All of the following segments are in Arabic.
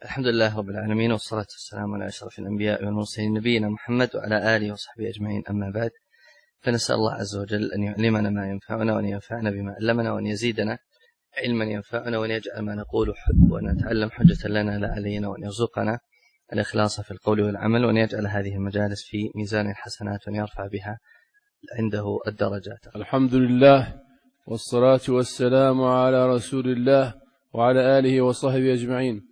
الحمد لله رب العالمين، والصلاة والسلام على أشرف الأنبياء والمرسلين نبينا محمد وعلى آله وصحبه أجمعين. أما بعد، فنسأل الله عز وجل أن يعلمنا ما ينفعنا وأن ينفعنا بما علمنا وأن يزيدنا علما ينفعنا وأن يجعل ما نقول ونتعلم حجة لنا لا علينا، وأن يرزقنا الإخلاص في القول والعمل، وأن يجعل هذه المجالس في ميزان الحسنات وأن يرفع بها عنده الدرجات. الحمد لله والصلاة والسلام على رسول الله وعلى آله وصحبه أجمعين.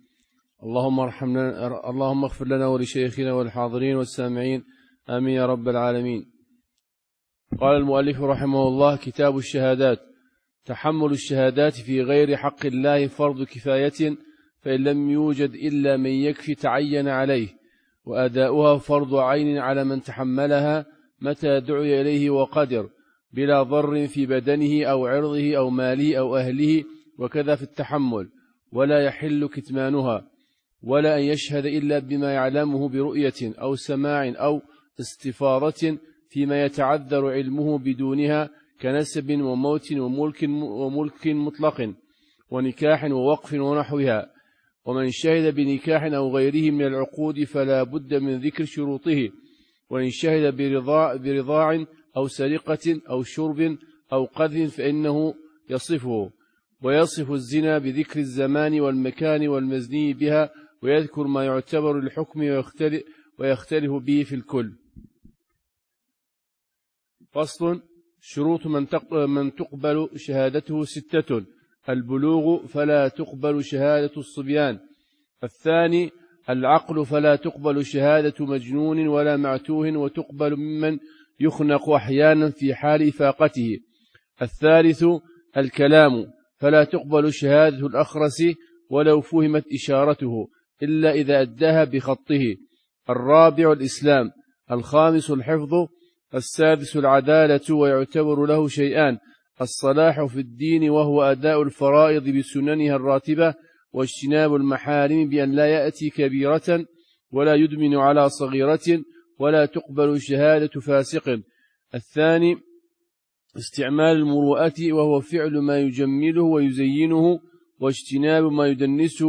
اللهم اغفر لنا ولشيخنا والحاضرين والسامعين، آمين يا رب العالمين. قال المؤلف رحمه الله: كتاب الشهادات. تحمل الشهادات في غير حق الله فرض كفاية، فإن لم يوجد إلا من يكفي تعين عليه، وأداؤها فرض عين على من تحملها متى دعي إليه وقدر، بلا ضر في بدنه أو عرضه أو ماله أو أهله، وكذا في التحمل، ولا يحل كتمانها، ولا أن يشهد إلا بما يعلمه برؤية أو سماع أو استفارة فيما يتعذر علمه بدونها، كنسب وموت وملك مطلق ونكاح ووقف ونحوها. ومن شهد بنكاح أو غيره من العقود فلا بد من ذكر شروطه، وإن شهد برضاع أو سرقة أو شرب أو قذف فإنه يصفه، ويصف الزنا بذكر الزمان والمكان والمزني بها، ويذكر ما يعتبر الحكم ويختلف به في الكل. فصل: شروط من تقبل شهادته 6: البلوغ فلا تقبل شهادة الصبيان. الثاني: العقل فلا تقبل شهادة مجنون ولا معتوه، وتقبل ممن يخنق أحيانا في حال إفاقته. الثالث: الكلام فلا تقبل شهادة الأخرس ولو فهمت إشارته إلا إذا أداها بخطه. الرابع: الإسلام. الخامس: الحفظ. السادس: العدالة، ويعتبر له شيئان: الصلاح في الدين وهو أداء الفرائض بسننها الراتبة، واجتناب المحارم بأن لا يأتي كبيرة ولا يدمن على صغيرة، ولا تقبل شهادة فاسق. الثاني: استعمال المروءة، وهو فعل ما يجمله ويزينه، واجتناب ما يدنسه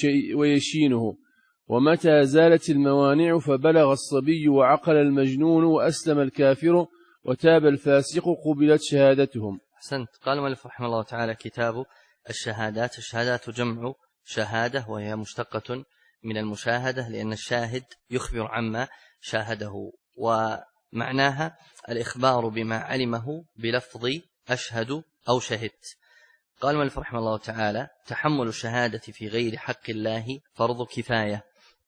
ويشينه. ومتى زالت الموانع فبلغ الصبي وعقل المجنون وأسلم الكافر وتاب الفاسق قبلت شهادتهم. أحسنت. قال المؤلف رحمه الله تعالى: كتاب الشهادات. الشهادات جمع شهادة، وهي مشتقة من المشاهدة، لأن الشاهد يخبر عما شاهده، ومعناها الإخبار بما علمه بلفظ أشهد أو شهدت. قال المؤلف رحمه الله تعالى: تحمل الشهادة في غير حق الله فرض كفاية.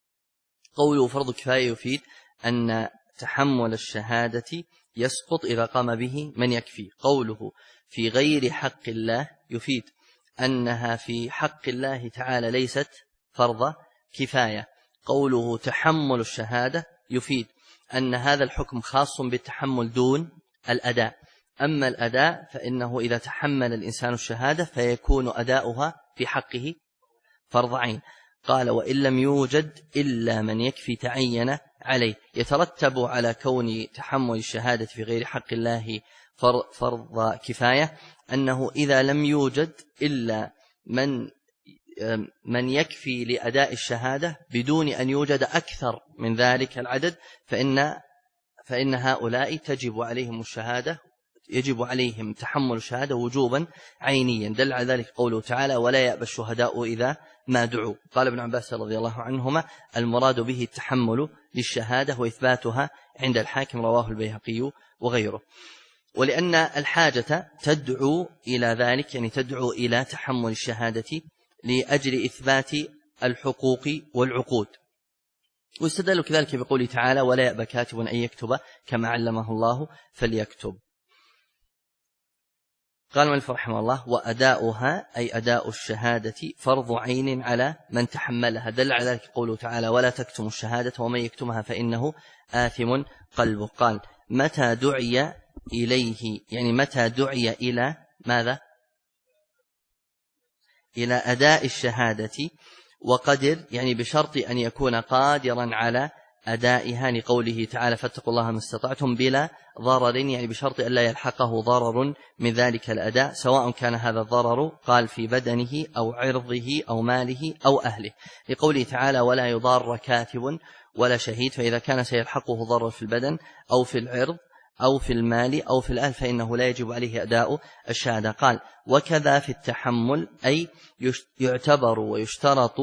قوله فرض كفاية يفيد أن تحمل الشهادة يسقط إذا قام به من يكفي. قوله في غير حق الله يفيد أنها في حق الله تعالى ليست فرض كفاية. قوله تحمل الشهادة يفيد أن هذا الحكم خاص بالتحمل دون الأداء. أما الأداء فإنه إذا تحمل الإنسان الشهادة فيكون أداؤها في حقه فرض عين. قال: وإن لم يوجد إلا من يكفي تعين عليه. يترتب على كون تحمل الشهادة في غير حق الله فرض كفاية أنه إذا لم يوجد إلا من يكفي لأداء الشهادة بدون أن يوجد أكثر من ذلك العدد، فإن هؤلاء يجب عليهم تحمل الشهادة وجوبا عينيا. دل على ذلك قوله تعالى: ولا يأبى الشهداء إذا ما دعوا. قال ابن عباس رضي الله عنهما: المراد به التحمل للشهادة وإثباتها عند الحاكم، رواه البيهقي وغيره. ولأن الحاجة تدعو إلى ذلك، يعني تدعو إلى تحمل الشهادة لأجل إثبات الحقوق والعقود. واستدل كذلك بقوله تعالى: ولا يأبى كاتب أن يكتب كما علمه الله فليكتب. قال المؤلف رحمه الله: وأداؤها أي أداء الشهادة فرض عين على من تحملها. دل على ذلك قوله تعالى: ولا تكتموا الشهادة ومن يكتمها فإنه آثم قلبه. قال: متى دعي إليه، يعني متى دعي إلى ماذا؟ إلى أداء الشهادة، وقدر يعني بشرط أن يكون قادرا على أدائها لقوله تعالى فاتقوا الله ما استطعتم بلا ضرر، يعني بشرط أن لا يلحقه ضرر من ذلك الأداء، سواء كان هذا الضرر قال في بدنه أو عرضه أو ماله أو أهله، لقوله تعالى ولا يضار كاتب ولا شهيد، فإذا كان سيلحقه ضرر في البدن أو في العرض أو في المال أو في الأهل فإنه لا يجب عليه أداء الشهادة. قال وكذا في التحمل، أي يعتبر ويشترط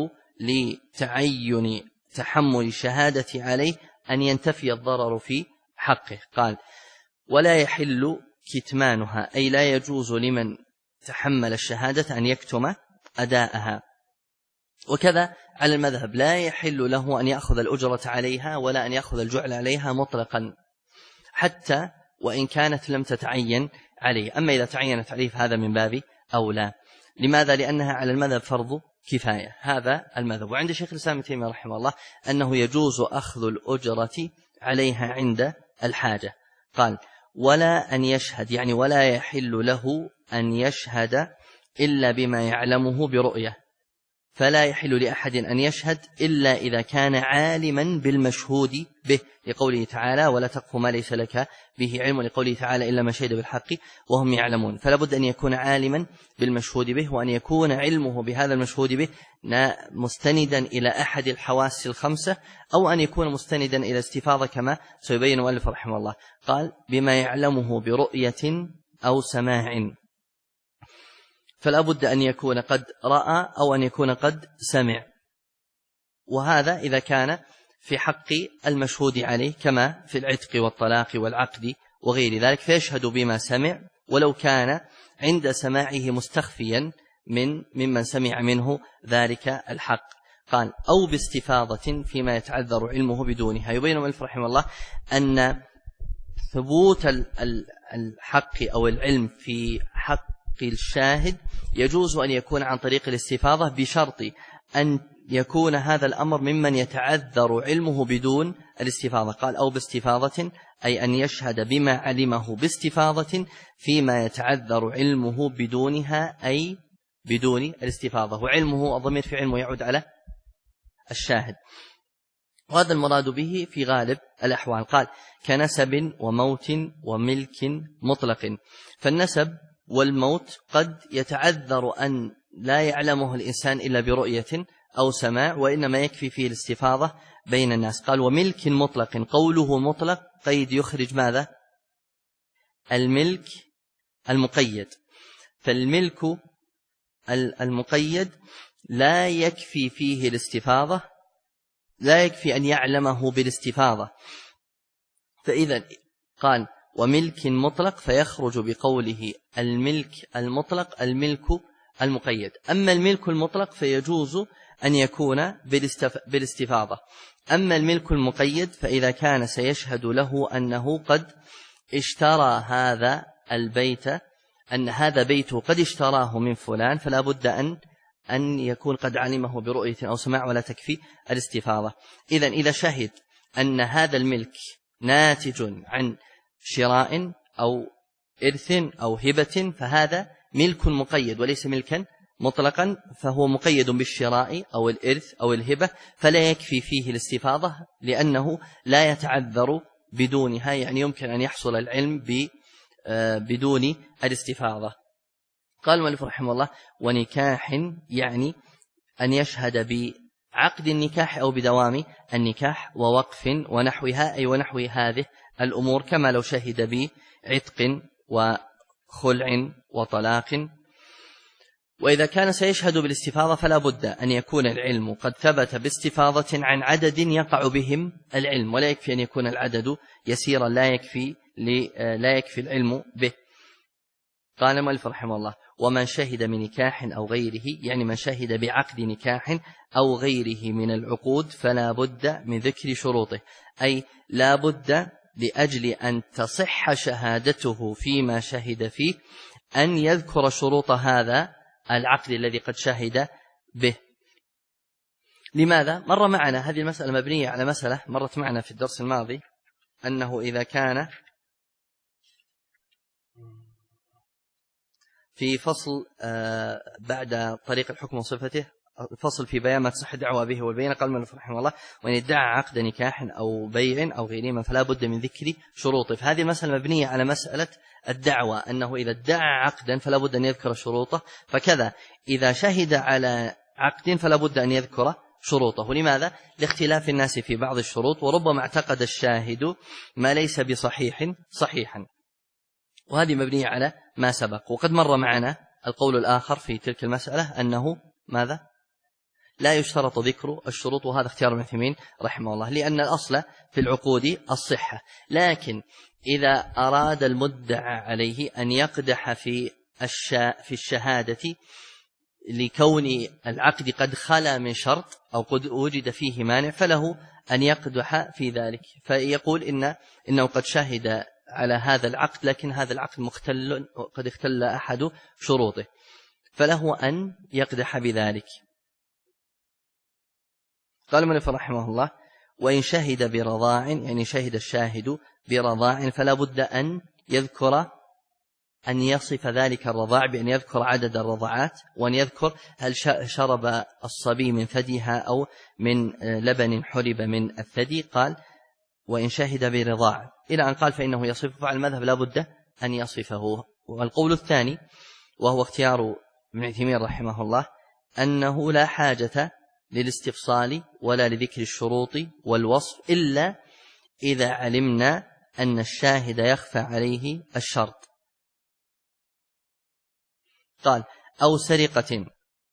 لتعين تحمل الشهادة عليه أن ينتفي الضرر في حقه. قال ولا يحل كتمانها، أي لا يجوز لمن تحمل الشهادة أن يكتم أداءها. وكذا على المذهب لا يحل له أن يأخذ الأجرة عليها ولا أن يأخذ الجعل عليها مطلقا، حتى وإن كانت لم تتعين عليه. أما إذا تعينت عليه فهذا من باب أولى. لماذا؟ لأنها على المذهب فرض كفاية، هذا المذهب. وعند شيخ الإسلام ابن تيمية رحمه الله أنه يجوز أخذ الأجرة عليها عند الحاجة. قال ولا أن يشهد، يعني ولا يحل له أن يشهد إلا بما يعلمه برؤية، فلا يحل لأحد أن يشهد إلا إذا كان عالما بالمشهود به، لقوله تعالى ولا تقف ما ليس لك به علم، لقوله تعالى إلا ما شهد بالحق وهم يعلمون. فلا بد أن يكون عالما بالمشهود به، وأن يكون علمه بهذا المشهود به مستندا إلى أحد الحواس الخمسة، أو أن يكون مستندا إلى استفاضة كما سيبين المؤلف رحمه الله. قال بما يعلمه برؤية أو سماع، فلا بد أن يكون قد رأى أو أن يكون قد سمع، وهذا إذا كان في حق المشهود عليه كما في العتق والطلاق والعقد وغير ذلك، فيشهد بما سمع ولو كان عند سماعه مستخفيا ممن سمع منه ذلك الحق. قال أو باستفاضة فيما يتعذر علمه بدونها. يبين المؤلف رحمه الله أن ثبوت الحق أو العلم في حق الشاهد يجوز أن يكون عن طريق الاستفاضة، بشرط أن يكون هذا الأمر ممن يتعذر علمه بدون الاستفاضة. قال أو باستفاضة، أي أن يشهد بما علمه باستفاضة فيما يتعذر علمه بدونها، أي بدون الاستفاضة. وعلمه الضمير في علمه يعود على الشاهد، وهذا المراد به في غالب الأحوال. قال كنسب وموت وملك مطلق. فالنسب والموت قد يتعذر أن لا يعلمه الإنسان إلا برؤية أو سماع، وإنما يكفي فيه الاستفاضة بين الناس. قال وملك مطلق، قوله مطلق قيد يخرج ماذا؟ الملك المقيد. فالملك المقيد لا يكفي فيه الاستفاضة، لا يكفي أن يعلمه بالاستفاضة. فإذا قال وملك مطلق فيخرج بقوله الملك المطلق الملك المقيد. أما الملك المطلق فيجوز أن يكون بالاستفاضة. أما الملك المقيد فإذا كان سيشهد له أنه قد اشترى هذا البيت، أن هذا بيته قد اشتراه من فلان، فلا بد أن يكون قد علمه برؤية أو سماع، ولا تكفي الاستفاضة. إذا شهد أن هذا الملك ناتج عن شراء أو إرث أو هبة فهذا ملك مقيد وليس ملكا مطلقا، فهو مقيد بالشراء أو الإرث أو الهبة، فلا يكفي فيه الاستفاضة لأنه لا يتعذر بدونها، يعني يمكن أن يحصل العلم بدون الاستفاضة. قال المؤلف رحمه الله ونكاح، يعني أن يشهد بعقد النكاح أو بدوام النكاح ووقف ونحوها، أي ونحو هذه الأمور، كما لو شهد بعتق وخلع وطلاق. وإذا كان سيشهد بالاستفاضة فلا بد أن يكون العلم قد ثبت باستفاضة عن عدد يقع بهم العلم، ولا يكفي أن يكون العدد يسيرا لا يكفي العلم به. قال المؤلف رحمه الله ومن شهد من نكاح أو غيره، يعني من شهد بعقد نكاح أو غيره من العقود فلا بد من ذكر شروطه، أي لا بد لأجل أن تصح شهادته فيما شهد فيه أن يذكر شروط هذا العقد الذي قد شهد به. لماذا؟ مر معنا هذه المسألة مبنية على مسألة مرت معنا في الدرس الماضي، أنه إذا كان في فصل بعد طريق الحكم وصفته فصل في بيان ما تصح الدعوة به والبينة. قال المؤلف رحمه الله: وإن ادعى عقد نكاح أو بيع أو غيرهما فلا بد من ذكر شروطه. فهذه المسألة مبنية على مسألة الدعوة، أنه إذا ادعى عقدا فلا بد أن يذكر شروطه، فكذا إذا شهد على عقد فلا بد أن يذكر شروطه. لماذا؟ لاختلاف الناس في بعض الشروط، وربما اعتقد الشاهد ما ليس بصحيح صحيحا، وهذه مبنية على ما سبق. وقد مر معنا القول الآخر في تلك المسألة أنه ماذا؟ لا يشترط ذكر الشروط، وهذا اختيار ابن عثيمين رحمه الله، لأن الأصل في العقود الصحة. لكن إذا أراد المدعى عليه أن يقدح في الشهادة لكون العقد قد خلا من شرط أو قد وجد فيه مانع، فله أن يقدح في ذلك، فيقول إنه قد شهد على هذا العقد لكن هذا العقد مختل، قد اختل أحد شروطه، فله أن يقدح بذلك. قال المؤلف رحمه الله: وإن شهد برضاع، يعني شهد الشاهد برضاع، فلا بد أن يذكر، أن يصف ذلك الرضاع بأن يذكر عدد الرضعات، وأن يذكر هل شرب الصبي من ثديها أو من لبن حلب من الثدي. قال: وإن شهد برضاع، إلى أن قال فإنه يصفه. فعلى المذهب لا بد أن يصفه. والقول الثاني وهو اختيار ابن عثيمين رحمه الله أنه لا حاجة للاستفصال ولا لذكر الشروط والوصف إلا إذا علمنا أن الشاهد يخفى عليه الشرط. قال: أو سرقة،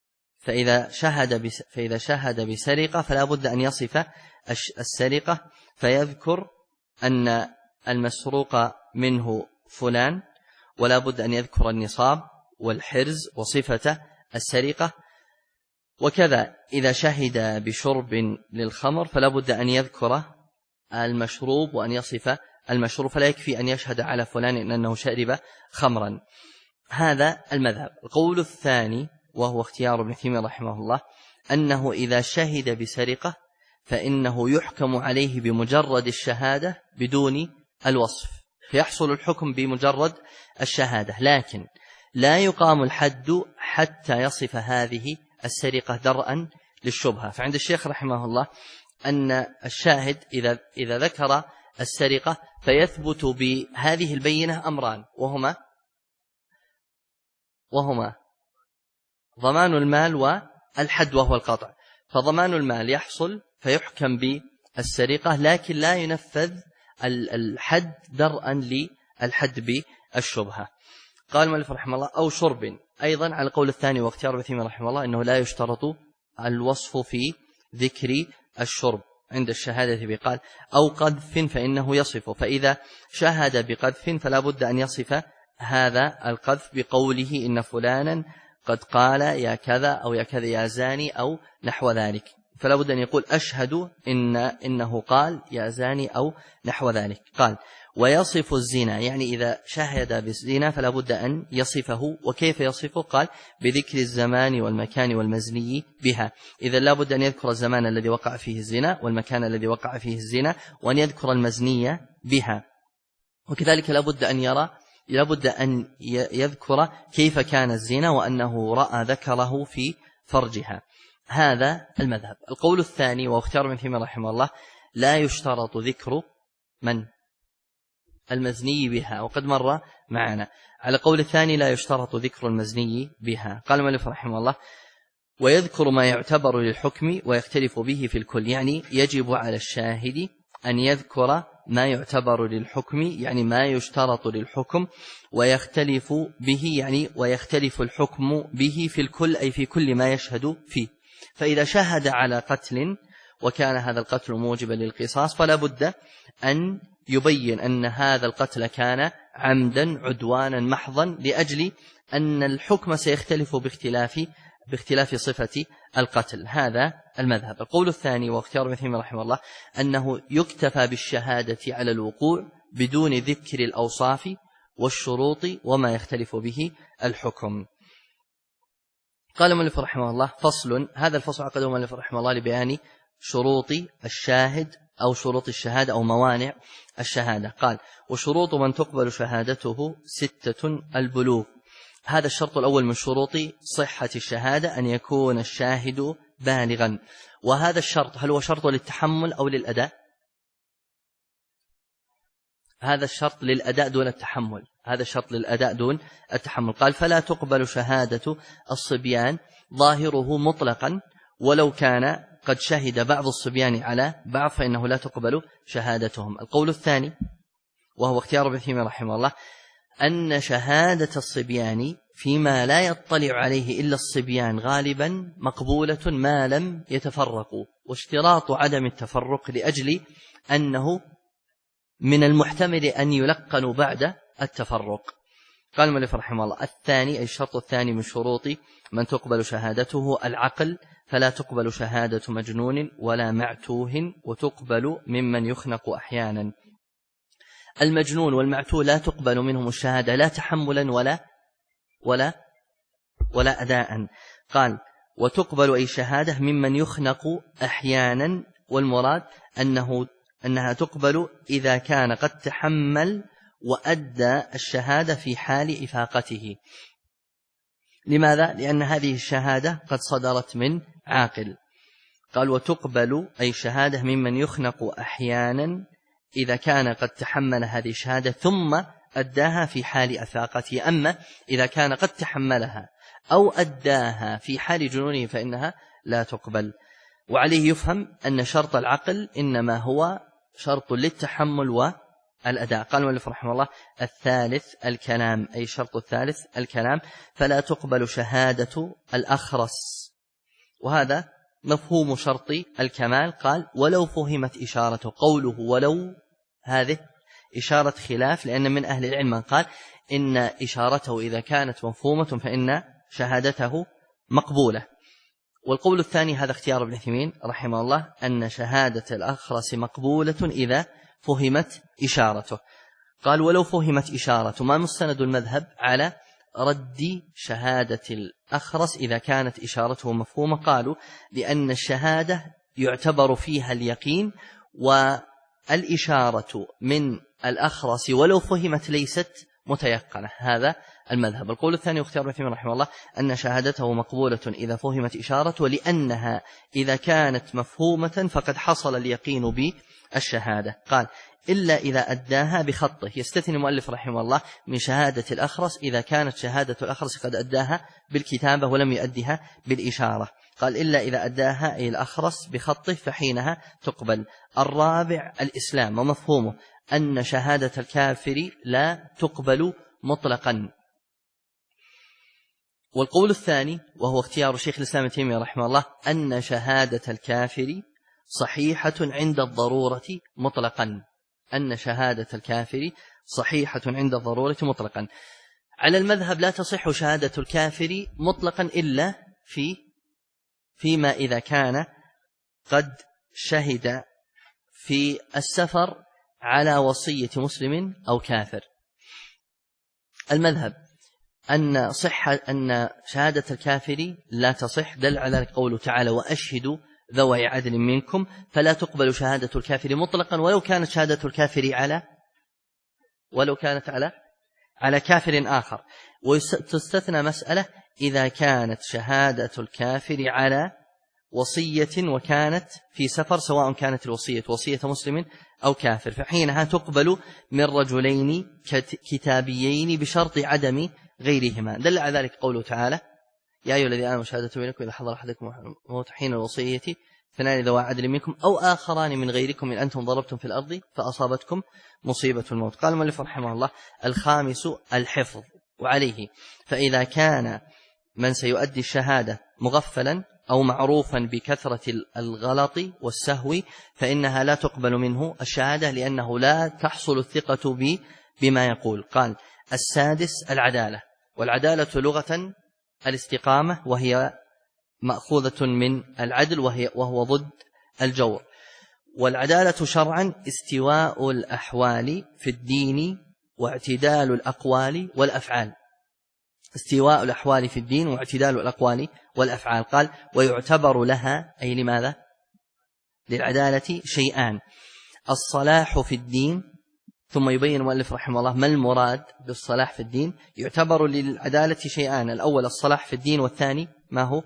فإذا شهد بسرقة فلا بد أن يصف السرقة، فيذكر أن المسروق منه فلان، ولا بد أن يذكر النصاب والحرز وصفة السرقة. وكذا إذا شهد بشرب للخمر فلا بد أن يذكر المشروب وأن يصف المشروب، فلا يكفي أن يشهد على فلان أنه شرب خمرا. هذا المذهب. القول الثاني وهو اختيار ابن عثيمين رحمه الله أنه إذا شهد بسرقة فإنه يحكم عليه بمجرد الشهادة بدون الوصف، فيحصل الحكم بمجرد الشهادة، لكن لا يقام الحد حتى يصف هذه السرقة درءا للشبهة. فعند الشيخ رحمه الله أن الشاهد إذا ذكر السرقة فيثبت بهذه البينة أمران، وهما ضمان المال والحد وهو القطع. فضمان المال يحصل فيحكم بالسرقة، لكن لا ينفذ الحد درءا للحد بالشبهة. قال المؤلف رحمه الله: أو شرب، أيضا على القول الثاني واختيار ابن عثيمين رحمه الله أنه لا يشترط الوصف في ذكر الشرب عند الشهادة بقال: أو قذف فإنه يصف، فإذا شهد بقذف فلا بد أن يصف هذا القذف بقوله إن فلانا قد قال يا كذا أو يا كذا يا زاني أو نحو ذلك، فلا بد أن يقول أشهد إنه قال يا زاني أو نحو ذلك. قال: ويصف الزنا، يعني إذا شهد بالزنا فلا بد أن يصفه. وكيف يصفه؟ قال: بذكر الزمان والمكان والمزني بها، إذا لا بد أن يذكر الزمان الذي وقع فيه الزنا والمكان الذي وقع فيه الزنا، وأن يذكر المزني بها. وكذلك لا بد أن يذكر كيف كان الزنا وأنه رأى ذكره في فرجها. هذا المذهب. القول الثاني واختيار ابن عثيمين رحمه الله لا يشترط ذكر من المزني بها، وقد مر معنا. على قول الثاني لا يشترط ذكر المزني بها. قال المؤلف رحمه الله: ويذكر ما يعتبر للحكم ويختلف به في الكل، يعني يجب على الشاهد أن يذكر ما يعتبر للحكم، يعني ما يشترط للحكم، ويختلف به، يعني ويختلف الحكم به في الكل، أي في كل ما يشهد فيه. فإذا شهد على قتل وكان هذا القتل موجبا للقصاص فلا بد أن يبين أن هذا القتل كان عمدا عدوانا محضا، لأجل أن الحكم سيختلف باختلاف صفة القتل. هذا المذهب. القول الثاني واختيار ابن عثيمين رحمه الله أنه يكتفى بالشهادة على الوقوع بدون ذكر الأوصاف والشروط وما يختلف به الحكم. قال المؤلف رحمه الله: فصل. هذا الفصل عقده المؤلف رحمه الله لبيان شروط الشاهد أو شروط الشهادة أو موانع الشهادة. قال: وشروط من تقبل شهادته 6: البلوغ. هذا الشرط الأول من شروط صحة الشهادة، أن يكون الشاهد بالغا. وهذا الشرط هل هو شرط للتحمل أو للأداء؟ هذا الشرط للأداء دون التحمل، هذا الشرط للأداء دون التحمل. قال فلا تقبل شهادة الصبيان ظاهره مطلقا ولو كان قد شهد بعض الصبيان على بعض فإنه لا تقبل شهادتهم. القول الثاني وهو اختيار ابن تيمية رحمه الله أن شهادة الصبيان فيما لا يطلع عليه إلا الصبيان غالبا مقبولة ما لم يتفرقوا، واشتراط عدم التفرق لأجل أنه من المحتمل أن يلقنوا بعد التفرق. قال المؤلف رحمه الله الثاني أي الشرط الثاني من شروط من تقبل شهادته العقل، فلا تقبل شهادة مجنون ولا معتوه، وتقبل ممن يخنق أحيانا. المجنون والمعتوه لا تقبل منهم الشهادة لا تحملا ولا أداء. قال وتقبل أي شهادة ممن يخنق أحيانا، والمراد أنها تقبل إذا كان قد تحمل وأدى الشهادة في حال إفاقته. لماذا؟ لأن هذه الشهادة قد صدرت من عاقل. قال وتقبل أي شهادة ممن يخنق أحيانا إذا كان قد تحمل هذه الشهادة ثم أداها في حال إفاقته. أما إذا كان قد تحملها أو أداها في حال جنونه فإنها لا تقبل. وعليه يفهم أن شرط العقل إنما هو شرط للتحمل والأداء. قال المؤلف رحمه الله الثالث الكلام أي الشرط الثالث الكلام، فلا تقبل شهادة الأخرس، وهذا مفهوم شرط الكمال. قال ولو فهمت إشارته، قوله ولو هذه إشارة خلاف، لأن من أهل العلم من قال إن إشارته إذا كانت مفهومة فإن شهادته مقبولة. والقول الثاني هذا اختيار ابن تيمية رحمه الله أن شهادة الأخرس مقبولة إذا فهمت إشارته. قال ولو فهمت إشارته، ما مستند المذهب على رد شهادة الأخرس إذا كانت إشارته مفهومة؟ قالوا لأن الشهادة يعتبر فيها اليقين، والإشارة من الأخرس ولو فهمت ليست متيقنة. هذا المذهب. القول الثاني واختيار ابن تيمية رحمه الله أن شهادته مقبولة إذا فهمت إشارته، لأنها إذا كانت مفهومة فقد حصل اليقين بالشهادة. قال إلا إذا أداها بخطه، يستثني المؤلف رحمه الله من شهادة الأخرس إذا كانت شهادة الأخرس قد أداها بالكتابة ولم يؤدها بالإشارة. قال إلا إذا أداها أي الأخرس بخطه فحينها تقبل. الرابع الإسلام، ومفهومه أن شهادة الكافر لا تقبل مطلقا. والقول الثاني وهو اختيار شيخ الإسلام ابن تيمية رحمه الله أن شهادة الكافر صحيحة عند الضرورة مطلقا، أن شهادة الكافر صحيحة عند الضرورة مطلقا. على المذهب لا تصح شهادة الكافر مطلقا إلا فيما إذا كان قد شهد في السفر على وصية مسلم أو كافر. المذهب أن شهادة الكافر لا تصح، دل على ذلك قوله تعالى وأشهدوا ذوي عدل منكم، فلا تقبل شهادة الكافر مطلقا ولو كانت شهادة الكافر على كافر آخر. وتستثنى مسألة إذا كانت شهادة الكافر على وصية وكانت في سفر، سواء كانت الوصية وصية مسلم أو كافر، فحينها تقبل من رجلين كتابيين بشرط عدم غيرهما. دل على ذلك قوله تعالى يا أيها الذين آمنوا شهادة بينكم إذا حضر أحدكم الموت حين الوصية اثنان ذوي عدل منكم أو آخران من غيركم إن أنتم ضربتم في الأرض فأصابتكم مصيبة الموت. قال المؤلف رحمه الله الخامس الحفظ، وعليه فإذا كان من سيؤدي الشهادة مغفلا أو معروفا بكثرة الغلط والسهو فإنها لا تقبل منه الشهادة، لأنه لا تحصل الثقة بما يقول. قال السادس العدالة، والعدالة لغة الاستقامة، وهي مأخوذة من العدل وهو ضد الجور. والعدالة شرعا استواء الأحوال في الدين واعتدال الأقوال والأفعال، استواء الأحوال في الدين واعتدال الأقوال والأفعال. قال ويعتبر لها أي لماذا؟ للعدالة شيئان: الصلاح في الدين ثم يبين المؤلف رحمه الله ما المراد بالصلاح في الدين. يعتبر للعدالة شيئان: الأول الصلاح في الدين، والثاني ما هو؟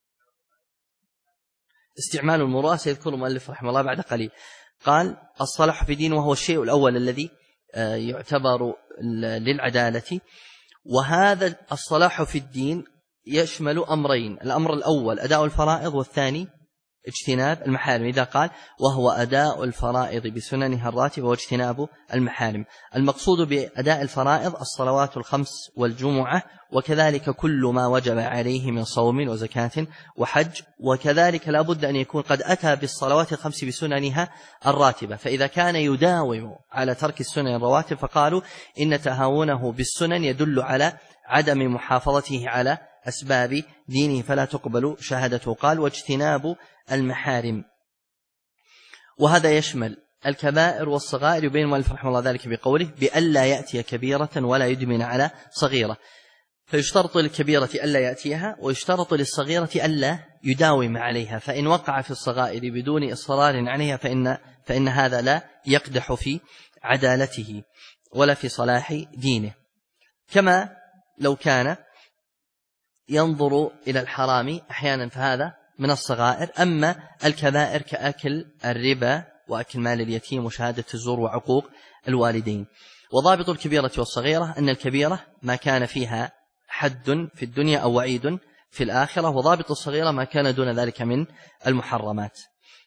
استعمال المروءة. سيذكر المؤلف رحمه الله بعد قليل. قال الصلاح في الدين وهو الشيء الأول الذي يعتبر للعدالة. وهذا الصلاح في الدين يشمل أمرين: الأمر الأول أداء الفرائض، والثاني اجتناب المحارم. إذا قال وهو أداء الفرائض بسننها الراتبة واجتناب المحارم، المقصود بأداء الفرائض الصلوات الخمس والجمعة، وكذلك كل ما وجب عليه من صوم وزكاة وحج. وكذلك لا بد أن يكون قد أتى بالصلوات الخمس بسننها الراتبة. فإذا كان يداوم على ترك السنن الرواتب فقالوا إن تهاونه بالسنن يدل على عدم محافظته على أسباب دينه فلا تقبل شهادته. قال واجتناب المحارم، وهذا يشمل الكبائر والصغائر. يبين المؤلف رحمه الله ذلك بقوله بألا يأتي كبيرة ولا يدمن على صغيرة. فيشترط للكبيرة ألا يأتيها، ويشترط للصغيرة ألا يداوم عليها. فإن وقع في الصغائر بدون إصرار عليها فإن هذا لا يقدح في عدالته ولا في صلاح دينه، كما لو كان ينظر إلى الحرام أحيانا فهذا من الصغائر. أما الكبائر كأكل الربا وأكل مال اليتيم وشهادة الزور وعقوق الوالدين. وضابط الكبيرة والصغيرة أن الكبيرة ما كان فيها حد في الدنيا أو وعيد في الآخرة، وضابط الصغيرة ما كان دون ذلك من المحرمات.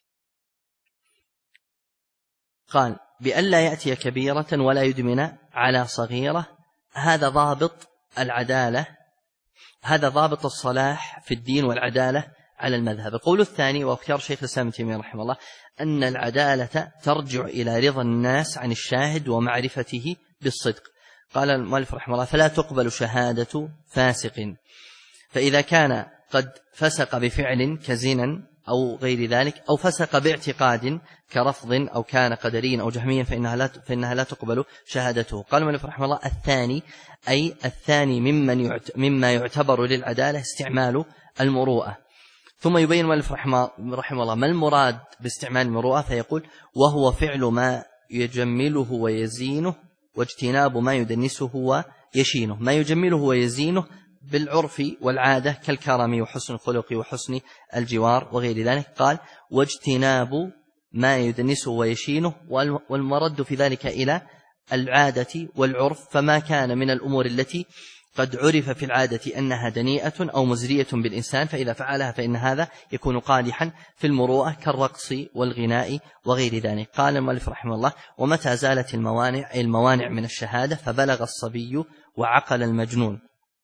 قال بألا يأتي كبيرة ولا يدمن على صغيرة، هذا ضابط العدالة، هذا ضابط الصلاح في الدين والعدالة على المذهب. القول الثاني واختيار شيخ الإسلام ابن تيمية رحمه الله أن العدالة ترجع إلى رضا الناس عن الشاهد ومعرفته بالصدق. قال المؤلف رحمه الله فلا تقبل شهادة فاسق، فإذا كان قد فسق بفعل كزنا أو غير ذلك، أو فسق باعتقاد كرفض، أو كان قدريا أو جهميا، فإنها لا تقبل شهادته. قال المؤلف رحمه الله الثاني، أي الثاني مما يعتبر للعدالة استعمال المروءة. ثم يبين المؤلف رحمه الله ما المراد باستعمال المروءة، فيقول وهو فعل ما يجمله ويزينه واجتناب ما يدنسه ويشينه. ما يجمله ويزينه بالعرف والعادة كالكرم وحسن الخلق وحسن الجوار وغير ذلك. قال واجتناب ما يدنسه ويشينه، والمرد في ذلك إلى العادة والعرف، فما كان من الأمور التي قد عرف في العادة أنها دنيئة أو مزرية بالإنسان فإذا فعلها فإن هذا يكون قادحا في المروءة كالرقص والغناء وغير ذلك. قال المؤلف رحمه الله ومتى زالت الموانع من الشهادة فبلغ الصبي وعقل المجنون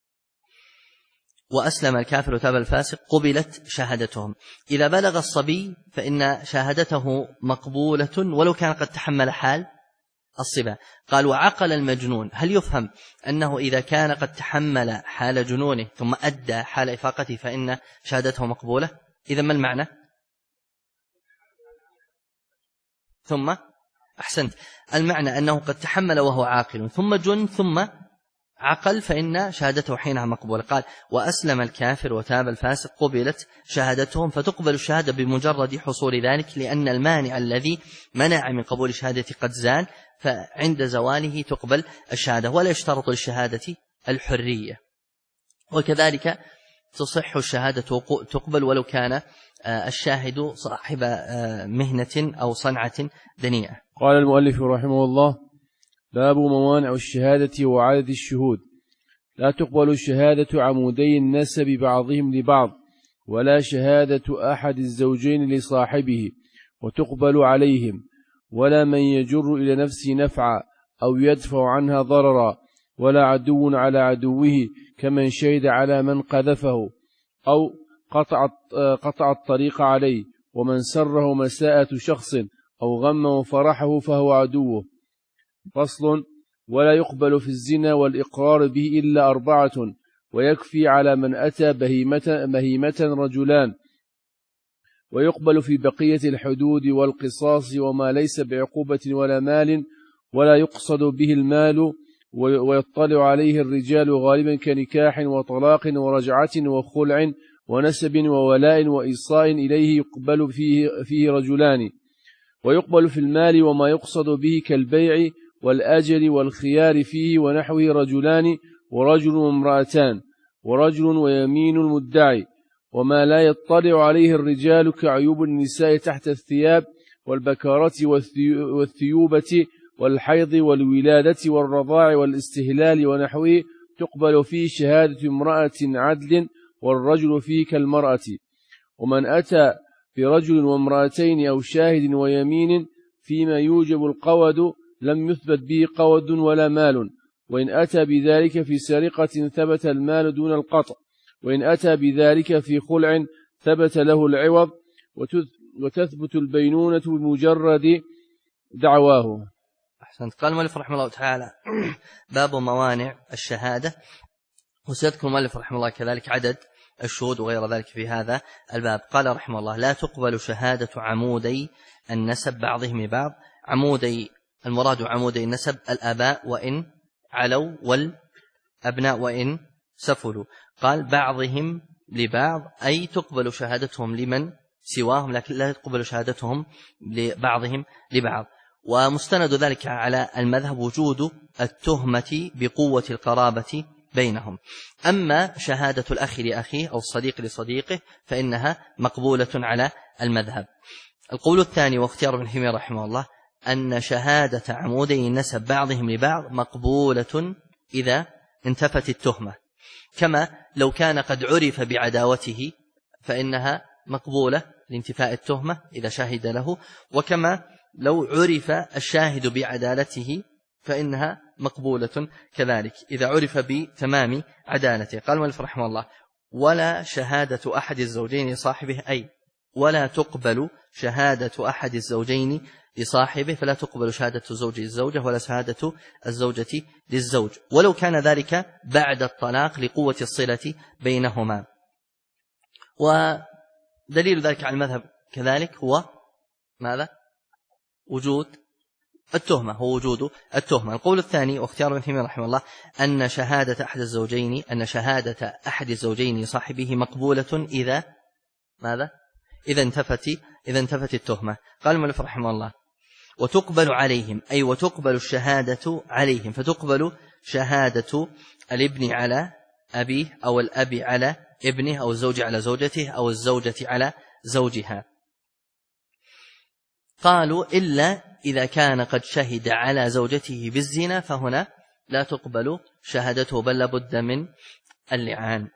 وأسلم الكافر وتاب الفاسق قبلت شهادتهم. إذا بلغ الصبي فإن شهادته مقبولة ولو كان قد تحمل حال الصبا. قال وعقل المجنون، هل يفهم أنه إذا كان قد تحمل حال جنونه ثم أدى حال إفاقته فإن شهادته مقبولة؟ إذا ما المعنى؟ ثم أحسنت، المعنى أنه قد تحمل وهو عاقل ثم جن ثم عقل فإن شهادته حينها مقبولة. قال وأسلم الكافر وتاب الفاسق قبلت شهادتهم، فتقبل الشهادة بمجرد حصول ذلك، لأن المانع الذي منع من قبول الشهادة قد زال، فعند زواله تقبل الشهادة. ولا يشترط للشهادة الحرية، وكذلك تصح الشهادة تقبل ولو كان الشاهد صاحب مهنة أو صنعة دنيئة. قال المؤلف رحمه الله باب موانع الشهادة وعدد الشهود. لا تقبل الشهادة عمودي النسب بعضهم لبعض، ولا شهادة أحد الزوجين لصاحبه وتقبل عليهم، ولا من يجر إلى نفسه نفعا أو يدفع عنها ضررا، ولا عدو على عدوه كمن شهد على من قذفه أو قطع الطريق عليه، ومن سره مساءة شخص أو غمه فرحه فهو عدوه. فصل. ولا يقبل في الزنا والإقرار به إلا 4، ويكفي على من أتى بهيمة رجلان. ويقبل في بقية الحدود والقصاص وما ليس بعقوبة ولا مال، ولا يقصد به المال، ويطلع عليه الرجال غالبا كنكاح وطلاق ورجعة وخلع ونسب وولاء وإيصاء إليه يقبل فيه رجلان. ويقبل في المال وما يقصد به كالبيع والأجل والخيار فيه ونحوه رجلان ورجل وامرأتان ورجل ويمين المدعي، وما لا يطلع عليه الرجال كعيوب النساء تحت الثياب والبكارة والثيوبة والحيض والولادة والرضاع والاستهلال ونحوه، تقبل فيه شهادة امرأة عدل والرجل فيه كالمرأة. ومن أتى برجل وامرأتين أو شاهد ويمين فيما يوجب القود لم يثبت به قود ولا مال، وإن أتى بذلك في سرقة ثبت المال دون القطع، وإن أتى بذلك في خلع ثبت له العوض، وتثبت البينونة بمجرد دعواه. أحسنت. قال المؤلف رحمه الله تعالى: باب موانع الشهادة. وسيذكر المؤلف رحمه الله كذلك عدد الشهود وغير ذلك في هذا الباب. قال رحمه الله: لا تقبل شهادة عمودي النسب بعضهم لبعض. عمودي المراد عمودي النسب الآباء وإن علوا والأبناء وإن سفلوا. قال بعضهم لبعض أي تقبل شهادتهم لمن سواهم، لكن لا تقبل شهادتهم لبعضهم لبعض. ومستند ذلك على المذهب وجود التهمة بقوة القرابة بينهم. أما شهادة الأخ لأخيه أو الصديق لصديقه فإنها مقبولة على المذهب. القول الثاني واختيار ابن تيمية رحمه الله أن شهادة عمودي النسب بعضهم لبعض مقبولة إذا انتفت التهمة، كما لو كان قد عرف بعداوته فإنها مقبولة لانتفاء التهمة إذا شهد له، وكما لو عرف الشاهد بعدالته فإنها مقبولة كذلك إذا عرف بتمام عدالته. قال المؤلف رحمه الله: ولا شهادة أحد الزوجين لصاحبه، أي ولا تقبل شهادة أحد الزوجين لصاحبه، فلا تقبل شهادة الزوج للزوجة ولا شهادة الزوجة للزوج، ولو كان ذلك بعد الطلاق لقوة الصلة بينهما. ودليل ذلك على المذهب كذلك هو ماذا؟ وجود التهمة، هو وجود التهمة. القول الثاني واختيار ابن تيمية رحمه الله أن شهادة أحد الزوجين لصاحبه مقبولة إذا ماذا؟ إذا انتفت التهمة. قال المؤلف رحمه الله: وتقبل عليهم، أي وتقبل الشهادة عليهم، فتقبل شهادة الابن على أبيه أو الأب على ابنه أو الزوج على زوجته أو الزوجة على زوجها. قالوا إلا إذا كان قد شهد على زوجته بالزنا فهنا لا تقبل شهادته بل لابد من اللعان.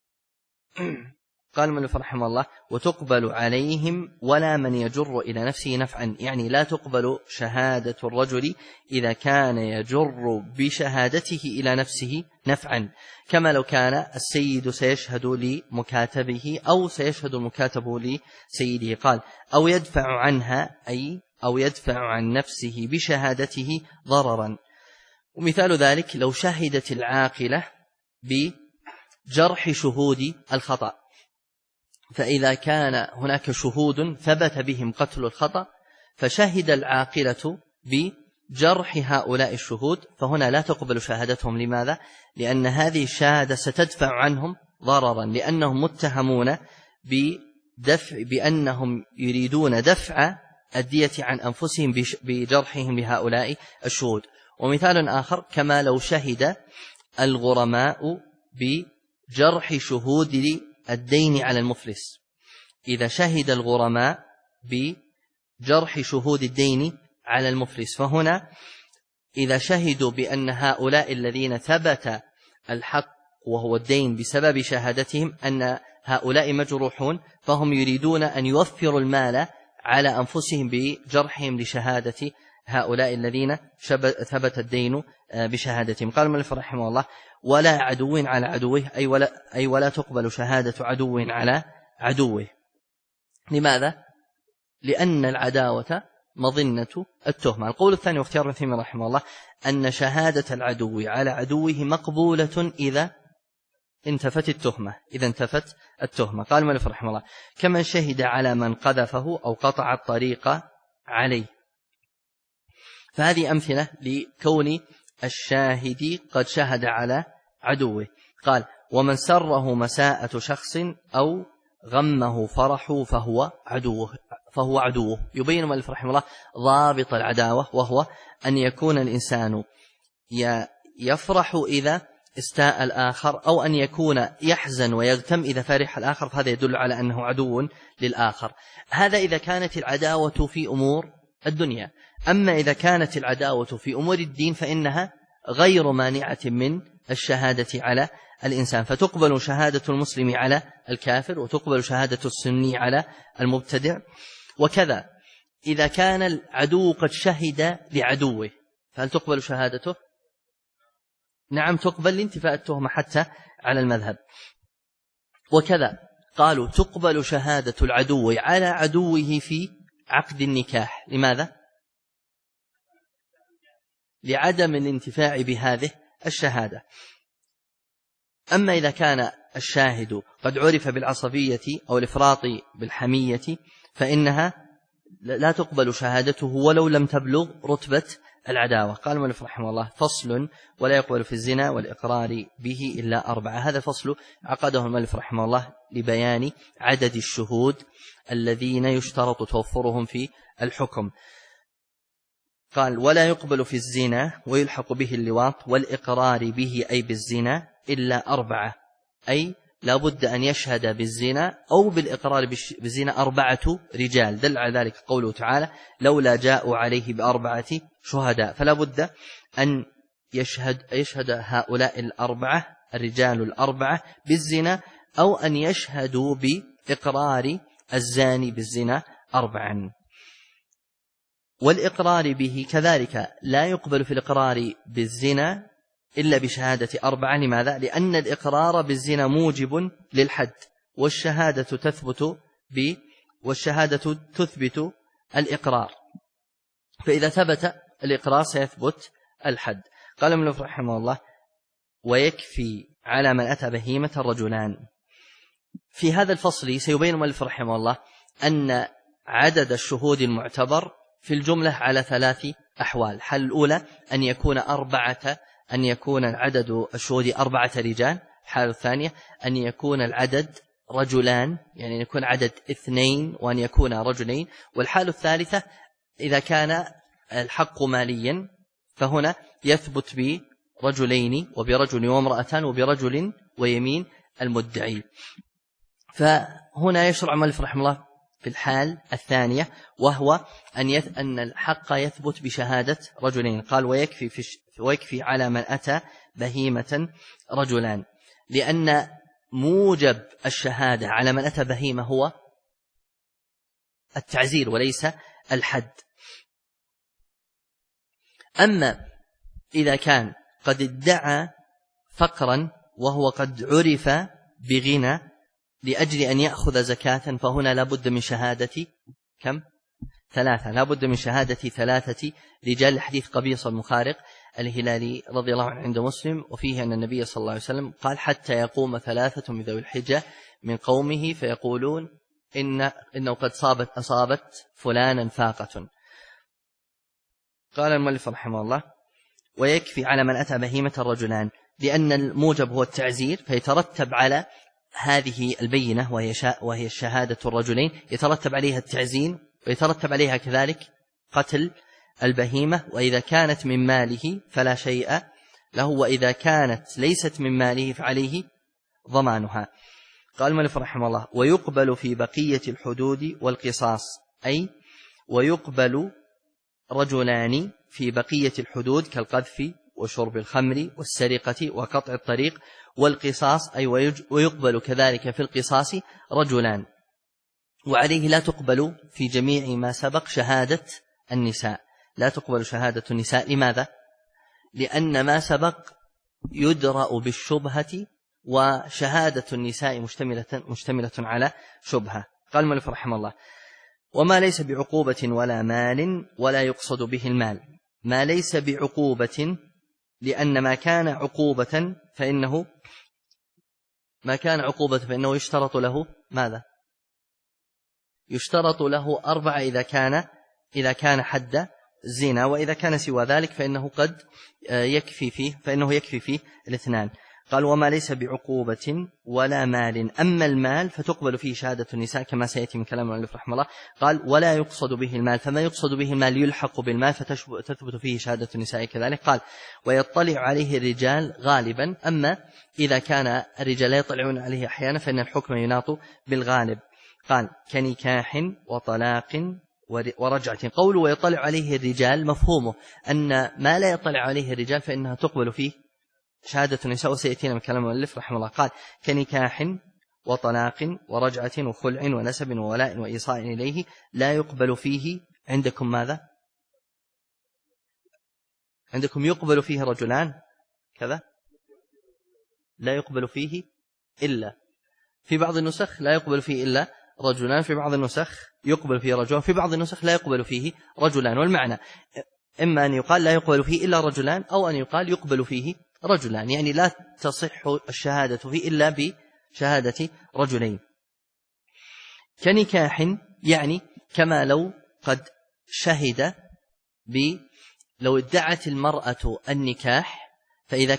قال المؤلف رحمه الله: وتقبل عليهم ولا من يجر إلى نفسه نفعا، يعني لا تقبل شهادة الرجل إذا كان يجر بشهادته إلى نفسه نفعا، كما لو كان السيد سيشهد لمكاتبه أو سيشهد المكاتب لسيده. قال: أو يدفع عنها، أي أو يدفع عن نفسه بشهادته ضررا. ومثال ذلك لو شهدت العاقلة بجرح شهود الخطأ، فإذا كان هناك شهود ثبت بهم قتل الخطأ فشهد العاقلة بجرح هؤلاء الشهود، فهنا لا تقبل شهادتهم. لماذا؟ لأن هذه الشهادة ستدفع عنهم ضررا، لأنهم متهمون بأنهم يريدون دفع الدية عن أنفسهم بجرحهم لهؤلاء الشهود. ومثال آخر كما لو شهد الغرماء بجرح شهود الدين على المفلس، إذا شهد الغرماء بجرح شهود الدين على المفلس، فهنا إذا شهدوا بأن هؤلاء الذين ثبت الحق وهو الدين بسبب شهادتهم أن هؤلاء مجروحون، فهم يريدون أن يوفروا المال على أنفسهم بجرحهم لشهادة هؤلاء الذين ثبت الدين بشهادتهم. قال المؤلف رحمه الله: ولا عدو على عدوه، أي ولا تقبل شهادة عدو على عدوه. لماذا؟ لأن العداوة مظنة التهمة. القول الثاني واختيار ابن تيمية رحمه الله أن شهادة العدو على عدوه مقبولة إذا انتفت التهمة. قال المؤلف رحمه الله: كمن شهد على من قذفه أو قطع الطريق عليه. فهذه أمثلة لكون الشاهد قد شهد على عدوه. قال: ومن سره مساءة شخص أو غمه فرحه فهو عدوه. يبين المؤلف رحمه الله ضابط العداوة، وهو أن يكون الإنسان يفرح إذا استاء الآخر، أو أن يكون يحزن ويغتم إذا فرح الآخر، فهذا يدل على أنه عدو للآخر. هذا إذا كانت العداوة في أمور الدنيا. أما إذا كانت العداوة في أمور الدين فإنها غير مانعة من الشهادة على الإنسان، فتقبل شهادة المسلم على الكافر، وتقبل شهادة السني على المبتدع. وكذا إذا كان العدو قد شهد لعدوه فهل تقبل شهادته؟ نعم تقبل لانتفاء التهمة حتى على المذهب. وكذا قالوا تقبل شهادة العدو على عدوه في عقد النكاح. لماذا؟ لعدم الانتفاع بهذه الشهادة. أما إذا كان الشاهد قد عرف بالعصبية أو الإفراط بالحمية فإنها لا تقبل شهادته ولو لم تبلغ رتبة العداوة. قال المؤلف رحمه الله: فصل: ولا يقبل في الزنا والإقرار به إلا 4. هذا الفصل عقده المؤلف رحمه الله لبيان عدد الشهود الذين يشترط توفرهم في الحكم. قال: ولا يقبل في الزنا ويلحق به اللواط والإقرار به أي بالزنا إلا 4، أي لا بد أن يشهد بالزنا أو بالإقرار بالزنا 4 رجال. دل على ذلك قوله تعالى: لولا جاءوا عليه ب4 شهداء. فلا بد أن يشهد هؤلاء 4 الرجال 4 بالزنا، أو أن يشهدوا بإقرار الزاني بالزنا 4. والإقرار به كذلك لا يقبل في الإقرار بالزنا إلا بشهادة 4. لماذا؟ لأن الإقرار بالزنا موجب للحد، والشهادة تثبت الإقرار، فإذا ثبت الإقرار سيثبت الحد. قال المؤلف رحمه الله: ويكفي على من أتى بهيمة رجلان. في هذا الفصل سيبين المؤلف رحمه الله أن عدد الشهود المعتبر في الجملة على 3 أحوال. الحالة الأولى أن يكون عدد الشهود 4 رجال. الحالة الثانية أن يكون العدد رجلان، يعني يكون عدد 2 وأن يكون رجلين. والحالة الثالثة إذا كان الحق ماليا فهنا يثبت برجلين وبرجل وامرأتان وبرجل ويمين المدعي. فهنا يشرع المؤلف رحمه الله في الحال الثانية، وهو أن الحق يثبت بشهادة رجلين. قال: ويكفي على من أتى بهيمة رجلان، لأن موجب الشهادة على من أتى بهيمة هو التعزير وليس الحد. أما إذا كان قد ادعى فقرا وهو قد عرف بغنى لأجل أن يأخذ زكاة فهنا لابد من شهادة 3. لابد من شهادة 3 رجال. حديث قبيصة المخارق الهلالي رضي الله عنه عند مسلم، وفيه أن النبي صلى الله عليه وسلم قال: حتى يقوم 3 من ذوي الحجة من قومه فيقولون إنه قد أصابت فلانا فاقة. قال المؤلف رحمه الله: ويكفي على من أتى بهيمة الرجلان، لأن الموجب هو التعزير، فيترتب على هذه البينة وهي شهادة الرجلين يترتب عليها التعزين، ويترتب عليها كذلك قتل البهيمة. وإذا كانت من ماله فلا شيء له، وإذا كانت ليست من ماله فعليه ضمانها. قال المؤلف رحمه الله: ويقبل في بقية الحدود والقصاص، أي ويقبل رجلان في بقية الحدود كالقذف وشرب الخمر والسرقة وقطع الطريق والقصاص، أي ويقبل كذلك في القصاص رجلان. وعليه لا تقبل في جميع ما سبق شهادة النساء، لا تقبل شهادة النساء. لماذا؟ لأن ما سبق يدرأ بالشبهة، وشهادة النساء مشتملة على شبهة. قال المؤلف رحمه الله: وما ليس بعقوبة ولا مال ولا يقصد به المال. ما ليس بعقوبة لأن ما كان عقوبة فإنه يشترط له ماذا؟ يشترط له 4 إذا كان حد زنا، وإذا كان سوى ذلك فإنه يكفي فيه 2. قال وما ليس بعقوبة ولا مال، أما المال فتقبل فيه شهادة النساء كما سيأتي من كلام المؤلف رحمه الله. قال ولا يقصد به المال، فما يقصد به المال يلحق بالمال فتثبت فيه شهادة النساء كذلك. قال ويطلع عليه الرجال غالبا، أما إذا كان الرجال لا يطلعون عليه أحيانا فإن الحكم يناط بالغالب. قال كنكاح وطلاق ورجعة. قوله ويطلع عليه الرجال مفهومه أن ما لا يطلع عليه الرجال فإنها تقبل فيه شهادة النساء، وسيأتينا من كلام المؤلف رحمه الله. قال كنكاح وطلاق ورجعة وخلع ونسب وولاء وإيصاء إليه لا يقبل فيه. عندكم ماذا؟ عندكم يقبل فيه رجلان كذا، لا يقبل فيه إلا، في بعض النسخ لا يقبل فيه إلا رجلان، في بعض النسخ يقبل فيه رجلان، في بعض النسخ لا يقبل فيه رجلان. والمعنى إما أن يقال لا يقبل فيه إلا رجلان، أو أن يقال يقبل فيه رجلان، يعني لا تصح الشهادة فيه إلا بشهادة رجلين. كنكاح يعني كما لو قد شهد لو ادعت المرأة النكاح، فإذا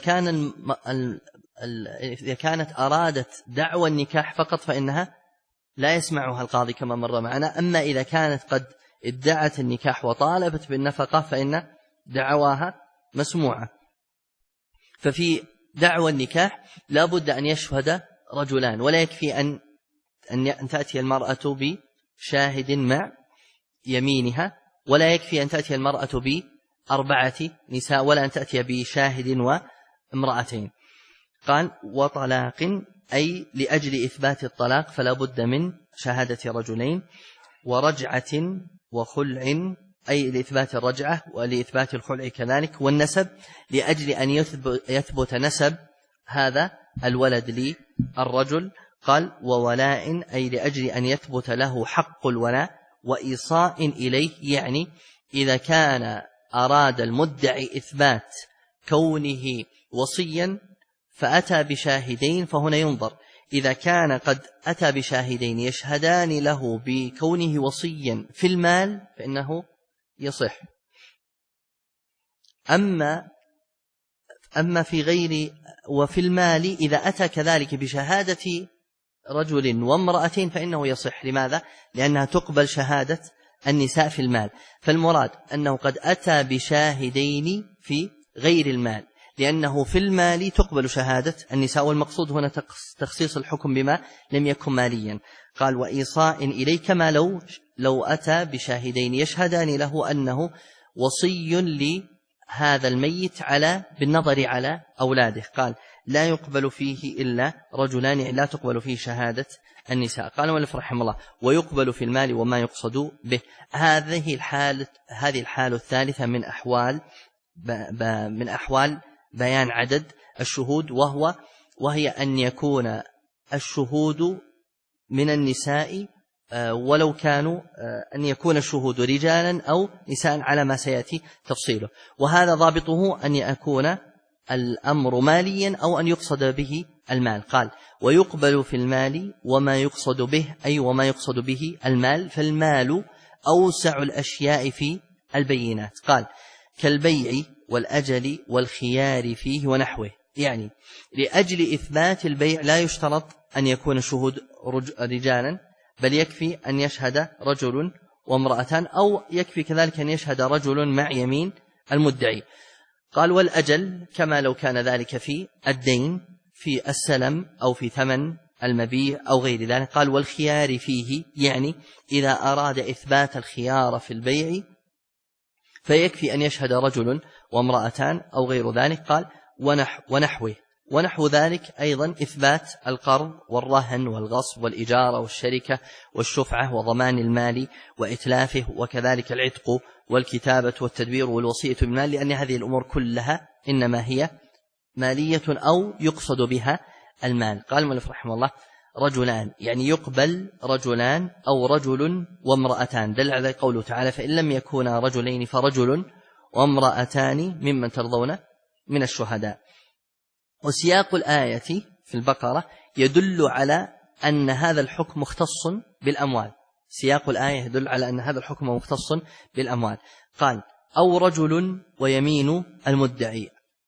إذا كانت أرادت دعوى النكاح فقط فإنها لا يسمعها القاضي كما مر معنا. أما إذا كانت قد ادعت النكاح وطالبت بالنفقة فإن دعواها مسموعة. ففي دعوى النكاح لا بد أن يشهد رجلان، ولا يكفي أن تأتي المرأة بشاهد مع يمينها، ولا يكفي أن تأتي المرأة ب4 نساء، ولا أن تأتي بشاهد وامرأتين. قال وطلاق أي لأجل إثبات الطلاق فلا بد من شهادة رجلين، ورجعة وخلع أي لإثبات الرجعة ولإثبات الخلع كذلك، والنسب لأجل أن يثبت نسب هذا الولد للرجل. قال وولاء أي لأجل أن يثبت له حق الولاء، وإيصاء إليه يعني إذا كان أراد المدعي إثبات كونه وصيا فأتى بشاهدين فهنا ينظر، إذا كان قد أتى بشاهدين يشهدان له بكونه وصيا في المال فإنه يصح. أما في غير وفي المال إذا أتى كذلك بشهادة رجل وامرأتين فإنه يصح. لماذا؟ لأنها تقبل شهادة النساء في المال. فالمراد أنه قد أتى بشاهدين في غير المال، لأنه في المال تقبل شهادة النساء، والمقصود هنا تخصيص الحكم بما لم يكن ماليا. قال وإيصاء إليه كما لو أتى بشاهدين يشهدان له أنه وصي لهذا الميت بالنظر على أولاده. قال لا يقبل فيه إلا رجلان، لا تقبل فيه شهادة النساء. قال المؤلف رحمه الله ويقبل في المال وما يقصد به. هذه الحالة الثالثة من أحوال بيان عدد الشهود، وهي أن يكون الشهود من النساء ولو كانوا أن يكون الشهود رجالا أو نساء على ما سيأتي تفصيله. وهذا ضابطه أن يكون الأمر ماليا أو أن يقصد به المال. قال ويقبل في المال وما يقصد به، أي وما يقصد به المال، فالمال أوسع الأشياء في البينات. قال كالبيع والأجل والخيار فيه ونحوه، يعني لأجل إثبات البيع لا يشترط أن يكون الشهود رجالا، بل يكفي أن يشهد رجل وامرأتان، أو يكفي كذلك أن يشهد رجل مع يمين المدعي. قال والأجل كما لو كان ذلك في الدين، في السلم أو في ثمن المبيع أو غير ذلك. قال والخيار فيه، يعني إذا أراد إثبات الخيار في البيع فيكفي أن يشهد رجل وامرأتان أو غير ذلك. قال ونحو ذلك أيضا إثبات القرض والرهن والغصب والإجارة والشركة والشفعة وضمان المال وإتلافه، وكذلك العتق والكتابة والتدبير والوصية بالمال، لأن هذه الأمور كلها إنما هي مالية أو يقصد بها المال. قال المؤلف رحمه الله رجلان، يعني يقبل رجلان أو رجل وامرأتان، دل على قوله تعالى فإن لم يكونا رجلين فرجل وامرأتان ممن ترضون من الشهداء. وسياق الآية في البقرة يدل على أن هذا الحكم مختص بالأموال. سياق الآية يدل على أن هذا الحكم مختص بالأموال. قال أو رجل ويمين المدعي،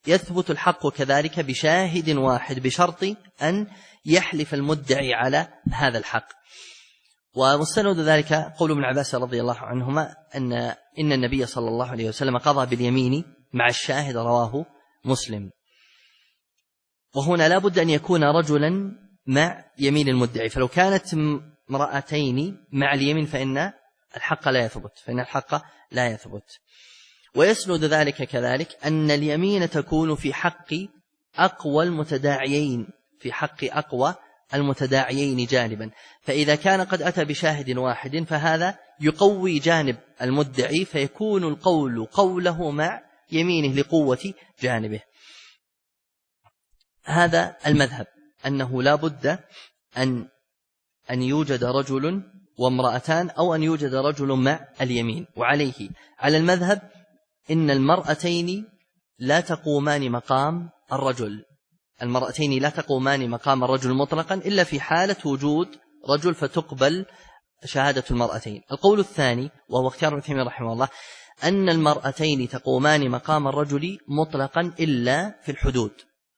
يثبت الحق كذلك بشاهد واحد بشرط أن يحلف المدعي على هذا الحق. ومستند ذلك قول ابن عباس رضي الله عنهما إن النبي صلى الله عليه وسلم قضى باليمين مع الشاهد، رواه مسلم. وهنا لا بد أن يكون رجلا مع يمين المدعي، فلو كانت امرأتين مع اليمين فإن الحق لا يثبت. ويسند ذلك كذلك أن اليمين تكون في حق أقوى المتداعيين جانبا، فإذا كان قد أتى بشاهد واحد فهذا يقوي جانب المدعي، فيكون القول قوله مع يمينه لقوة جانبه. هذا المذهب، أنه لا بد أن يوجد رجل وامرأتان، أو أن يوجد رجل مع اليمين. وعليه على المذهب إن المرأتين لا تقومان مقام الرجل مطلقا إلا في حالة وجود رجل فتقبل شهادة المرأتين. القول الثاني وهو اختيار ابن تيمية رحمه الله أن المرأتين تقومان مقام الرجل مطلقا إلا في الحدود.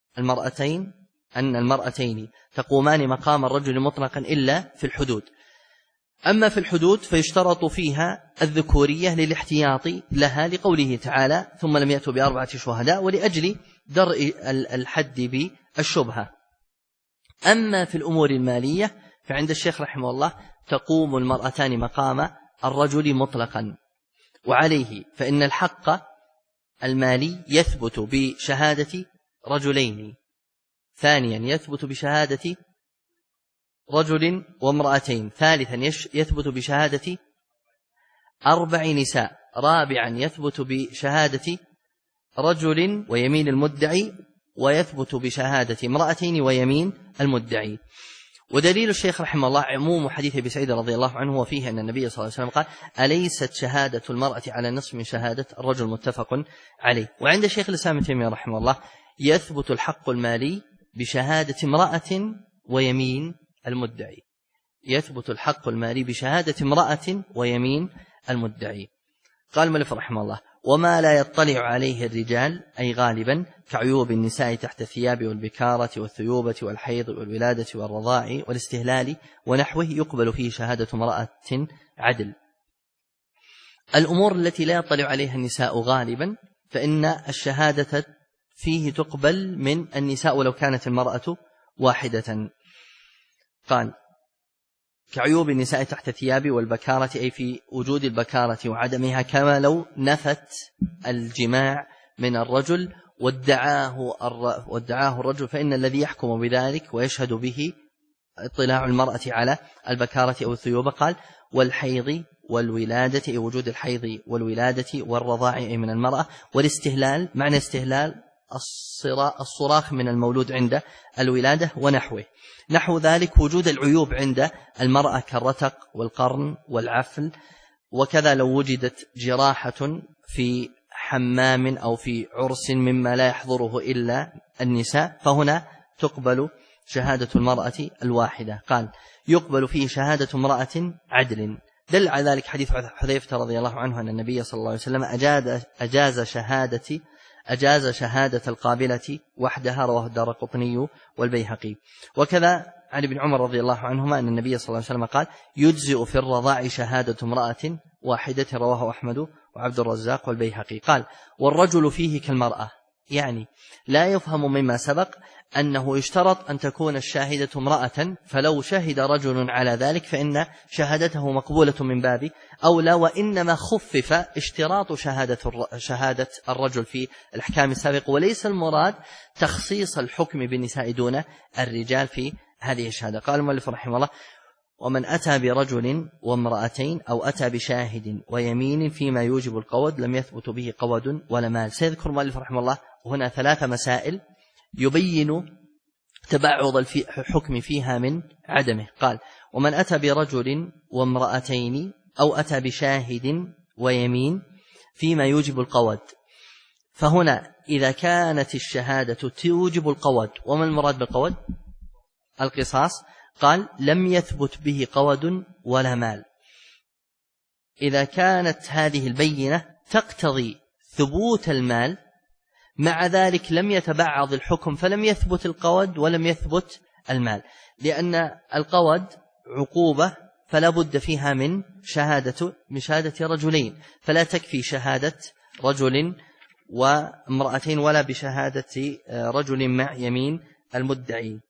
المرأتين تقومان مقام الرجل مطلقا إلا في الحدود. أما في الحدود فيشترط فيها الذكورية للاحتياط لها، لقوله تعالى ثم لم يأتوا ب4 شهداء، ولأجل درء الحد بالشبهة. أما في الأمور المالية فعند الشيخ رحمه الله تقوم المرأتان مقام الرجل مطلقا. وعليه فإن الحق المالي يثبت بشهادة رجلين، ثانيا يثبت بشهادة رجل وامرأتين، ثالثا يثبت بشهادة 4 نساء، رابعا يثبت بشهادة رجل ويمين المدعي، ويثبت بشهادة امرأتين ويمين المدعي. ودليل الشيخ رحمه الله عموم حديث أبي سعيد رضي الله عنه، وفيه أن النبي صلى الله عليه وسلم قال أليست شهادة المرأة على نصف من شهادة الرجل، متفق عليه. وعند الشيخ الإسلام ابن تيمية رحمه الله يثبت الحق المالي بشهادة امرأة ويمين المدعي. قال المؤلف رحمه الله وما لا يطلع عليه الرجال، أي غالبا، كعيوب النساء تحت الثياب والبكارة والثيوبة والحيض والولادة والرضاع والاستهلال ونحوه، يقبل فيه شهادة امرأة عدل. الأمور التي لا يطلع عليها النساء غالبا فإن الشهادة فيه تقبل من النساء ولو كانت المرأة واحدة. قال كعيوب النساء تحت الثياب والبكارة، أي في وجود البكارة وعدمها، كما لو نفت الجماع من الرجل وادعاه الرجل، فإن الذي يحكم بذلك ويشهد به اطلاع المرأة على البكارة أو الثيوبة. قال والحيض والولادة، أي وجود الحيض والولادة، والرضاع أي من المرأة، والاستهلال، معنى استهلال الصراخ من المولود عند الولادة ونحوه. نحو ذلك وجود العيوب عند المرأة كالرتق والقرن والعفل، وكذا لو وجدت جراحة في حمام أو في عرس مما لا يحضره إلا النساء، فهنا تقبل شهادة المرأة الواحدة. قال يقبل فيه شهادة امرأة عدل. دل على ذلك حديث حذيفة رضي الله عنه أن النبي صلى الله عليه وسلم أجاز شهادة القابلة وحدها، رواه الدارقطني والبيهقي. وكذا عن ابن عمر رضي الله عنهما أن النبي صلى الله عليه وسلم قال يجزئ في الرضاع شهادة امرأة واحدة، رواه أحمد وعبد الرزاق والبيهقي. قال والرجل فيه كالمرأة، يعني لا يفهم مما سبق أنه يشترط أن تكون الشاهدة امرأة، فلو شهد رجل على ذلك فإن شهادته مقبولة من باب أولى، وإنما خفف اشتراط شهادة الرجل في الأحكام السابقة، وليس المراد تخصيص الحكم بالنساء دون الرجال في هذه الشهادة. قال المؤلف رحمه الله ومن أتى برجل وامرأتين أو أتى بشاهد ويمين فيما يوجب القود لم يثبت به قود ولا مال. سيذكر المؤلف رحمه الله هنا 3 مسائل يبين تبعض الحكم فيها من عدمه. قال ومن أتى برجل وامرأتين أو أتى بشاهد ويمين فيما يوجب القود، فهنا إذا كانت الشهادة توجب القود، وما المراد بالقود؟ القصاص. قال لم يثبت به قود ولا مال. إذا كانت هذه البينة تقتضي ثبوت المال مع ذلك لم يتبعض الحكم فلم يثبت القود ولم يثبت المال، لأن القود عقوبة فلا بد فيها من شهادة رجلين، فلا تكفي شهادة رجل وامرأتين ولا بشهادة رجل مع يمين المدعي.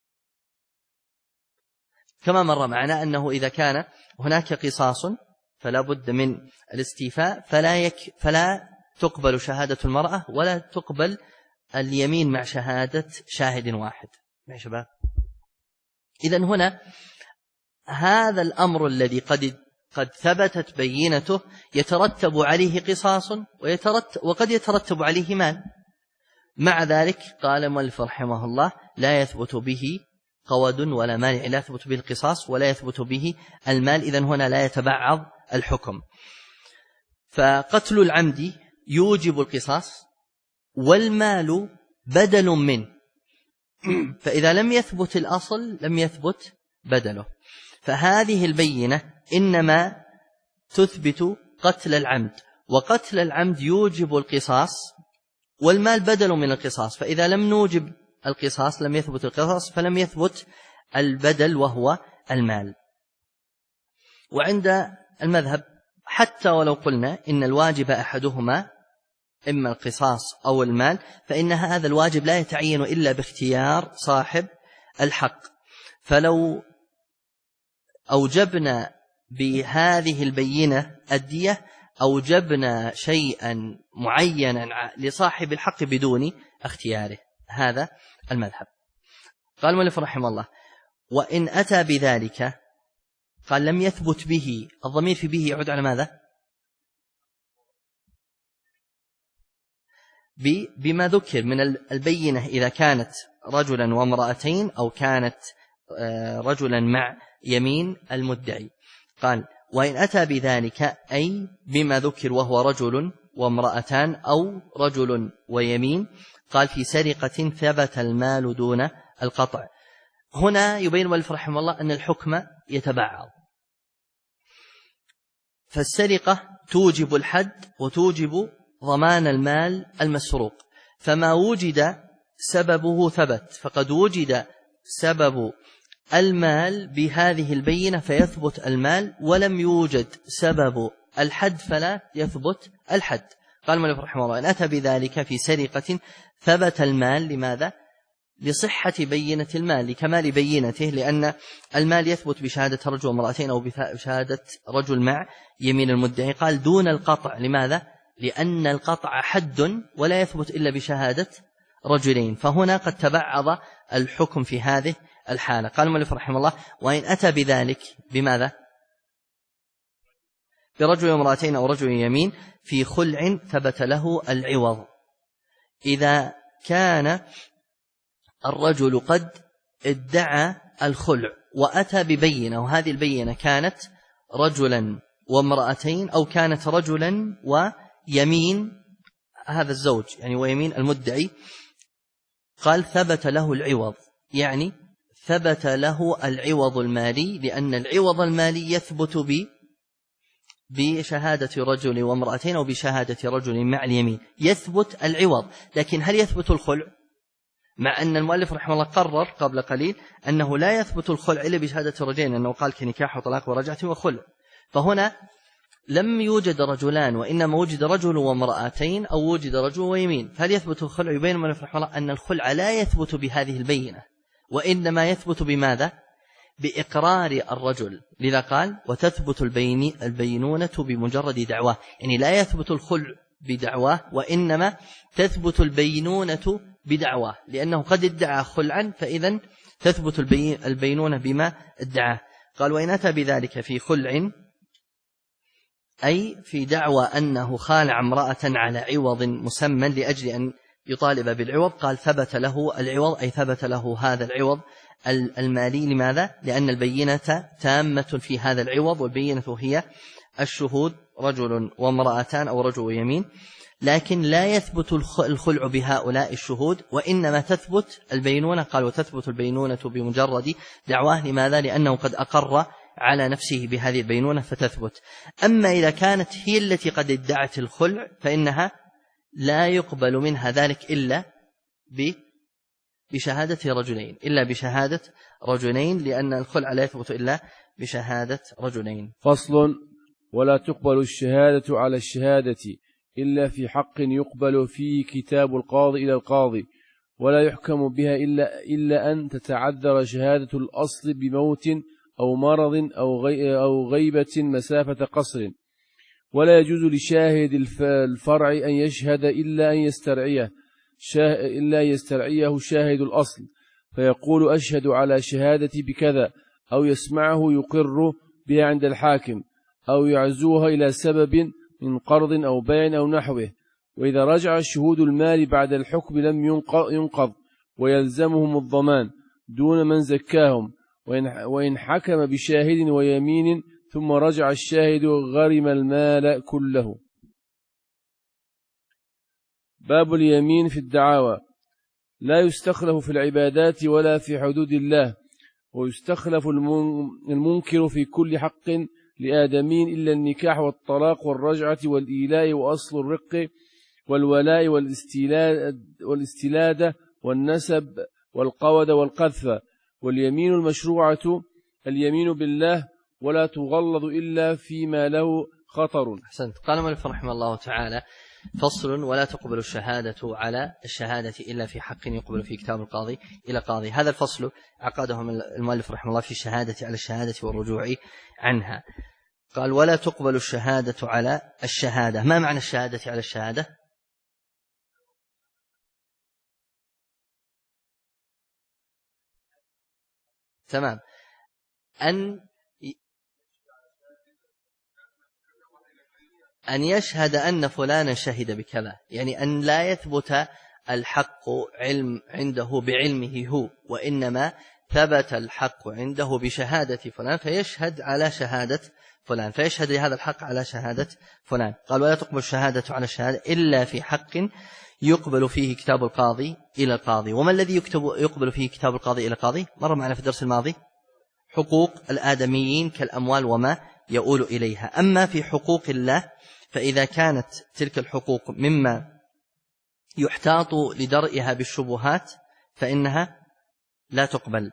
كما مر معنا أنه إذا كان هناك قصاص فلا بد من الاستيفاء، فلا تقبل شهادة المرأة ولا تقبل اليمين مع شهادة شاهد واحد. يا شباب، إذن هنا هذا الأمر الذي قد ثبتت بينته يترتب عليه قصاص وقد يترتب عليه مال. مع ذلك قال المؤلف رحمه الله لا يثبت به قود ولا مال، لا يثبت به القصاص ولا يثبت به المال، إذن هنا لا يتبعض الحكم. فقتل العمد يوجب القصاص والمال بدل منه، فإذا لم يثبت الأصل لم يثبت بدله. فهذه البينة إنما تثبت قتل العمد، وقتل العمد يوجب القصاص والمال بدل من القصاص، فإذا لم نوجب القصاص لم يثبت القصاص فلم يثبت البدل وهو المال. وعند المذهب حتى ولو قلنا إن الواجب أحدهما إما القصاص أو المال، فإن هذا الواجب لا يتعين إلا باختيار صاحب الحق. فلو أوجبنا بهذه البينة الدية أوجبنا شيئا معينا لصاحب الحق بدون اختياره، هذا المذهب. قال المؤلف رحمه الله وإن أتى بذلك، قال لم يثبت به، الضمير في به يعود على ماذا؟ بما ذكر من البينة إذا كانت رجلا وامرأتين أو كانت رجلا مع يمين المدعي. قال وإن أتى بذلك أي بما ذكر وهو رجل وامرأتان أو رجل ويمين. قال في سرقة ثبت المال دون القطع. هنا يبين المؤلف رحمه الله أن الحكم يتبعض، فالسرقة توجب الحد وتوجب ضمان المال المسروق، فما وجد سببه ثبت، فقد وجد سبب المال بهذه البينة فيثبت المال، ولم يوجد سبب الحد فلا يثبت الحد. قال المؤلف رحمه الله إن أتى بذلك في سرقة ثبت المال. لماذا؟ لصحة بينة المال، لكمال بينته، لأن المال يثبت بشهادة رجل وامرأتين أو بشهادة رجل مع يمين المدعي. قال دون القطع. لماذا؟ لأن القطع حد ولا يثبت إلا بشهادة رجلين، فهنا قد تبعض الحكم في هذه الحالة. قال المؤلف رحمه الله وإن أتى بذلك بماذا؟ برجل وامرأتين أو رجل يمين في خلع ثبت له العوض. إذا كان الرجل قد ادعى الخلع وأتى ببينة، وهذه البينة كانت رجلا وامرأتين أو كانت رجلا ويمين هذا الزوج يعني ويمين المدعي، قال ثبت له العوض، يعني ثبت له العوض المالي، لأن العوض المالي يثبت بشهادة رجل وامرأتين أو بشهادة رجل مع اليمين، يثبت العوض. لكن هل يثبت الخلع؟ مع أن المؤلف رحمه الله قرر قبل قليل أنه لا يثبت الخلع إلا بشهادة رجلين، أنه قال كنكاح وطلاق ورجعة وخلع. فهنا لم يوجد رجلان وإنما وجد رجل وامرأتين أو وجد رجل ويمين، فهل يثبت الخلع؟ يبين المؤلف رحمه الله أن الخلع لا يثبت بهذه البينة، وإنما يثبت بماذا؟ بإقرار الرجل. لذا قال وتثبت البينونة بمجرد دعواه، يعني لا يثبت الخلع بدعواه وإنما تثبت البينونة بدعواه، لأنه قد ادعى خلعا فإذن تثبت البينونة بما ادعاه. قال وإن أتى بذلك في خلع أي في دعوى أنه خالع امرأة على عوض مسمى لأجل أن يطالب بالعوض، قال ثبت له العوض أي ثبت له هذا العوض المالي. لماذا؟ لأن البينة تامة في هذا العوض، والبينة هي الشهود رجل وامرأتان أو رجل ويمين. لكن لا يثبت الخلع بهؤلاء الشهود وإنما تثبت البينونة. قال وتثبت البينونة بمجرد دعواه. لماذا؟ لأنه قد أقر على نفسه بهذه البينونة فتثبت. أما إذا كانت هي التي قد ادعت الخلع فإنها لا يقبل منها ذلك إلا بشهادة رجلين، لأن الخلع لا يثبت إلا بشهادة رجلين. فصل: ولا تقبل الشهادة على الشهادة إلا في حق يقبل فيه كتاب القاضي إلى القاضي، ولا يحكم بها إلا أن تتعذر شهادة الأصل بموت أو مرض أو غيبة مسافة قصر. ولا يجوز لشاهد الفرع أن يشهد إلا أن يسترعيه شاهد الأصل، فيقول أشهد على شهادتي بكذا، أو يسمعه يقر بها عند الحاكم، أو يعزوها إلى سبب من قرض أو بيع أو نحوه. وإذا رجع الشهود المال بعد الحكم لم ينقض، ويلزمهم الضمان دون من زكاهم. وإن حكم بشاهد ويمين ثم رجع الشاهد غرم المال كله. باب اليمين في الدعاوى. لا يستخلف في العبادات ولا في حدود الله، ويستخلف المنكر في كل حق لآدمين إلا النكاح والطلاق والرجعة والإيلاء وأصل الرق والولاء والاستلادة والنسب والقود والقذف. واليمين المشروعة اليمين بالله، ولا تغلظ إلا فيما له خطر. أحسنت. قال المؤلف رحمه الله تعالى: فصل: ولا تقبل الشهادة على الشهادة إلا في حق يقبل في كتاب القاضي إلى قاضي. هذا الفصل عقده المؤلف رحمه الله في الشهادة على الشهادة والرجوع عنها. قال: ولا تقبل الشهادة على الشهادة. ما معنى الشهادة على الشهادة؟ تمام. أن يشهد أن فلانا شهد بكذا، يعني أن لا يثبت الحق عنده بعلمه هو، وإنما ثبت الحق عنده بشهادة فلان، فيشهد على شهادة فلان، فيشهد لهذا الحق على شهادة فلان. قال: ولا تقبل الشهادة على الشهادة إلا في حق يقبل فيه كتاب القاضي إلى القاضي. وما الذي يقبل فيه كتاب القاضي إلى القاضي؟ مر معنا في الدرس الماضي: حقوق الآدميين كالأموال وما يؤول إليها. أما في حقوق الله فإذا كانت تلك الحقوق مما يحتاط لدرئها بالشبهات فإنها لا تقبل.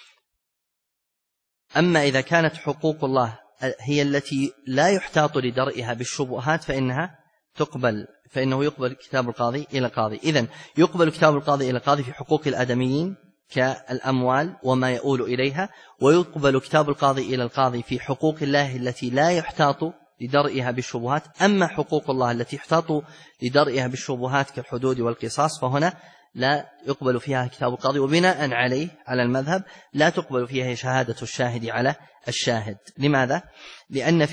أما إذا كانت حقوق الله هي التي لا يحتاط لدرئها بالشبهات فإنها تقبل، فإنه يقبل كتاب القاضي إلى القاضي. إذن يقبل كتاب القاضي إلى القاضي في حقوق الآدميين كالأموال وما يؤول إليها، ويقبل كتاب القاضي إلى القاضي في حقوق الله التي لا يحتاط لدرئها بالشبهات. أما حقوق الله التي يحتاط لدرئها بالشبهات كالحدود والقصاص فهنا لا يقبل فيها كتاب القاضي، وبناء عليه على المذهب لا تقبل فيها شهادة الشاهد على الشاهد. لماذا؟ لأن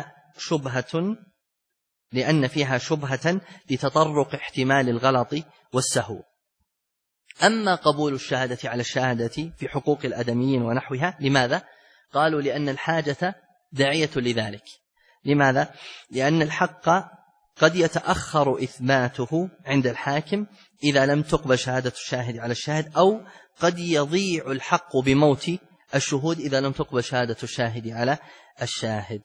فيها شبهة لتطرق احتمال الغلط والسهو. أما قبول الشهادة على الشهادة في حقوق الآدميين ونحوها، لماذا؟ قالوا: لأن الحاجة داعية لذلك. لماذا؟ لأن الحق قد يتأخر إثباته عند الحاكم إذا لم تقبل شهادة الشاهد على الشاهد، أو قد يضيع الحق بموت الشهود إذا لم تقبل شهادة الشاهد على الشاهد.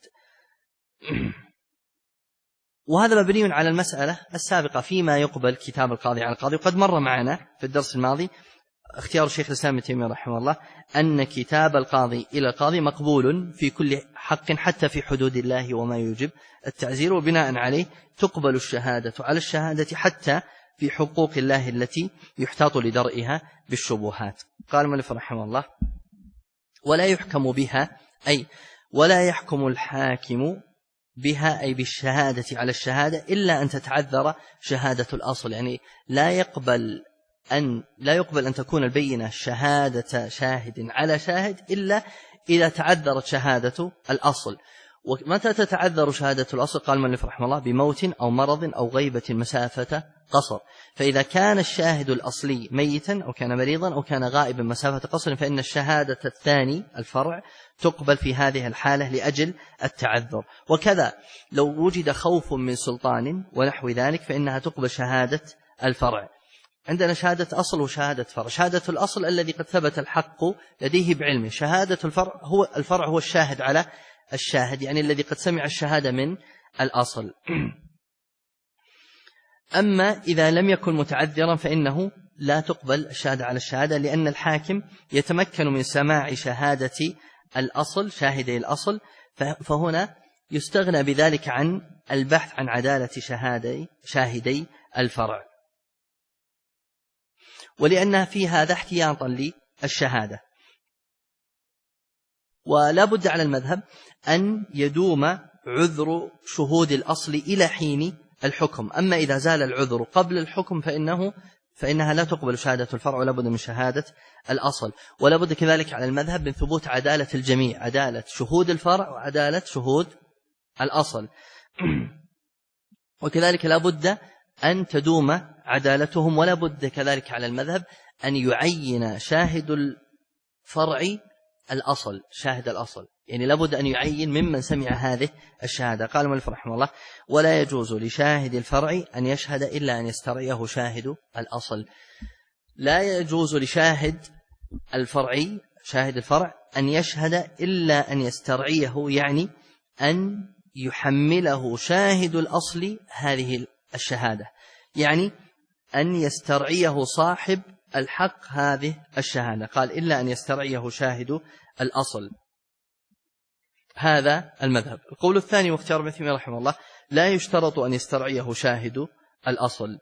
وهذا مبني على المسألة السابقة فيما يقبل كتاب القاضي على القاضي. وقد مر معنا في الدرس الماضي اختيار الشيخ الإسلام ابن تيمية رحمه الله أن كتاب القاضي إلى القاضي مقبول في كل حق حتى في حدود الله وما يوجب التعزير، وبناء عليه تقبل الشهادة على الشهادة حتى في حقوق الله التي يحتاط لدرئها بالشبهات. قال المؤلف رحمه الله: ولا يحكم بها، أي ولا يحكم الحاكم بها، أي بالشهادة على الشهادة، إلا أن تتعذر شهادة الأصل. يعني لا يقبل أن تكون البينة شهادة شاهد على شاهد إلا إذا تعذرت شهادة الأصل. ومتى تتعذر شهادة الأصل؟ قال المؤلف رحمه الله: بموت أو مرض أو غيبة مسافة قصر. فإذا كان الشاهد الأصلي ميتا أو كان مريضا أو كان غائبا مسافة قصر فإن الشهادة الثاني الفرع تقبل في هذه الحالة لأجل التعذر. وكذا لو وجد خوف من سلطان ونحو ذلك فإنها تقبل شهادة الفرع. عندنا شهادة أصل وشهادة فرع. شهادة الأصل الذي قد ثبت الحق لديه بعلمه، شهادة الفرع هو الشاهد على الشاهد، يعني الذي قد سمع الشهادة من الأصل. أما إذا لم يكن متعذرا فإنه لا تقبل الشهادة على الشهادة، لأن الحاكم يتمكن من سماع شهادة الأصل شاهدي الأصل، فهنا يستغنى بذلك عن البحث عن عدالة شاهدي الفرع، ولأن في هذا احتياطا للشهادة. ولا بد على المذهب أن يدوم عذر شهود الأصل إلى حين الحكم. أما إذا زال العذر قبل الحكم فإنها لا تقبل شهادة الفرع، ولا بد من شهادة الأصل. ولا بد كذلك على المذهب من ثبوت عدالة الجميع، عدالة شهود الفرع وعدالة شهود الأصل. وكذلك لا بد أن تدوم عدالتهم. ولا بد كذلك على المذهب أن يعين شاهد الفرع الأصل، شاهد الأصل، يعني لابد أن يعين ممن سمع هذه الشهادة. قال المؤلف رحمه الله: ولا يجوز لشاهد الفرع أن يشهد إلا أن يسترعيه شاهد الأصل. لا يجوز لشاهد الفرع، شاهد الفرع، أن يشهد إلا أن يسترعيه، يعني أن يحمله شاهد الأصل هذه الشهادة، يعني أن يسترعيه صاحب الحق هذه الشهادة. قال: إلا أن يسترعيه شاهد الأصل. هذا المذهب. القول الثاني واختيار ابن تيمية رحمه الله: لا يشترط أن يسترعيه شاهد الأصل.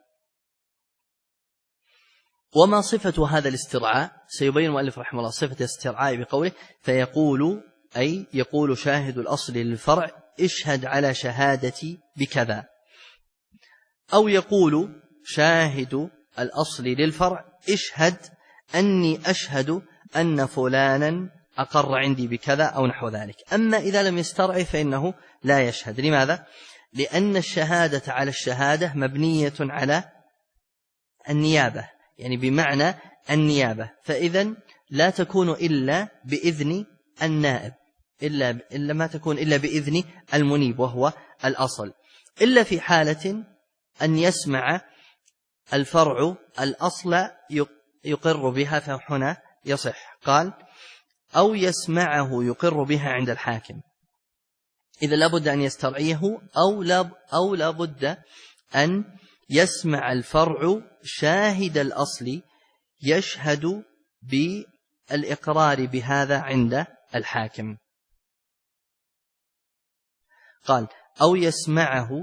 وما صفة هذا الاسترعاء؟ سيبين المؤلف رحمه الله صفة الاسترعاء بقوله: فيقول، أي يقول شاهد الأصل للفرع: اشهد على شهادتي بكذا. أو يقول شاهد الأصل للفرع: اشهد أني أشهد أن فلانا أقر عندي بكذا أو نحو ذلك. أما إذا لم يسترعي فإنه لا يشهد. لماذا؟ لأن الشهادة على الشهادة مبنية على النيابة، يعني بمعنى النيابة، فإذن لا تكون إلا بإذن النائب، إلا ما تكون إلا بإذن المنيب وهو الأصل، إلا في حالة أن يسمع الفرع الأصل يقر بها، فهنا يصح. قال: أو يسمعه يقر بها عند الحاكم. إذا لابد أن يسترعيه أو لابد أن يسمع الفرع شاهد الأصل يشهد بالإقرار بهذا عند الحاكم. قال: أو يسمعه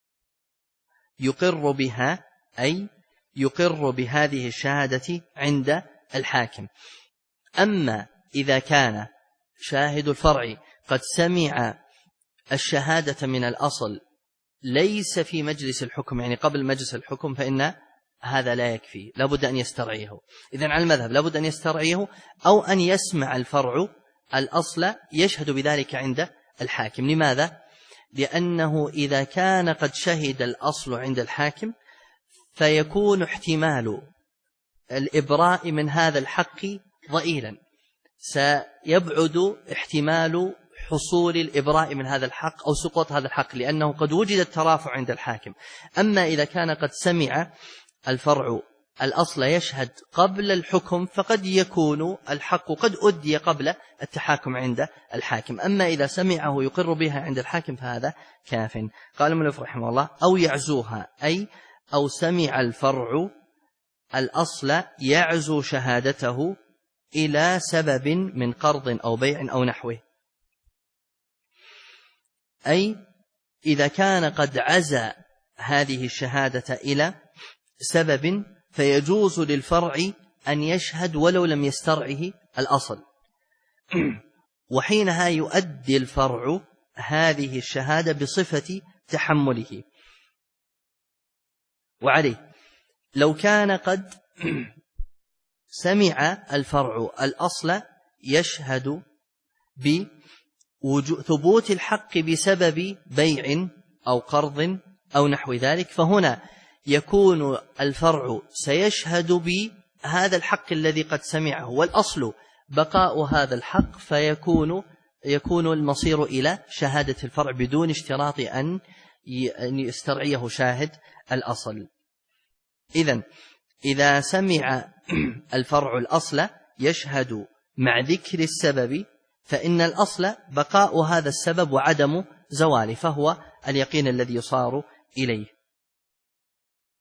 يقر بها، أي يقر بهذه الشهادة عند الحاكم. أما إذا كان شاهد الفرع قد سمع الشهادة من الأصل ليس في مجلس الحكم، يعني قبل مجلس الحكم، فإن هذا لا يكفي، لابد أن يسترعيه. إذن على المذهب لابد أن يسترعيه أو أن يسمع الفرع الأصل يشهد بذلك عند الحاكم. لماذا؟ لأنه إذا كان قد شهد الأصل عند الحاكم فيكون احتمال الإبراء من هذا الحق ضئيلا، سيبعد احتمال حصول الإبراء من هذا الحق أو سقوط هذا الحق، لأنه قد وجد الترافع عند الحاكم. أما إذا كان قد سمع الفرع الأصل يشهد قبل الحكم فقد يكون الحق قد أدي قبل التحاكم عند الحاكم. أما إذا سمعه يقر بها عند الحاكم فهذا كاف. قال المؤلف رحمه الله: أو يعزوها، أي أو سمع الفرع الأصل يعزو شهادته إلى سبب من قرض أو بيع أو نحوه، أي إذا كان قد عزى هذه الشهادة إلى سبب فيجوز للفرع أن يشهد ولو لم يسترعه الأصل، وحينها يؤدي الفرع هذه الشهادة بصفة تحمله. وعليه لو كان قد سمع الفرع الأصل يشهد بثبوت الحق بسبب بيع أو قرض أو نحو ذلك، فهنا يكون الفرع سيشهد بهذا الحق الذي قد سمعه، والأصل بقاء هذا الحق، فيكون المصير إلى شهادة الفرع بدون اشتراط أن يسترعيه شاهد الأصل. إذن إذا سمع الفرع الأصل يشهد مع ذكر السبب فإن الأصل بقاء هذا السبب وعدم زواله، فهو اليقين الذي يصار إليه.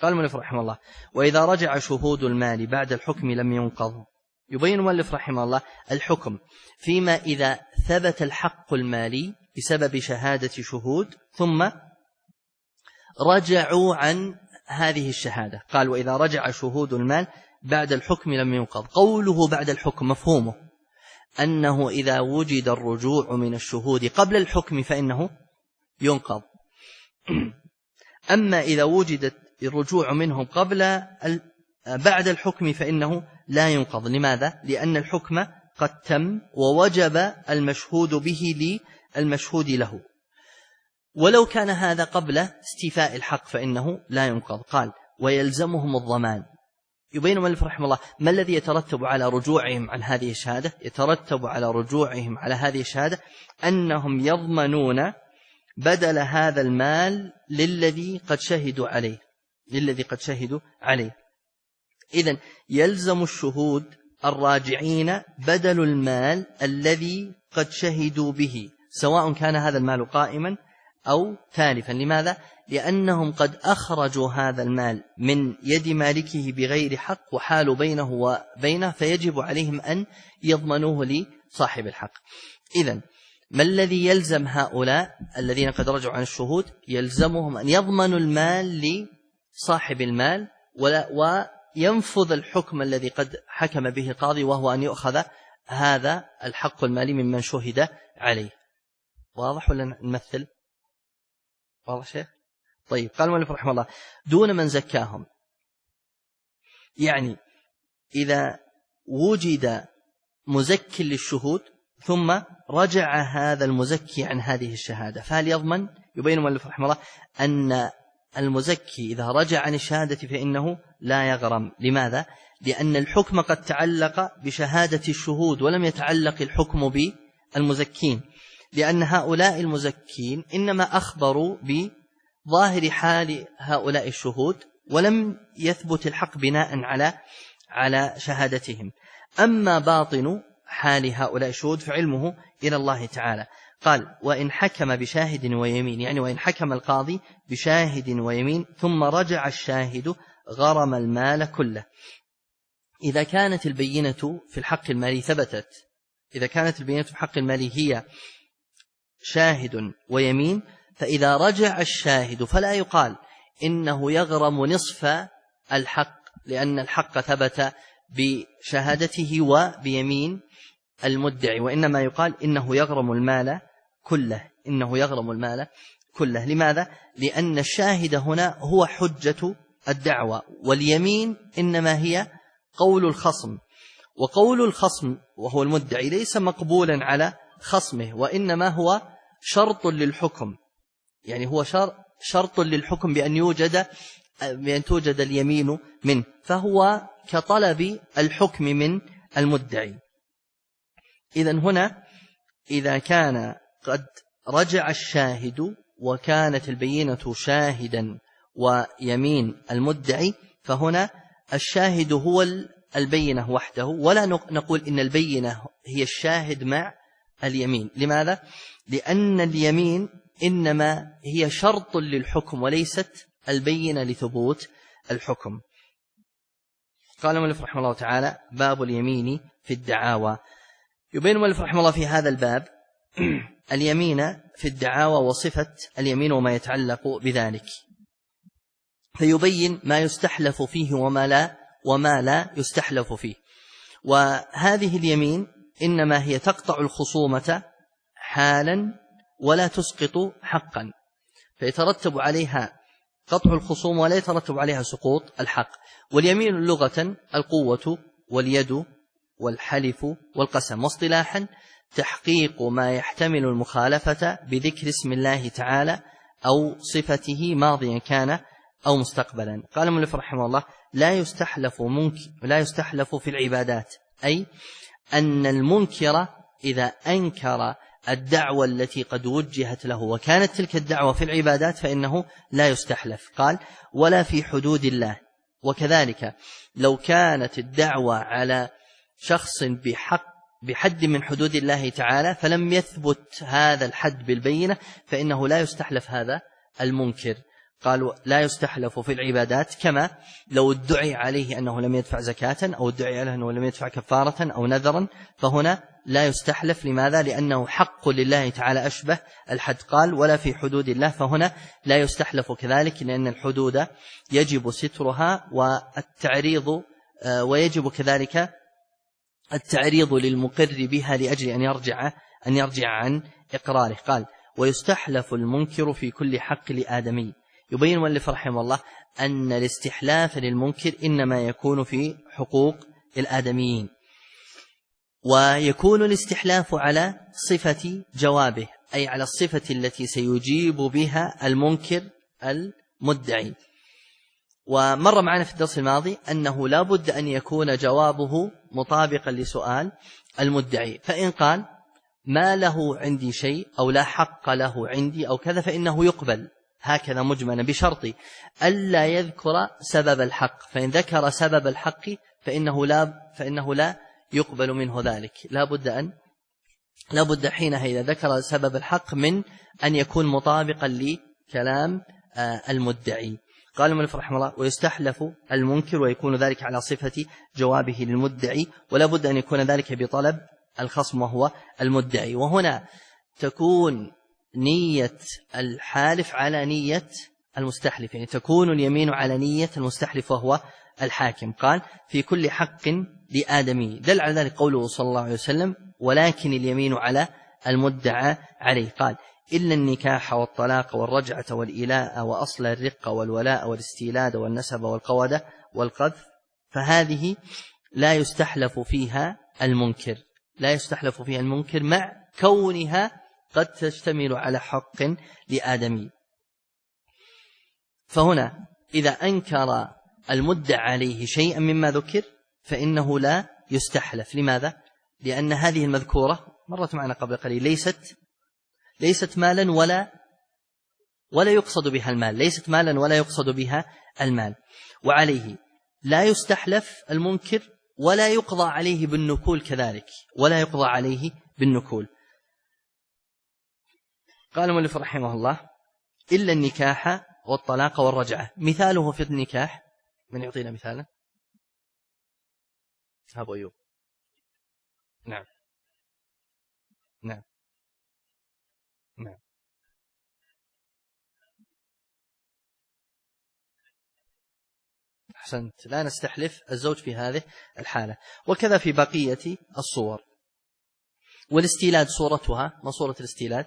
قال المؤلف رحمه الله: وإذا رجع شهود المال بعد الحكم لم ينقض. يبين المؤلف رحمه الله الحكم فيما إذا ثبت الحق المالي بسبب شهادة شهود ثم رجعوا عن هذه الشهادة. قال: وإذا رجع شهود المال بعد الحكم لم ينقض. قوله بعد الحكم مفهومه أنه إذا وجد الرجوع من الشهود قبل الحكم فإنه ينقض. أما إذا وجد الرجوع منهم بعد الحكم فإنه لا ينقض. لماذا؟ لأن الحكم قد تم ووجب المشهود به للمشهود له، ولو كان هذا قبل استيفاء الحق فإنه لا ينقض. قال: ويلزمهم الضمان. يبين المؤلف رحمه الله ما الذي يترتب على رجوعهم عن هذه الشهادة. يترتب على رجوعهم على هذه الشهادة أنهم يضمنون بدل هذا المال للذي قد شهدوا عليه. إذن يلزم الشهود الراجعين بدل المال الذي قد شهدوا به، سواء كان هذا المال قائما أو تالفا. لماذا؟ لأنهم قد أخرجوا هذا المال من يد مالكه بغير حق وحال بينه وبينه، فيجب عليهم أن يضمنوه لصاحب الحق. إذن ما الذي يلزم هؤلاء الذين قد رجعوا عن الشهود؟ يلزمهم أن يضمنوا المال لصاحب المال وينفذ الحكم الذي قد حكم به القاضي، وهو أن يؤخذ هذا الحق المالي ممن شهد عليه. واضح ولا نمثل؟ واضح شيخ؟ طيب. قال المؤلف رحمه الله: دون من زكاهم. يعني إذا وجد مزكي للشهود ثم رجع هذا المزكي عن هذه الشهادة فهل يضمن؟ يبين المؤلف رحمه الله أن المزكي إذا رجع عن الشهادة فإنه لا يغرم. لماذا؟ لأن الحكم قد تعلق بشهادة الشهود ولم يتعلق الحكم بالمزكين، لأن هؤلاء المزكين إنما أخبروا بظاهر حال هؤلاء الشهود ولم يثبت الحق بناء على شهادتهم. أما باطن حال هؤلاء الشهود فعلمه إلى الله تعالى. قال: وإن حكم بشاهد ويمين، يعني وإن حكم القاضي بشاهد ويمين ثم رجع الشاهد غرم المال كله. إذا كانت البينة في الحق المالي ثبتت، إذا كانت البينة في الحق المالي هي شاهد ويمين، فإذا رجع الشاهد فلا يقال إنه يغرم نصف الحق، لأن الحق ثبت بشهادته وبيمين المدعي، وإنما يقال إنه يغرم المال كله. لماذا؟ لأن الشاهد هنا هو حجة الدعوة، واليمين إنما هي قول الخصم، وقول الخصم وهو المدعي ليس مقبولا على خصمه، وإنما هو شرط للحكم، يعني هو شرط للحكم بأن توجد اليمين منه، فهو كطلب الحكم من المدعي. إذن هنا إذا كان قد رجع الشاهد وكانت البينة شاهدا ويمين المدعي، فهنا الشاهد هو البينة وحده، ولا نقول إن البينة هي الشاهد مع اليمين. لماذا؟ لأن اليمين إنما هي شرط للحكم وليست البينة لثبوت الحكم. قال المؤلف رحمه الله تعالى: باب اليمين في الدعاوى. يبين المؤلف رحمه الله في هذا الباب اليمين في الدعاوى وصفة اليمين وما يتعلق بذلك، فيبين ما يستحلف فيه وما لا يستحلف فيه. وهذه اليمين إنما هي تقطع الخصومة حالا ولا تسقط حقا، فيترتب عليها قطع الخصوم ولا يترتب عليها سقوط الحق. واليمين لغة القوة واليد والحلف والقسم، واصطلاحا تحقيق ما يحتمل المخالفة بذكر اسم الله تعالى أو صفته ماضيا كان أو مستقبلا. قال المؤلف رحمه الله: لا يستحلف في العبادات، أي أن المنكر إذا أنكر الدعوة التي قد وجهت له وكانت تلك الدعوة في العبادات فإنه لا يستحلف. قال: ولا في حدود الله. وكذلك لو كانت الدعوة على شخص بحد من حدود الله تعالى فلم يثبت هذا الحد بالبينة فإنه لا يستحلف هذا المنكر. قالوا لا يستحلف في العبادات، كما لو ادعي عليه أنه لم يدفع زكاة أو ادعي عليه أنه لم يدفع كفارة أو نذرا، فهنا لا يستحلف. لماذا؟ لأنه حق لله تعالى أشبه الحد. قال ولا في حدود الله، فهنا لا يستحلف كذلك، لأن الحدود يجب سترها والتعريض، ويجب كذلك التعريض للمقر بها لأجل أن يرجع عن إقراره. قال ويستحلف المنكر في كل حق لآدمي. يبين المؤلف رحمه الله أن الاستحلاف للمنكر إنما يكون في حقوق الآدميين، ويكون الاستحلاف على صفة جوابه، أي على الصفة التي سيجيب بها المنكر المدعي. ومر معنا في الدرس الماضي أنه لا بد أن يكون جوابه مطابقا لسؤال المدعي، فإن قال ما له عندي شيء أو لا حق له عندي أو كذا فإنه يقبل هكذا مجملا، بشرط ألا يذكر سبب الحق، فإن ذكر سبب الحق فإنه لا يقبل منه ذلك. لا بد حينها إذا ذكر سبب الحق من أن يكون مطابقا لكلام المدعي. قال المؤلف رحمه الله ويستحلف المنكر ويكون ذلك على صفة جوابه للمدعي، ولا بد أن يكون ذلك بطلب الخصم وهو المدعي. وهنا تكون نية الحالف على نية المستحلف، يعني تكون اليمين على نية المستحلف وهو الحاكم. قال في كل حق لآدمي، دل على ذلك قوله صلى الله عليه وسلم ولكن اليمين على المدعى عليه. قال إلا النكاح والطلاق والرجعة والإلاء وأصل الرق والولاء والاستيلاد والنسب والقودة والقذف، فهذه لا يستحلف فيها المنكر مع كونها قد تشتمل على حق لآدمي. فهنا إذا أنكر المدعى عليه شيئا مما ذكر فإنه لا يستحلف. لماذا؟ لأن هذه المذكورة مرت معنا قبل قليل ليست مالا ولا يقصد بها المال، ليست مالا ولا يقصد بها المال، وعليه لا يستحلف المنكر ولا يقضى عليه بالنكول كذلك، ولا يقضى عليه بالنكول. قال المؤلف رحمه الله إلا النكاح والطلاق والرجعة. مثاله في النكاح، من يعطينا مثالا؟ أبو أيوب. نعم أحسنت، لا نستحلف الزوج في هذه الحالة. وكذا في بقية الصور. والاستيلاد صورتها، ما صورة الاستيلاد؟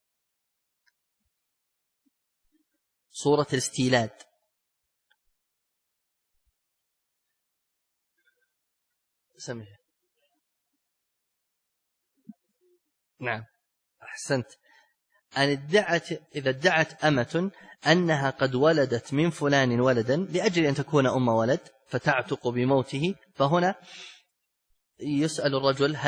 صورة الاستيلاد سميه. نعم أحسنت. إذا ادعت أمة أنها قد ولدت من فلان ولدا لأجل أن تكون أم ولد فتعتق بموته، فهنا يسأل الرجل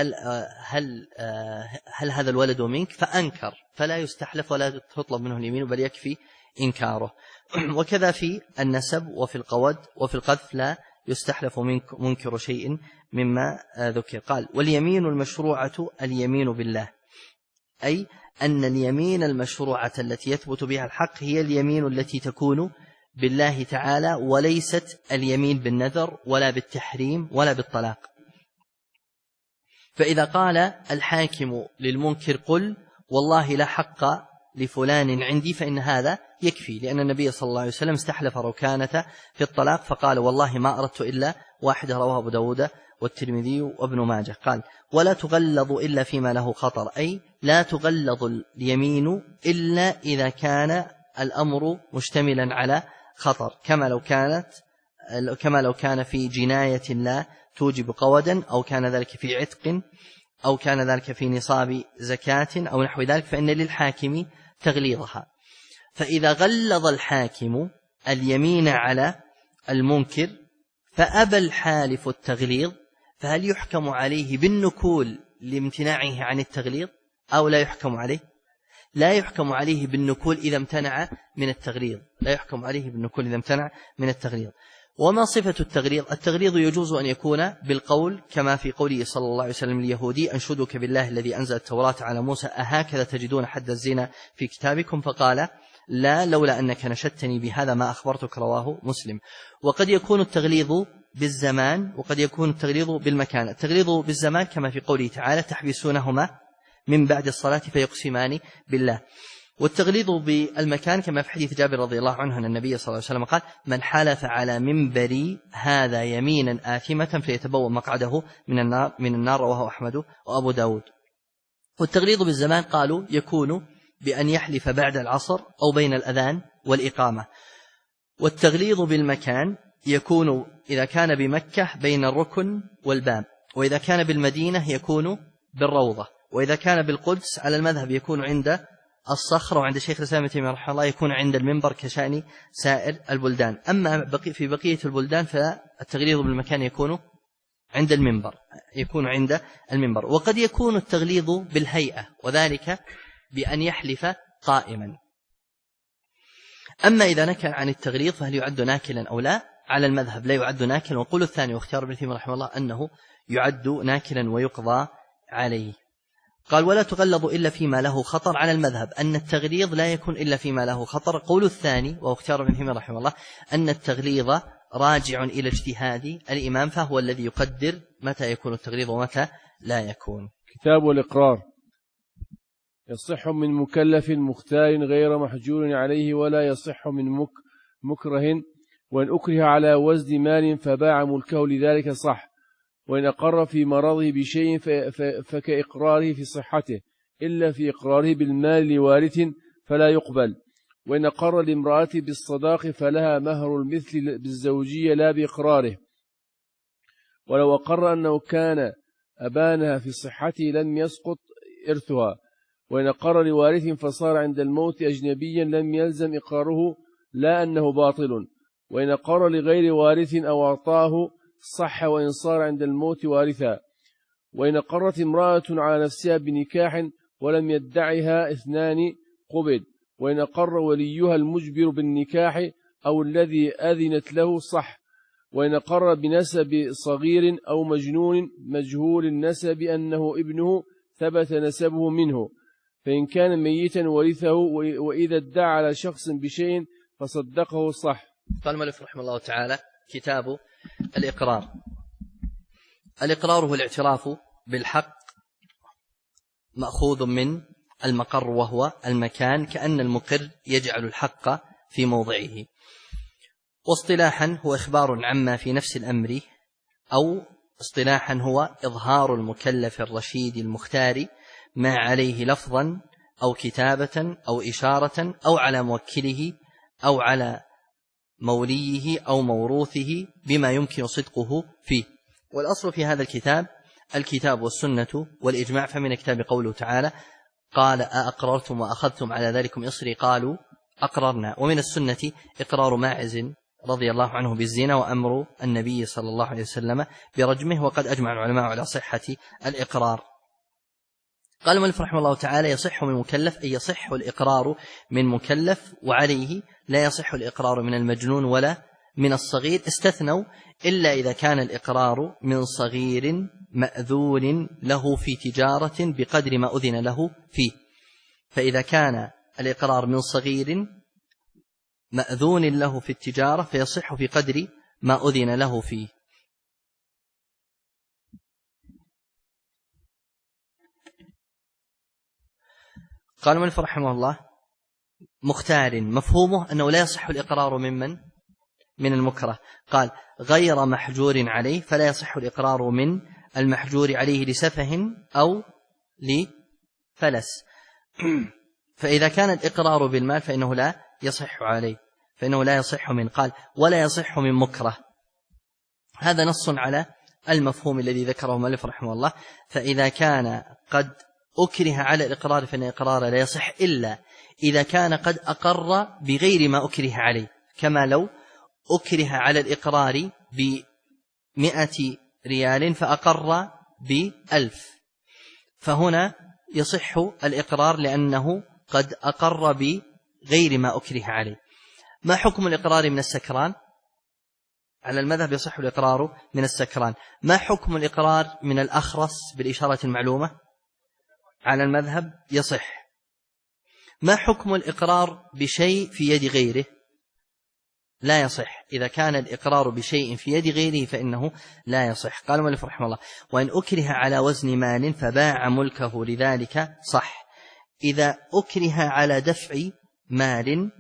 هل هذا الولد منك؟ فأنكر، فلا يستحلف ولا تطلب منه اليمين بل يكفي إنكاره. وكذا في النسب وفي القود وفي القذف لا يستحلف منكر شيء مما ذكر. قال واليمين المشروعة اليمين بالله، أي أن اليمين المشروعة التي يثبت بها الحق هي اليمين التي تكون بالله تعالى، وليست اليمين بالنذر ولا بالتحريم ولا بالطلاق. فإذا قال الحاكم للمنكر قل والله لا حق لفلان عندي، فإن هذا يكفي، لأن النبي صلى الله عليه وسلم استحلف ركانة في الطلاق فقال والله ما أردت إلا واحدة، رواه أبو داود والترمذي وابن ماجه. قال ولا تغلظ إلا فيما له خطر، أي لا تغلظ اليمين إلا إذا كان الأمر مشتملا على خطر، كما لو كان في جناية لا توجب قودا، أو كان ذلك في عتق، أو كان ذلك في نصاب زكاة أو نحو ذلك، فإن للحاكم تغليظها. فإذا غلظ الحاكم اليمين على المنكر فأبى الحالف التغليظ، فهل يحكم عليه بالنكول لامتناعه عن التغليظ أو لا يحكم عليه؟ لا يحكم عليه بالنكول إذا امتنع من التغليظ، لا يحكم عليه بالنكول إذا امتنع من التغليظ. وما صفة التغليظ؟ التغليظ يجوز أن يكون بالقول، كما في قوله صلى الله عليه وسلم اليهودي أنشدك بالله الذي أنزل التوراة على موسى أهكذا تجدون حد الزنا في كتابكم؟ فقال لا لولا أنك نشدتني بهذا ما أخبرتك، رواه مسلم. وقد يكون التغليظ بالزمان وقد يكون التغليظ بالمكان. التغليظ بالزمان كما في قوله تعالى تحبسونهما من بعد الصلاة فيقسمان بالله. والتغليظ بالمكان كما في حديث جابر رضي الله عنه أن النبي صلى الله عليه وسلم قال من حلف على منبري هذا يمينا آثمة فيتبوأ مقعده من النار رواه أحمد وأبو داود. والتغليظ بالزمان قالوا يكون بأن يحلف بعد العصر أو بين الأذان والإقامة. والتغليظ بالمكان يكون إذا كان بمكة بين الركن والباب، وإذا كان بالمدينة يكون بالروضة، وإذا كان بالقدس على المذهب يكون عند الصخرة، وعند شيخ الإسلام ابن تيمية رحمه الله يكون عند المنبر كشأن سائر البلدان. أما في بقية البلدان فالتغليظ بالمكان يكون عند المنبر. وقد يكون التغليظ بالهيئة، وذلك بأن يحلف قائما. أما إذا نكى عن التغليظ فهل يعد ناكلا أو لا؟ على المذهب لا يعد ناكلا، وقول الثاني واختيار ابن تيمية رحمه الله أنه يعد ناكلا ويقضى عليه. قال ولا تغلظ إلا فيما له خطر. على المذهب أن التغليظ لا يكون إلا فيما له خطر. قول الثاني واختيار ابن تيمية رحمه الله أن التغليظ راجع إلى اجتهاد الإمام، فهو الذي يقدر متى يكون التغليظ ومتى لا يكون. كتاب الإقرار. يصح من مكلف مختار غير محجور عليه، ولا يصح من مكره، وإن أكره على وزن مال فباع ملكه لذلك صح، وإن أقر في مرضه بشيء فكإقراره في صحته، إلا في إقراره بالمال لوارث فلا يقبل. وإن أقر لامرأته بالصداق فلها مهر المثل بالزوجية لا بإقراره، ولو أقر أنه كان أبانها في صحته لم يسقط إرثها. وإن أقر لوارث فصار عند الموت أجنبيا لم يلزم إقراره، لا أنه باطل. وإن أقر لغير وارث أو أعطاه صح، وإن صار عند الموت وارثا. وإن أقرت امرأة على نفسها بنكاح ولم يدعها اثنان قبل. وإن أقر وليها المجبر بالنكاح أو الذي أذنت له صح. وإن أقر بنسب صغير أو مجنون مجهول النسب أنه ابنه ثبت نسبه منه، فإن كان ميتا ورثه، وإذا ادعى على شخص بشيء فصدقه صح. قال المؤلف رحمه الله تعالى كتاب الإقرار. الإقرار هو الاعتراف بالحق مأخوذ من المقر وهو المكان، كأن المقر يجعل الحق في موضعه. واصطلاحا هو إخبار عما في نفس الأمر، أو اصطلاحا هو إظهار المكلف الرشيد المختار ما عليه لفظا أو كتابة أو إشارة أو على موكله أو على موليه أو موروثه بما يمكن صدقه فيه. والأصل في هذا الكتاب والسنة والإجماع. فمن الكتاب قوله تعالى قال أأقررتم وأخذتم على ذلكم إصري قالوا أقررنا. ومن السنة إقرار ماعز رضي الله عنه بالزنا، وأمر النبي صلى الله عليه وسلم برجمه، وقد أجمع العلماء على صحة الإقرار. قال المؤلف رحمه الله تعالى يصح من مكلف، أي يصح الإقرار من مكلف، وعليه لا يصح الإقرار من المجنون ولا من الصغير. استثنوا إلا إذا كان الإقرار من صغير مأذون له في تجارة بقدر ما أذن له فيه. فإذا كان الإقرار من صغير مأذون له في التجارة فيصح في قدر ما أذن له فيه. قال المؤلف رحمه الله مختار مفهومه أنه لا يصح الإقرار من المكره. قال غير محجور عليه، فلا يصح الإقرار من المحجور عليه لسفه أو لفلس. فإذا كان الإقرار بالمال فإنه لا يصح عليه، فإنه لا يصح من. قال ولا يصح من مكره. هذا نص على المفهوم الذي ذكره المؤلف رحمه الله. فإذا كان قد أكره على الإقرار فإن الإقرار لا يصح إلا إذا كان قد أقر بغير ما أكره عليه، كما لو أكره على الإقرار ب100 ريال فأقر ب1000، فهنا يصح الإقرار لأنه قد أقر بغير ما أكره عليه. ما حكم الإقرار من السكران؟ على المذهب يصح الإقرار من السكران. ما حكم الإقرار من الأخرس بالإشارة المعلومة؟ على المذهب يصح. ما حكم الإقرار بشيء في يد غيره؟ لا يصح. إذا كان الإقرار بشيء في يد غيره فإنه لا يصح. قال المؤلف رحمه الله: وإن أكره على وزن مال فباع ملكه لذلك صح. إذا أكره على دفع مال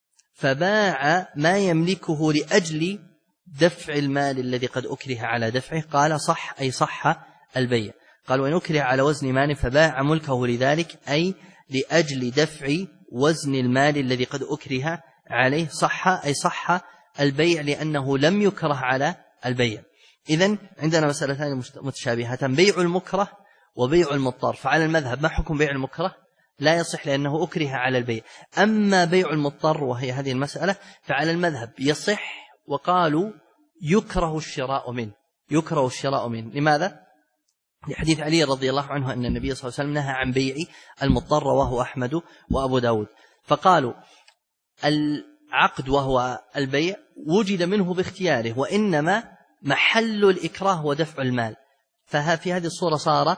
فباع ما يملكه لأجل دفع المال الذي قد أكره على دفعه، قال صح، أي صح البيع. قال: وإن أكره على وزن مال فباع ملكه لذلك، أي لأجل دفع وزن المال الذي قد أكره عليه، صح، أي صح البيع، لأنه لم يكره على البيع. إذن عندنا مسألتان متشابهتان: بيع المكره وبيع المضطر. فعلى المذهب ما حكم بيع المكره؟ لا يصح لأنه أكره على البيع. أما بيع المضطر وهي هذه المسألة فعلى المذهب يصح، وقالوا يكره الشراء منه. يكره الشراء منه. لماذا؟ لحديث علي رضي الله عنه أن النبي صلى الله عليه وسلم نهى عن بيع المضطر، وهو أحمد وأبو داود. فقالوا العقد وهو البيع وجد منه باختياره، وإنما محل الإكراه ودفع المال، ففي هذه الصورة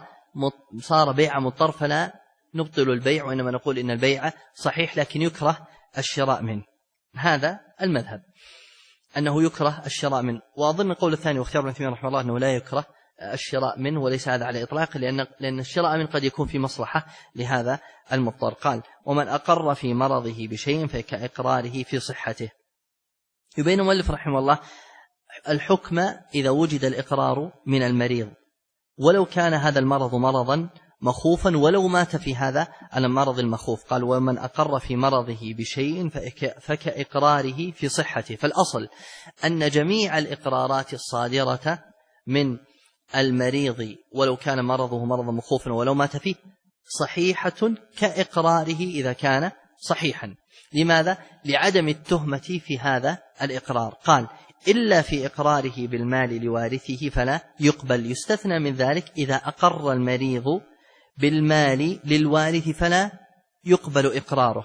صار بيع مضطر، فلا نبطل البيع، وإنما نقول إن البيع صحيح لكن يكره الشراء منه. هذا المذهب، أنه يكره الشراء منه. وأظن القول الثاني واختيار ابن تيمية رحمه الله أنه لا يكره الشراء منه، وليس هذا على إطلاق، لأن الشراء منه قد يكون في مصلحة لهذا المضطر. قال: ومن أقر في مرضه بشيء فكإقراره في صحته. يبين المؤلف رحمه الله الحكم إذا وجد الإقرار من المريض، ولو كان هذا المرض مرضا مخوفا، ولو مات في هذا المرض المخوف. قال: ومن أقر في مرضه بشيء فكإقراره في صحته. فالأصل أن جميع الإقرارات الصادرة من المريض ولو كان مرضه مرضا مخوفا ولو مات فيه صحيحة كإقراره إذا كان صحيحا. لماذا؟ لعدم التهمة في هذا الإقرار. قال: إلا في إقراره بالمال لوارثه فلا يقبل. يستثنى من ذلك إذا أقر المريض بالمال للوارث فلا يقبل إقراره.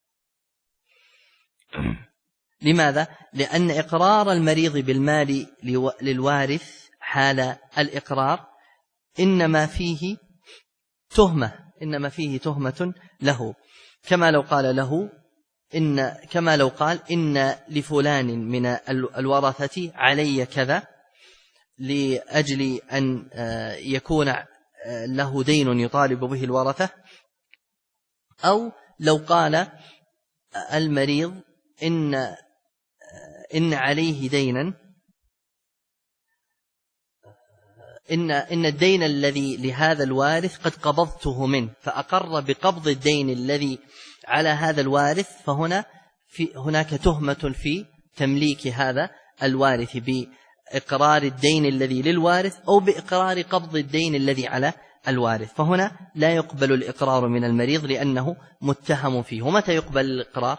لماذا؟ لأن إقرار المريض بالمال للوارث حال الإقرار إنما فيه تهمة له، كما لو قال إن لفلان من الورثة علي كذا لأجل أن يكون له دين يطالب به الورثة، أو لو قال المريض إن عليه دينا، إن الدين الذي لهذا الوارث قد قبضته منه، فأقر بقبض الدين الذي على هذا الوارث، هناك تهمة في تمليك هذا الوارث بإقرار الدين الذي للوارث أو بإقرار قبض الدين الذي على الوارث. فهنا لا يقبل الإقرار من المريض لأنه متهم فيه. ومتى يقبل الإقرار؟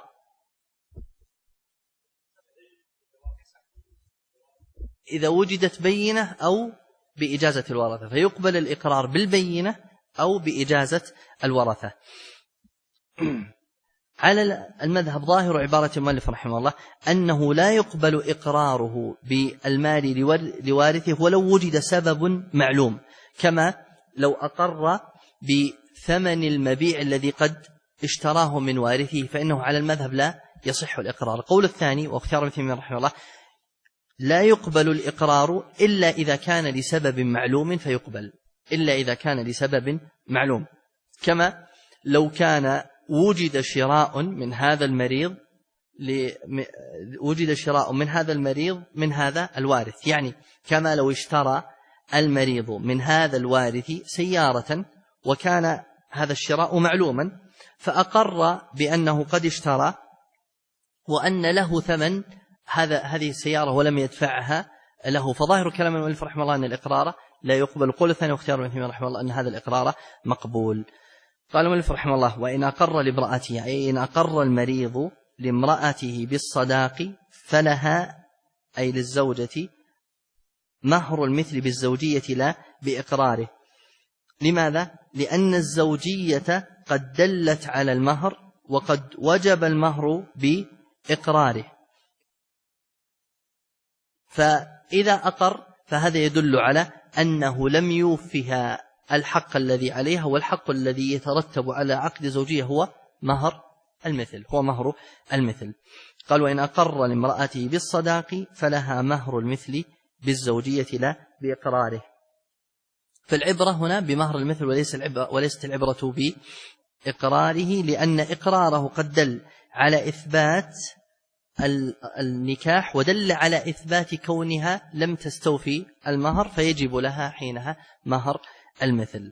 إذا وجدت بينة أو بإجازة الورثة، فيقبل الإقرار بالبينة أو بإجازة الورثة. على المذهب ظاهر عبارة المؤلف رحمه الله أنه لا يقبل إقراره بالمال لوارثه ولو وجد سبب معلوم، كما لو أقر بثمن المبيع الذي قد اشتراه من وارثه، فإنه على المذهب لا يصح الإقرار. القول الثاني واختيار ابن تيمية رحمه الله: لا يقبل الإقرار إلا إذا كان لسبب معلوم فيقبل، إلا إذا كان لسبب معلوم، كما لو كان وجد شراء من هذا المريض من هذا الوارث، يعني كما لو اشترى المريض من هذا الوارث سيارة وكان هذا الشراء معلوما، فأقر بأنه قد اشترى وأن له ثمن هذه السيارة ولم يدفعها له، فظاهر كلام المؤلف رحمه الله أن الإقرار لا يقبل. القول الثاني واختيار ابن تيمية رحمه الله أن هذا الإقرار مقبول. قال المؤلف رحمه الله: وإن أقر لامرأته، أي إن أقر المريض لامرأته بالصداق فلها، أي للزوجة، مهر المثل بالزوجية لا بإقراره. لماذا؟ لأن الزوجية قد دلت على المهر وقد وجب المهر بإقراره، فإذا أقر فهذا يدل على أنه لم يوفها الحق الذي عليها، والحق الذي يترتب على عقد زوجية هو مهر المثل، هو مهر المثل. قال وإن أقر لامرأته بالصداق فلها مهر المثل بالزوجية لا بإقراره. فالعبرة هنا بمهر المثل وليست العبرة بإقراره، لأن إقراره قد دل على إثبات النكاح ودل على إثبات كونها لم تستوفي المهر، فيجب لها حينها مهر المثل.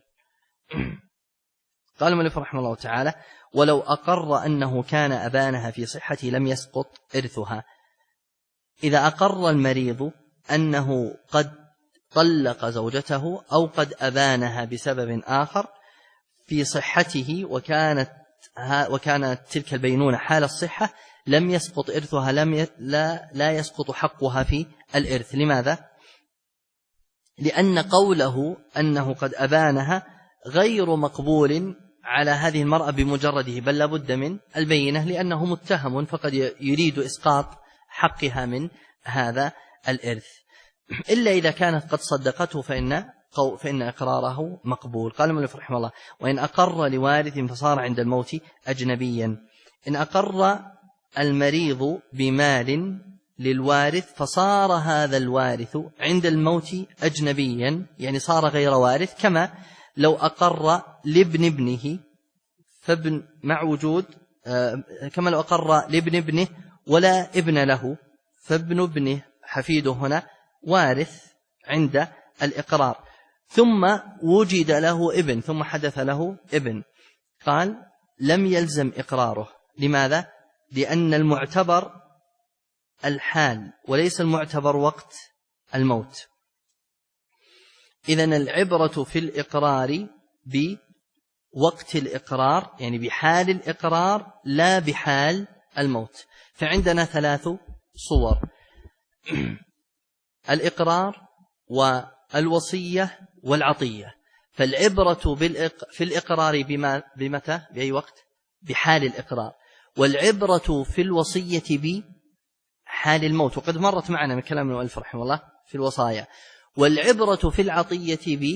قال المؤلف رحمه الله تعالى ولو أقر أنه كان أبانها في صحته لم يسقط إرثها. إذا أقر المريض أنه قد طلق زوجته أو قد أبانها بسبب آخر في صحته وكانت تلك البينونة حال الصحة لم يسقط إرثها، لا يسقط حقها في الإرث. لماذا؟ لأن قوله أنه قد أبانها غير مقبول على هذه المرأة بمجرده، بل لابد من البينة، لأنه متهم فقد يريد إسقاط حقها من هذا الإرث، إلا إذا كانت قد صدقته فإن إقراره مقبول. قال المؤلف رحمه الله وإن أقر لوارث فصار عند الموت أجنبيا. إن أقر المريض بمال للوارث فصار هذا الوارث عند الموت أجنبيا، يعني صار غير وارث، كما لو أقر لابن ابنه فابن مع وجود كما لو أقر لابن ابنه ولا ابن له فابن ابنه حفيده هنا وارث عند الإقرار، ثم وجد له ابن ثم حدث له ابن، قال لم يلزم إقراره. لماذا؟ لأن المعتبر الحال وليس المعتبر وقت الموت. إذن العبرة في الإقرار بوقت الإقرار، يعني بحال الإقرار لا بحال الموت. فعندنا 3 صور: الإقرار والوصية والعطية. فالعبرة في الإقرار بمتى؟ بأي وقت؟ بحال الإقرار. والعبرة في الوصية بحال الموت، وقد مرت معنا من كلام المؤلف رحمه الله في الوصايا. والعبرة في العطية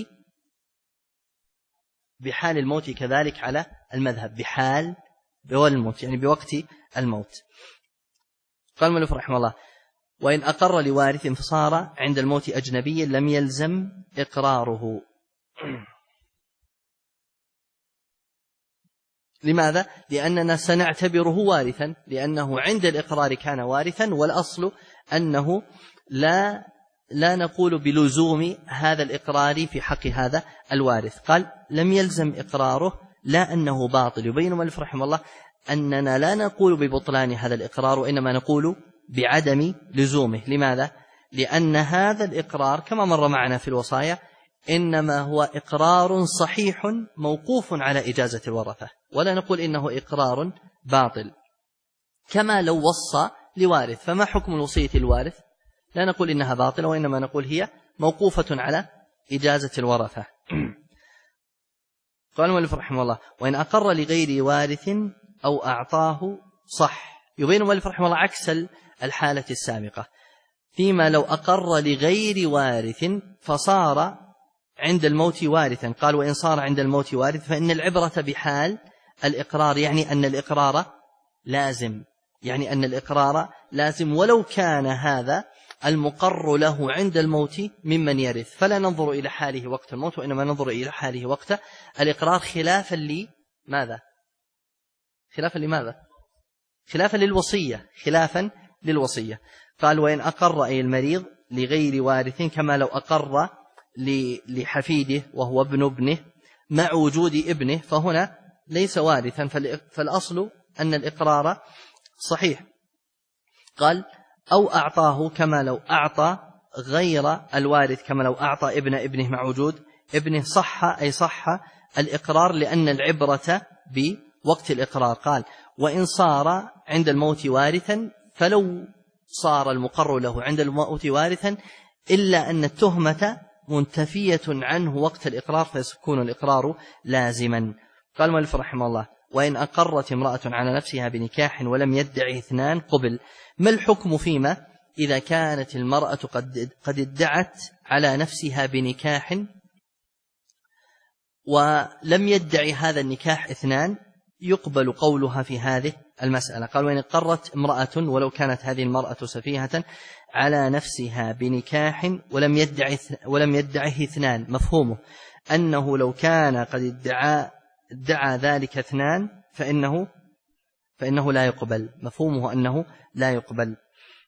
بحال الموت كذلك على المذهب، بحال الموت يعني بوقت الموت. قال المؤلف رحمه الله وإن أقر لوارث فصار عند الموت أجنبيا لم يلزم إقراره. لماذا؟ لأننا سنعتبره وارثا، لأنه عند الإقرار كان وارثا، والأصل أنه لا نقول بلزوم هذا الإقرار في حق هذا الوارث. قال لم يلزم إقراره، لا أنه باطل. يبين المؤلف رحمه الله أننا لا نقول ببطلان هذا الإقرار، وإنما نقول بعدم لزومه. لماذا؟ لأن هذا الإقرار كما مر معنا في الوصايا إنما هو إقرار صحيح موقوف على إجازة الورثة، ولا نقول إنه إقرار باطل. كما لو وصى لوارث، فما حكم الوصية الوارث؟ لا نقول إنها باطلة، وإنما نقول هي موقوفة على إجازة الورثة. قال المؤلف رحمه الله وإن أقر لغير وارث أو أعطاه صح. يبين المؤلف رحمه الله عكس الحالة السابقة، فيما لو أقر لغير وارث فصار عند الموت وارثا. قال وإن صار عند الموت وارث فإن العبرة بحال الإقرار، يعني أن الإقرار لازم، ولو كان هذا المقر له عند الموت ممن يرث، فلا ننظر إلى حاله وقت الموت، وإنما ننظر إلى حاله وقت الإقرار، خلافا للوصية. قال وإن أقر أي المريض لغير وارث كما لو أقر لحفيده وهو ابن ابنه مع وجود ابنه، فهنا ليس وارثا، فالأصل أن الإقرار صحيح. قال أو أعطاه كما لو أعطى غير الوارث، كما لو أعطى ابن ابنه مع وجود ابنه، صح الإقرار، لأن العبرة بوقت الإقرار. قال وإن صار عند الموت وارثا، فلو صار المقر له عند الموت وارثا إلا أن التهمة منتفية عنه وقت الإقرار، فيكون الإقرار لازما. قال المؤلف رحمه الله وإن أقرت امرأة على نفسها بنكاح ولم يدعه 2 قبل. ما الحكم فيما إذا كانت المرأة قد ادعت على نفسها بنكاح ولم يدعي هذا النكاح 2؟ يقبل قولها في هذه المسألة. قال وإن اقرت امرأة ولو كانت هذه المرأة سفيهة على نفسها بنكاح ولم يدعه اثنان، مفهومه أنه لو كان قد ادعى ذلك اثنان فإنه لا يقبل، مفهومه أنه لا يقبل.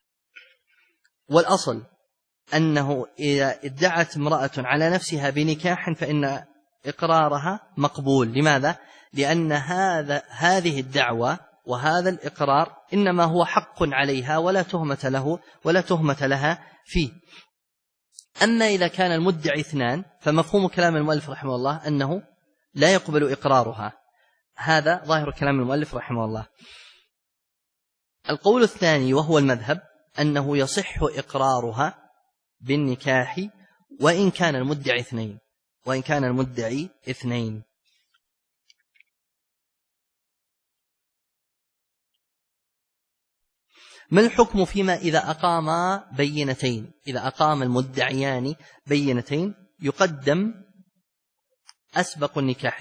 والأصل أنه إذا ادعت امرأة على نفسها بنكاح فإن إقرارها مقبول. لماذا؟ لأن هذه الدعوة وهذا الإقرار إنما هو حق عليها ولا تهمة لها فيه. أما إذا كان المدعي اثنان فمفهوم كلام المؤلف رحمه الله أنه لا يقبل إقرارها. هذا ظاهر كلام المؤلف رحمه الله. القول الثاني وهو المذهب أنه يصح إقرارها بالنكاح وإن كان المدعي اثنين. ما الحكم فيما إذا أقام بينتين؟ إذا أقام المدعيان بينتين يقدم أسبق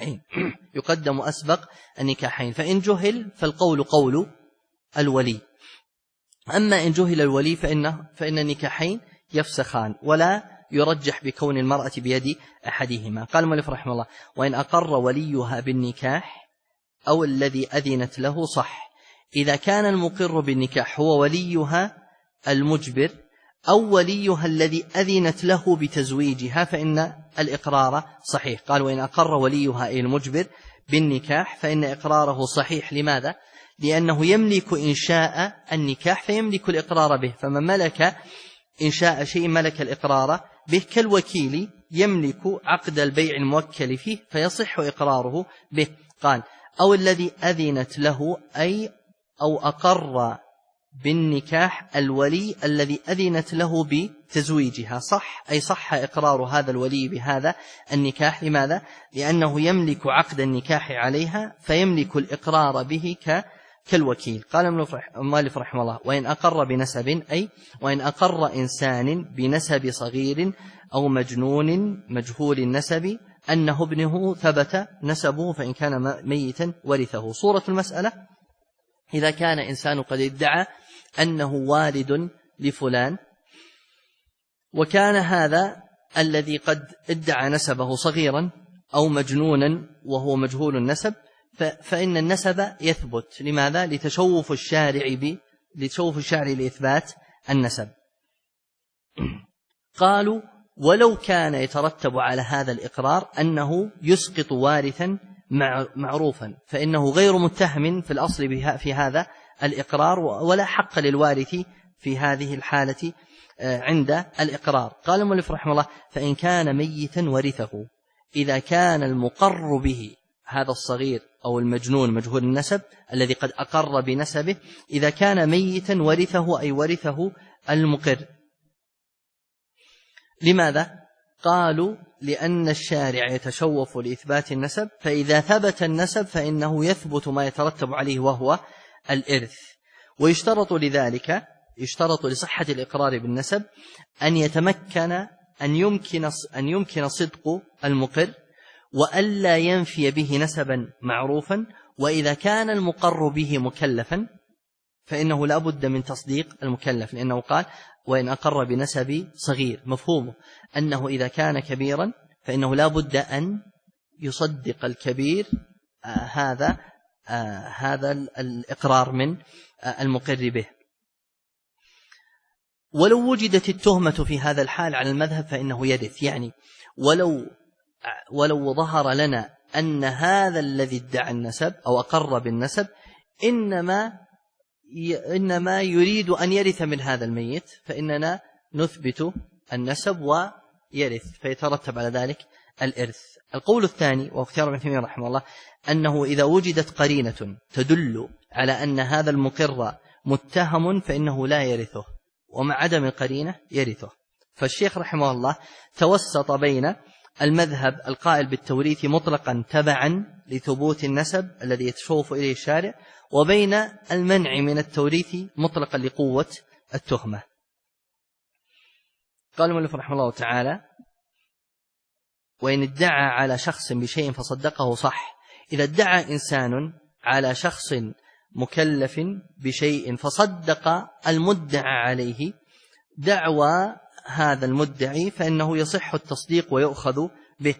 النكاحين، فإن جهل فالقول قول الولي. أما إن جهل الولي فإن النكاحين يفسخان ولا يرجح بكون المرأة بيد أحدهما. قال المؤلف رحمه الله وإن أقر وليها بالنكاح أو الذي أذنت له صح، إذا كان المقر بالنكاح هو وليها المجبر أو وليها الذي أذنت له بتزويجها فإن الإقرار صحيح. قال وإن أقر وليها المجبر بالنكاح فإن إقراره صحيح. لماذا؟ لأنه يملك إنشاء النكاح فيملك الإقرار به، فمن ملك إنشاء شيء ملك الإقرار به، كالوكيل يملك عقد البيع الموكل فيه فيصح إقراره به. قال أو الذي أذنت له أو أقر بالنكاح الولي الذي أذنت له بتزويجها صح إقرار هذا الولي بهذا النكاح. لماذا؟ لأنه يملك عقد النكاح عليها فيملك الإقرار به كالوكيل. قال المؤلف رحمه الله وإن أقر بنسب وإن أقر إنسان بنسب صغير أو مجنون مجهول النسب أنه ابنه ثبت نسبه فإن كان ميتا ورثه. صورة المسألة إذا كان إنسان قد ادعى أنه والد لفلان وكان هذا الذي قد ادعى نسبه صغيرا أو مجنونا وهو مجهول النسب فإن النسب يثبت. لماذا؟ لتشوف الشارع لإثبات النسب. قالوا ولو كان يترتب على هذا الإقرار أنه يسقط وارثا معروفا فإنه غير متهم في الأصل في هذا الإقرار ولا حق للوارث في هذه الحالة عند الإقرار. قال المؤلف رحمه الله فإن كان ميتا ورثه، إذا كان المقر به هذا الصغير أو المجنون مجهول النسب الذي قد أقر بنسبه إذا كان ميتا ورثه أي ورثه المقر. لماذا؟ قالوا لأن الشارع يتشوف لإثبات النسب، فإذا ثبت النسب فإنه يثبت ما يترتب عليه وهو الإرث. ويشترط لذلك لصحة الإقرار بالنسب أن يمكن صدق المقر وألا ينفي به نسبا معروفا. وإذا كان المقر به مكلفا فإنه لا بد من تصديق المكلف، لأنه قال وإن أقر بنسب صغير، مفهومه أنه إذا كان كبيرا فإنه لا بد أن يصدق الكبير هذا الإقرار من المقر به. ولو وجدت التهمة في هذا الحال على المذهب فإنه يرث، يعني ولو ظهر لنا أن هذا الذي ادعى النسب أو أقر بالنسب إنما يريد أن يرث من هذا الميت فإننا نثبت النسب ويرث فيترتب على ذلك الإرث. القول الثاني واختيار ابن تيمية رحمه الله أنه إذا وجدت قرينة تدل على أن هذا المقر متهم فإنه لا يرثه، ومع عدم القرينة يرثه. فالشيخ رحمه الله توسط بين المذهب القائل بالتوريث مطلقا تبعا لثبوت النسب الذي يتشوف إليه الشارع وبين المنع من التوريث مطلقا لقوة التهمة. قال المؤلف رحمه الله تعالى وإن ادعى على شخص بشيء فصدقه صح. إذا ادعى إنسان على شخص مكلف بشيء فصدق المدعى عليه دعوى هذا المدعي فإنه يصح التصديق ويؤخذ به.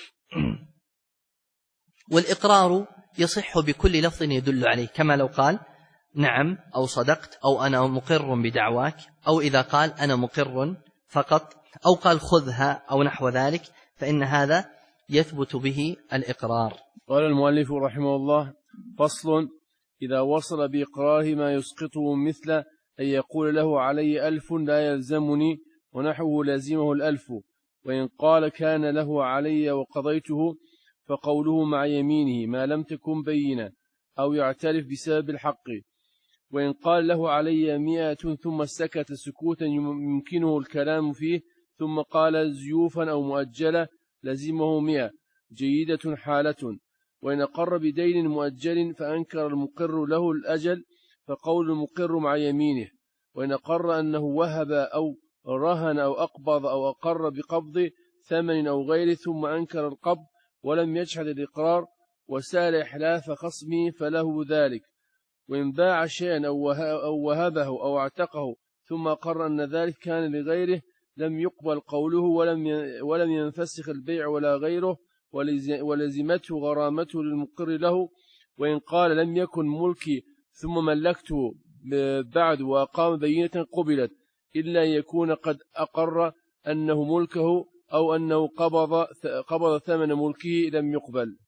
والإقرار يصح بكل لفظ يدل عليه، كما لو قال نعم أو صدقت أو أنا مقر بدعواك، أو إذا قال أنا مقر فقط، أو قال خذها أو نحو ذلك، فإن هذا يثبت به الإقرار. قال المؤلف رحمه الله: فصل: إذا وصل بإقراره ما يسقطه مثل أن يقول له علي 1000 لا يلزمني ونحوه لازمه 1000، وإن قال كان له علي وقضيته فقوله مع يمينه ما لم تكن بينة أو يعترف بسبب الحق. وإن قال له علي 100 ثم سكت سكوتا يمكنه الكلام فيه ثم قال زيوفا أو مؤجلة لزمه 100 جيدة حالة. وإن أقر بدين مؤجل فأنكر المقر له الأجل فقول المقر مع يمينه. وإن أقر أنه وهب أو رهن أو أقبض أو أقر بقبض ثمن أو غيره ثم أنكر القبض ولم يجحد الإقرار وسأل إحلاف خصمه فله ذلك. وإن باع شيئا أو وهبه أو اعتقه ثم أقر أن ذلك كان لغيره لم يقبل قوله ولم ينفسخ البيع ولا غيره ولزمته غرامته للمقر له. وإن قال لم يكن ملكي ثم ملكته بعد وأقام بينة قبلت إلا يكون قد أقر أنه ملكه أو أنه قبض ثمن ملكه لم يقبل.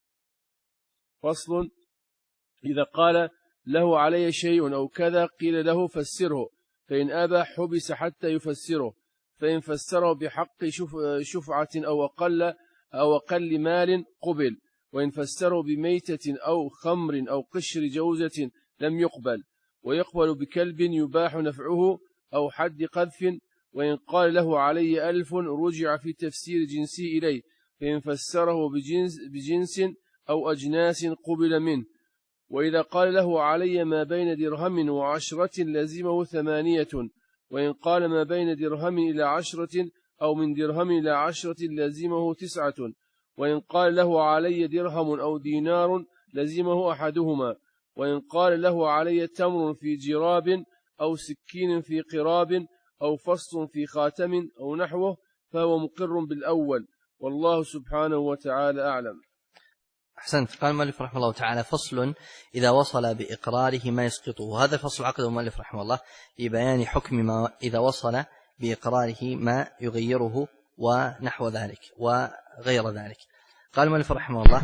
فصل: إذا قال له علي شيء أو كذا قيل له فسره، فإن أبى حبس حتى يفسره، فإن فسره بحق شفعة أو أقل مال قبل، وإن فسره بميتة أو خمر أو قشر جوزة لم يقبل، ويقبل بكلب يباح نفعه أو حد قذف. وإن قال له علي 1000 رجع في تفسير جنسه إليه، فإن فسره بجنس أو أجناس قبل منه. وإذا قال له علي ما بين درهم و10 لزمه 8، وإن قال ما بين درهم إلى 10 أو من درهم إلى 10 لزمه 9، وإن قال له علي درهم أو دينار لزمه أحدهما، وإن قال له علي تمر في جراب أو سكين في قراب أو فصل في خاتم أو نحوه فهو مقر بالأول، والله سبحانه وتعالى أعلم. أحسنت. قال المؤلف رحمه الله تعالى: فصل: إذا وصل بإقراره ما يسقطه. هذا فصل عقد المؤلف رحمه الله لبيان حكم ما إذا وصل بإقراره ما يغيره ونحو ذلك وغير ذلك. قال المؤلف رحمه الله: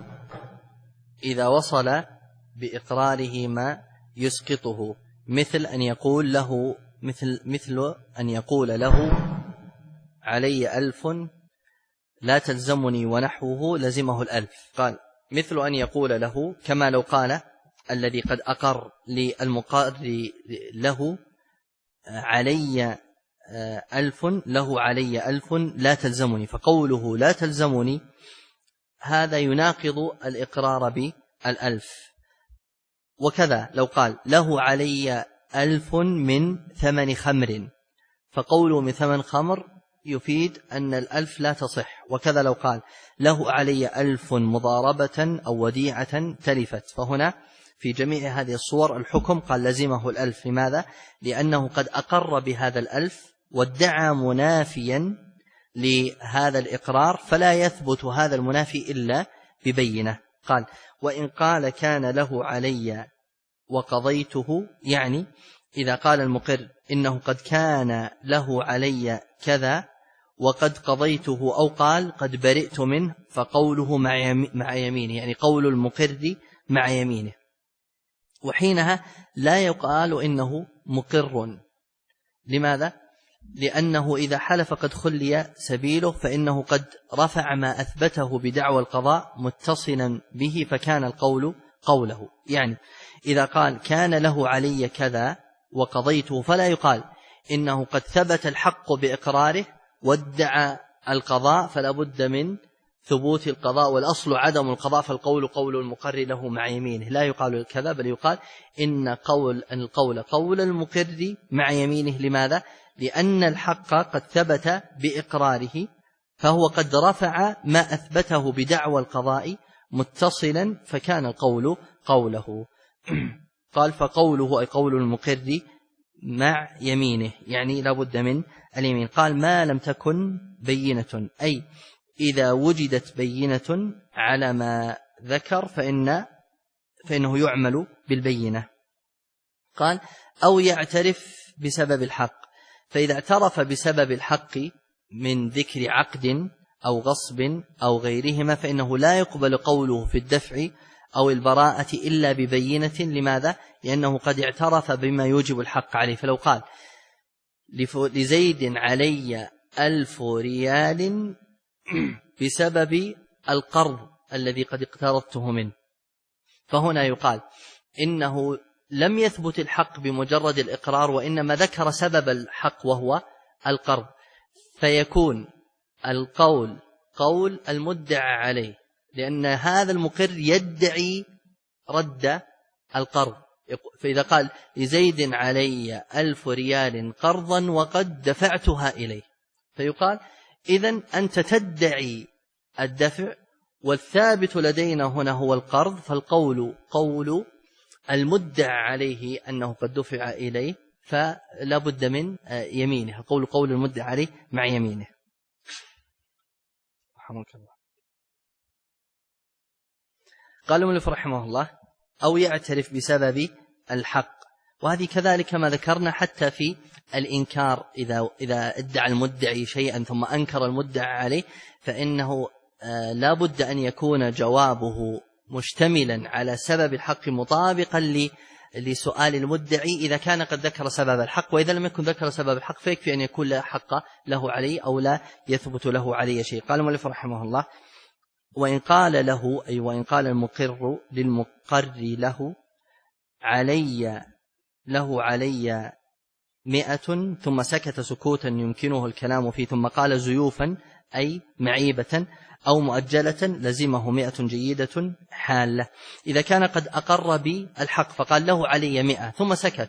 إذا وصل بإقراره ما يسقطه مثل أن يقول له مثل أن يقول له علي 1000 لا تلزمني ونحوه لزمه 1000. قال مثل أن يقول له كما لو قال الذي قد أقر للمقر له علي 1000 له علي 1000 لا تلزمني، فقوله لا تلزمني هذا يناقض الإقرار ب1000. وكذا لو قال له علي 1000 من ثمن خمر، فقوله من ثمن خمر يفيد أن 1000 لا تصح. وكذا لو قال له علي 1000 مضاربة أو وديعة تلفت، فهنا في جميع هذه الصور الحكم قال لزمه 1000. لماذا؟ لأنه قد أقر بهذا 1000 وادعى منافيا لهذا الإقرار، فلا يثبت هذا المنافي إلا ببينة. قال وإن قال كان له علي وقضيته، يعني إذا قال المقر إنه قد كان له علي كذا وقد قضيته، أو قال قد برئت منه، فقوله مع يمينه، يعني قول المقر مع يمينه، وحينها لا يقال إنه مقر. لماذا؟ لأنه إذا حلف قد خلي سبيله فإنه قد رفع ما أثبته بدعوى القضاء متصلا به، فكان القول قوله. يعني إذا قال كان له علي كذا وقضيته، فلا يقال إنه قد ثبت الحق بإقراره وادعى القضاء فلا بد من ثبوت القضاء، والأصل عدم القضاء، فالقول قول المقر له مع يمينه. لا يقال كذا، بل يقال إن القول قول المقر مع يمينه. لماذا؟ لأن الحق قد ثبت بإقراره، فهو قد رفع ما أثبته بدعوى القضاء متصلا، فكان القول قوله. قال فقوله أي قول المقر مع يمينه، يعني لا بد من اليمين. قال ما لم تكن بينة، أي إذا وجدت بينة على ما ذكر فإنه يعمل بالبينة. قال أو يعترف بسبب الحق، فإذا اعترف بسبب الحق من ذكر عقد أو غصب أو غيرهما فإنه لا يقبل قوله في الدفع أو البراءة إلا ببينة. لماذا؟ لأنه قد اعترف بما يوجب الحق عليه. فلو قال لزيد علي 1000 ريال بسبب القرض الذي قد اقترضته منه، فهنا يقال إنه لم يثبت الحق بمجرد الإقرار، وإنما ذكر سبب الحق وهو القرض، فيكون القول قول المدعى عليه، لأن هذا المقر يدعي رد القرض. فإذا قال لزيد علي 1000 ريال قرضا وقد دفعتها إليه، فيقال إذن أنت تدعي الدفع، والثابت لدينا هنا هو القرض، فالقول قول المدعى عليه أنه قد دفع إليه، فلا بد من يمينه. القول قول المدعى عليه مع يمينه. رحمك الله. قال المؤلف رحمه الله أو يعترف بسبب الحق، وهذه كذلك ما ذكرنا حتى في الإنكار، إذا ادعى المدعي شيئا ثم أنكر المدعى عليه فإنه لا بد أن يكون جوابه مشتملا على سبب الحق مطابقا لسؤال المدعي إذا كان قد ذكر سبب الحق، وإذا لم يكن ذكر سبب الحق فيكفي أن يكون لا حق له عليه أو لا يثبت له عليه شيء. قال المؤلف رحمه الله وإن قال له أي وإن قال المقر للمقر له علي 100 ثم سكت سكوتا يمكنه الكلام فيه، ثم قال زيوفا أي معيبة أو مؤجلة لزمه 100 جيدة حالة. إذا كان قد أقر بالحق فقال له علي 100 ثم سكت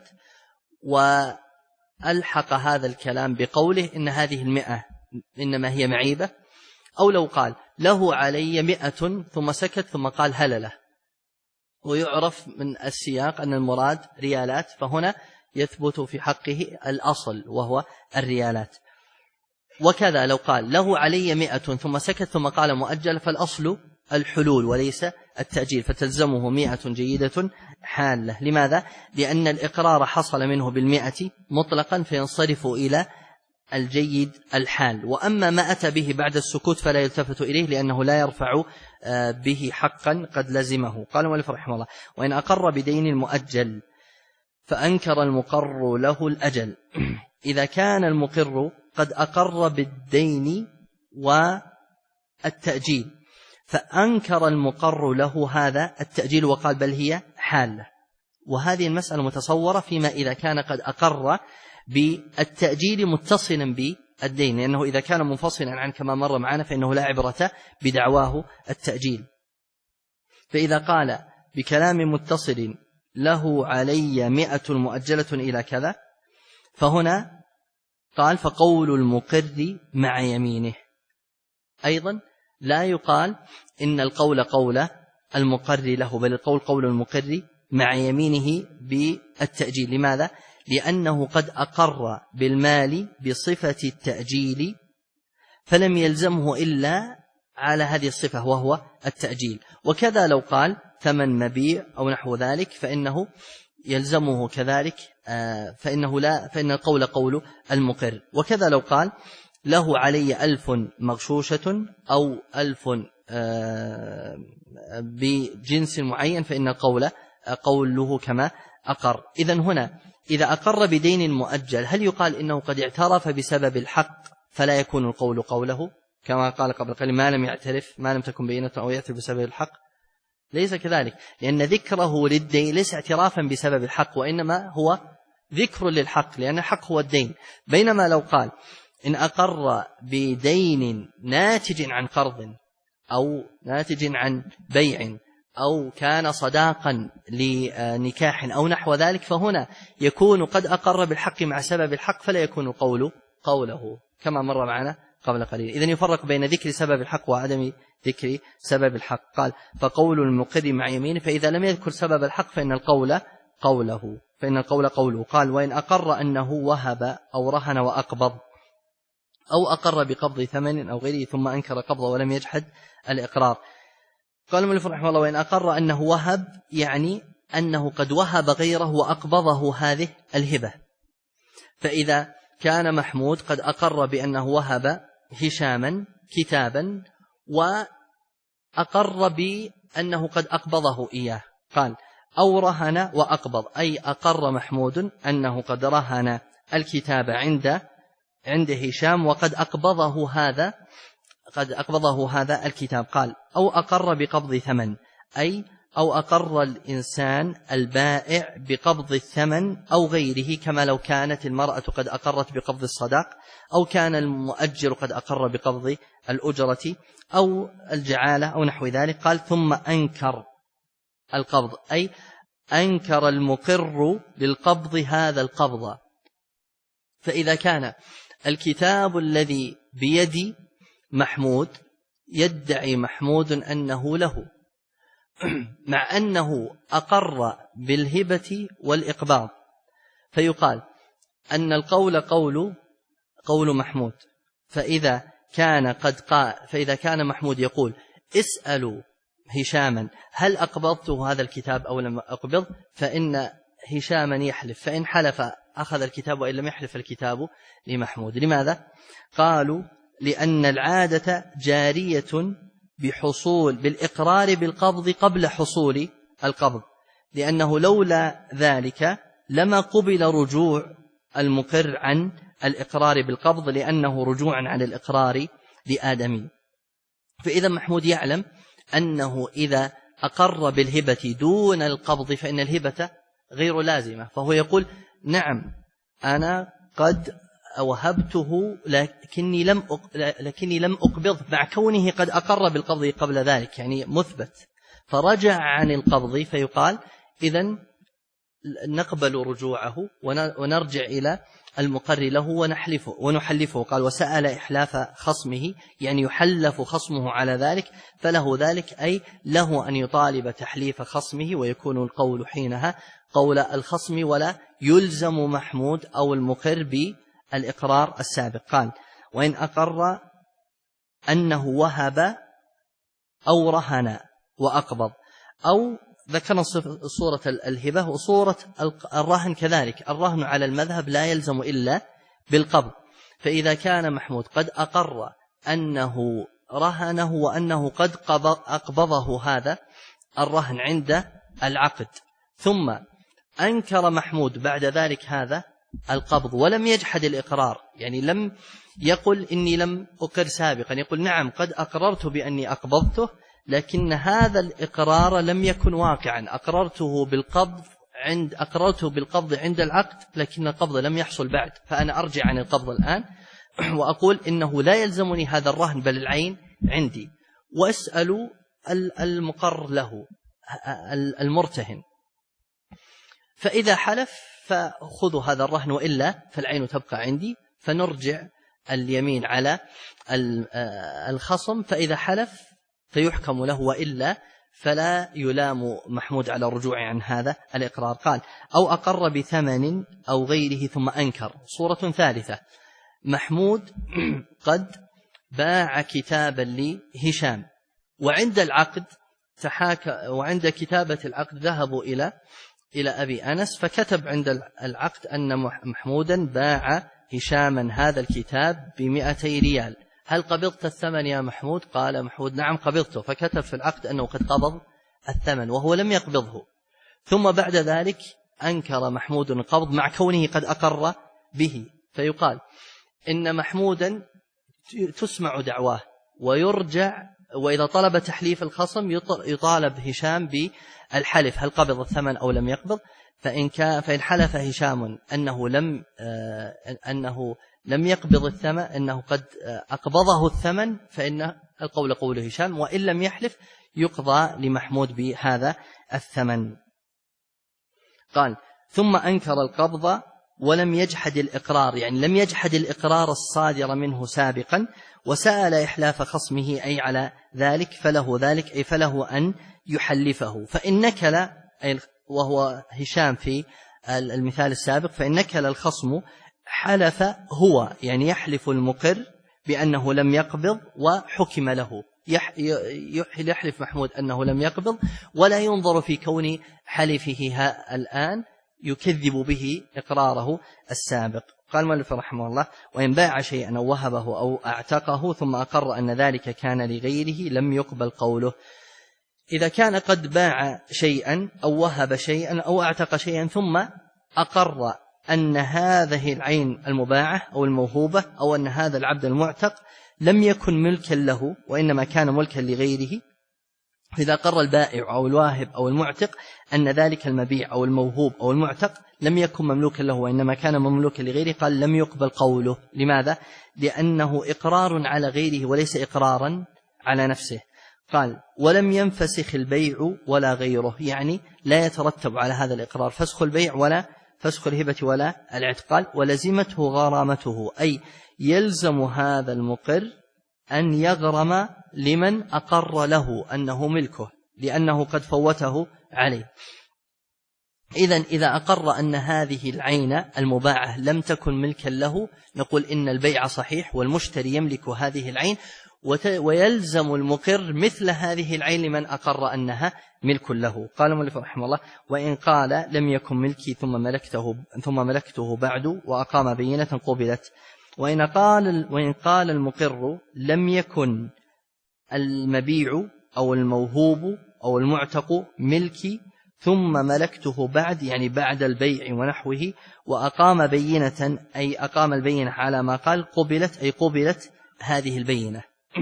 وألحق هذا الكلام بقوله إن هذه 100 إنما هي معيبة، أو لو قال له علي 100 ثم سكت ثم قال هللة، ويعرف من السياق أن المراد ريالات، فهنا يثبت في حقه الأصل وهو الريالات. وكذا لو قال له علي 100 ثم سكت ثم قال مؤجل فالأصل الحلول وليس التأجيل، فتلزمه 100 جيدة حالة. لماذا؟ لأن الإقرار حصل منه 100 مطلقا فينصرف إلى الجيد الحال، وأما ما أتى به بعد السكوت فلا يلتفت إليه لأنه لا يرفع به حقا قد لزمه. قال المؤلف رحمه الله وإن أقر بدين المؤجل فأنكر المقر له الأجل، إذا كان المقر قد أقر بالدين والتأجيل فأنكر المقر له هذا التأجيل وقال بل هي حالة، وهذه المسألة متصورة فيما إذا كان قد أقر بالتأجيل متصلا بالدين، لأنه إذا كان منفصلا عن كما مر معنا فإنه لا عبرة بدعواه التأجيل. فإذا قال بكلام متصل له علي 100 مؤجلة إلى كذا، فهنا قال فقول المقر مع يمينه. أيضا لا يقال إن القول قول المقر له، بل القول قول المقر مع يمينه بالتأجيل. لماذا؟ لأنه قد أقر بالمال بصفة التأجيل فلم يلزمه إلا على هذه الصفة وهو التأجيل. وكذا لو قال ثمن مبيع أو نحو ذلك فإنه يلزمه كذلك، فإن القول قول المقر. وكذا لو قال له علي 1000 مغشوشة أو 1000 بجنس معين فإن القول قوله كما أقر. إذن هنا إذا أقر بدين مؤجل هل يقال إنه قد اعترف بسبب الحق فلا يكون القول قوله كما قال قبل قليل ما لم تكن بينة أو يعترف بسبب الحق؟ ليس كذلك، لأن ذكره للدين ليس اعترافا بسبب الحق، وإنما هو ذكر للحق، لأن الحق هو الدين. بينما لو قال إن أقر بدين ناتج عن قرض أو ناتج عن بيع أو كان صداقا لنكاح أو نحو ذلك فهنا يكون قد أقر بالحق مع سبب الحق فلا يكون قوله كما مر معنا قبل قليل. إذن يفرق بين ذكر سبب الحق وعدم ذكر سبب الحق. قال فقول المقر مع يمينه، فإذا لم يذكر سبب الحق فإن القول قوله، فإن القول قوله. قال: وإن أقر أنه وهب أو رهن وأقبض، أو أقر بقبض ثمن أو غيره ثم أنكر قبضه ولم يجحد الإقرار. قال المؤلف رحمه الله: وإن أقر أنه وهب، يعني أنه قد وهب غيره وأقبضه هذه الهبة. فإذا كان محمود قد أقر بأنه وهب هشاما كتابا وأقر بأنه قد أقبضه إياه، قال: أو رهن وأقبض، أي أقر محمود أنه قد رهن الكتاب عند هشام وقد أقبضه هذا الكتاب. قال: أو أقر بقبض ثمن، أي أو أقر الإنسان البائع بقبض الثمن أو غيره، كما لو كانت المرأة قد أقرت بقبض الصداق، أو كان المؤجر قد أقر بقبض الأجرة أو الجعالة أو نحو ذلك. قال: ثم أنكر القبض، أي أنكر المقر للقبض هذا القبض. فإذا كان الكتاب الذي بيد محمود يدعي محمود أنه له، مع أنه أقر بالهبة والإقباض، فيقال أن القول قول محمود. فإذا كان محمود يقول: اسألوا هشاما هل أقبضته هذا الكتاب أو لم أقبض، فإن هشاما يحلف، فإن حلف أخذ الكتاب وإن لم يحلف الكتاب لمحمود. لماذا؟ قالوا: لأن العادة جارية بالإقرار بالقبض قبل حصول القبض، لأنه لولا ذلك لما قبل رجوع المقر عن الإقرار بالقبض، لأنه رجوعا عن الإقرار لآدمي. فإذا محمود يعلم أنه إذا أقر بالهبة دون القبض فإن الهبة غير لازمة، فهو يقول: نعم أنا قد وهبته لكني لم أقبض، مع كونه قد أقر بالقبض قبل ذلك، يعني مثبت، فرجع عن القبض، فيقال إذن نقبل رجوعه ونرجع إلى المقر له ونحلفه. قال: وسأل إحلاف خصمه، يعني يحلف خصمه على ذلك، فله ذلك، أي له أن يطالب تحليف خصمه، ويكون القول حينها قول الخصم ولا يلزم محمود أو المقر بالإقرار السابق. قال: وإن أقر أنه وهب أو رهن وأقبض، أو ذكرنا صورة الهبة وصورة الرهن كذلك. الرهن على المذهب لا يلزم إلا بالقبض، فإذا كان محمود قد أقر أنه رهنه وأنه قد أقبضه هذا الرهن عند العقد، ثم أنكر محمود بعد ذلك هذا القبض ولم يجحد الإقرار، يعني لم يقل إني لم أقر سابقا، يقول: نعم قد أقررت بأني أقبضته، لكن هذا الإقرار لم يكن واقعا، أقررته بالقبض عند العقد، لكن القبض لم يحصل بعد، فأنا أرجع عن القبض الآن وأقول إنه لا يلزمني هذا الرهن بل العين عندي، وأسأل المقر له المرتهن، فإذا حلف فخذوا هذا الرهن، وإلا فالعين تبقى عندي، فنرجع اليمين على الخصم، فإذا حلف فيحكم له، وإلا فلا يلام محمود على الرجوع عن هذا الإقرار. قال: أو أقر بثمن أو غيره ثم أنكر. صورة ثالثة: محمود قد باع كتابا لهشام، وعند العقد وعند كتابة العقد ذهبوا إلى أبي أنس، فكتب عند العقد أن محمودا باع هشاما هذا الكتاب ب200 ريال، هل قبضت الثمن يا محمود؟ قال محمود: نعم قبضته، فكتب في العقد أنه قد قبض الثمن وهو لم يقبضه، ثم بعد ذلك أنكر محمود القبض مع كونه قد أقر به، فيقال إن محمودا تسمع دعواه ويرجع، وإذا طلب تحليف الخصم يطالب هشام بالحلف هل قبض الثمن أو لم يقبض، فإن حلف هشام أنه لم يقبض الثمن، أنه قد أقبضه الثمن، فإن القول قول هشام، وإن لم يحلف يقضى لمحمود بهذا الثمن. قال: ثم أنكر القبض ولم يجحد الإقرار، يعني لم يجحد الإقرار الصادر منه سابقا، وسأل إحلاف خصمه أي على ذلك، فله ذلك أي فله أن يحلفه، فإن نكل أي وهو هشام في المثال السابق، فإن نكل الخصم حلف هو، يعني يحلف المقر بأنه لم يقبض وحكم له، يحلف محمود أنه لم يقبض، ولا ينظر في كون حلفه الآن يكذب به إقراره السابق. قال المؤلف رحمه الله: وإن باع شيئا أو وهبه أو أعتقه ثم أقر أن ذلك كان لغيره لم يقبل قوله. إذا كان قد باع شيئا أو وهب شيئا أو أعتق شيئا ثم أقر أن هذه العين المباعة أو الموهوبة أو أن هذا العبد المعتق لم يكن ملكا له وإنما كان ملكا لغيره، إذا قر البائع أو الواهب أو المعتق أن ذلك المبيع أو الموهوب أو المعتق لم يكن مملوكا له وإنما كان مملوكا لغيره، قال لم يقبل قوله. لماذا؟ لأنه إقرار على غيره وليس إقرارا على نفسه. قال: ولم ينفسخ البيع ولا غيره، يعني لا يترتب على هذا الإقرار فسخ البيع ولا فسخ الهبة ولا العتق. قال: ولزمته غرامته، أي يلزم هذا المقر أن يغرم لمن أقر له أنه ملكه لأنه قد فوته عليه. إذن إذا أقر أن هذه العين المباعة لم تكن ملكا له نقول إن البيع صحيح والمشتري يملك هذه العين، ويلزم المقر مثل هذه العين لمن أقر أنها ملك له. قال المؤلف رحمه الله: وإن قال لم يكن ملكي ثم ملكته بعد وأقام بينة قبلت. وإن قال المقر لم يكن المبيع أو الموهوب أو المعتق ملكي ثم ملكته بعد، يعني بعد البيع ونحوه، وأقام بينة أي أقام البينة على ما قال، قبلت أي قبلت هذه البينة.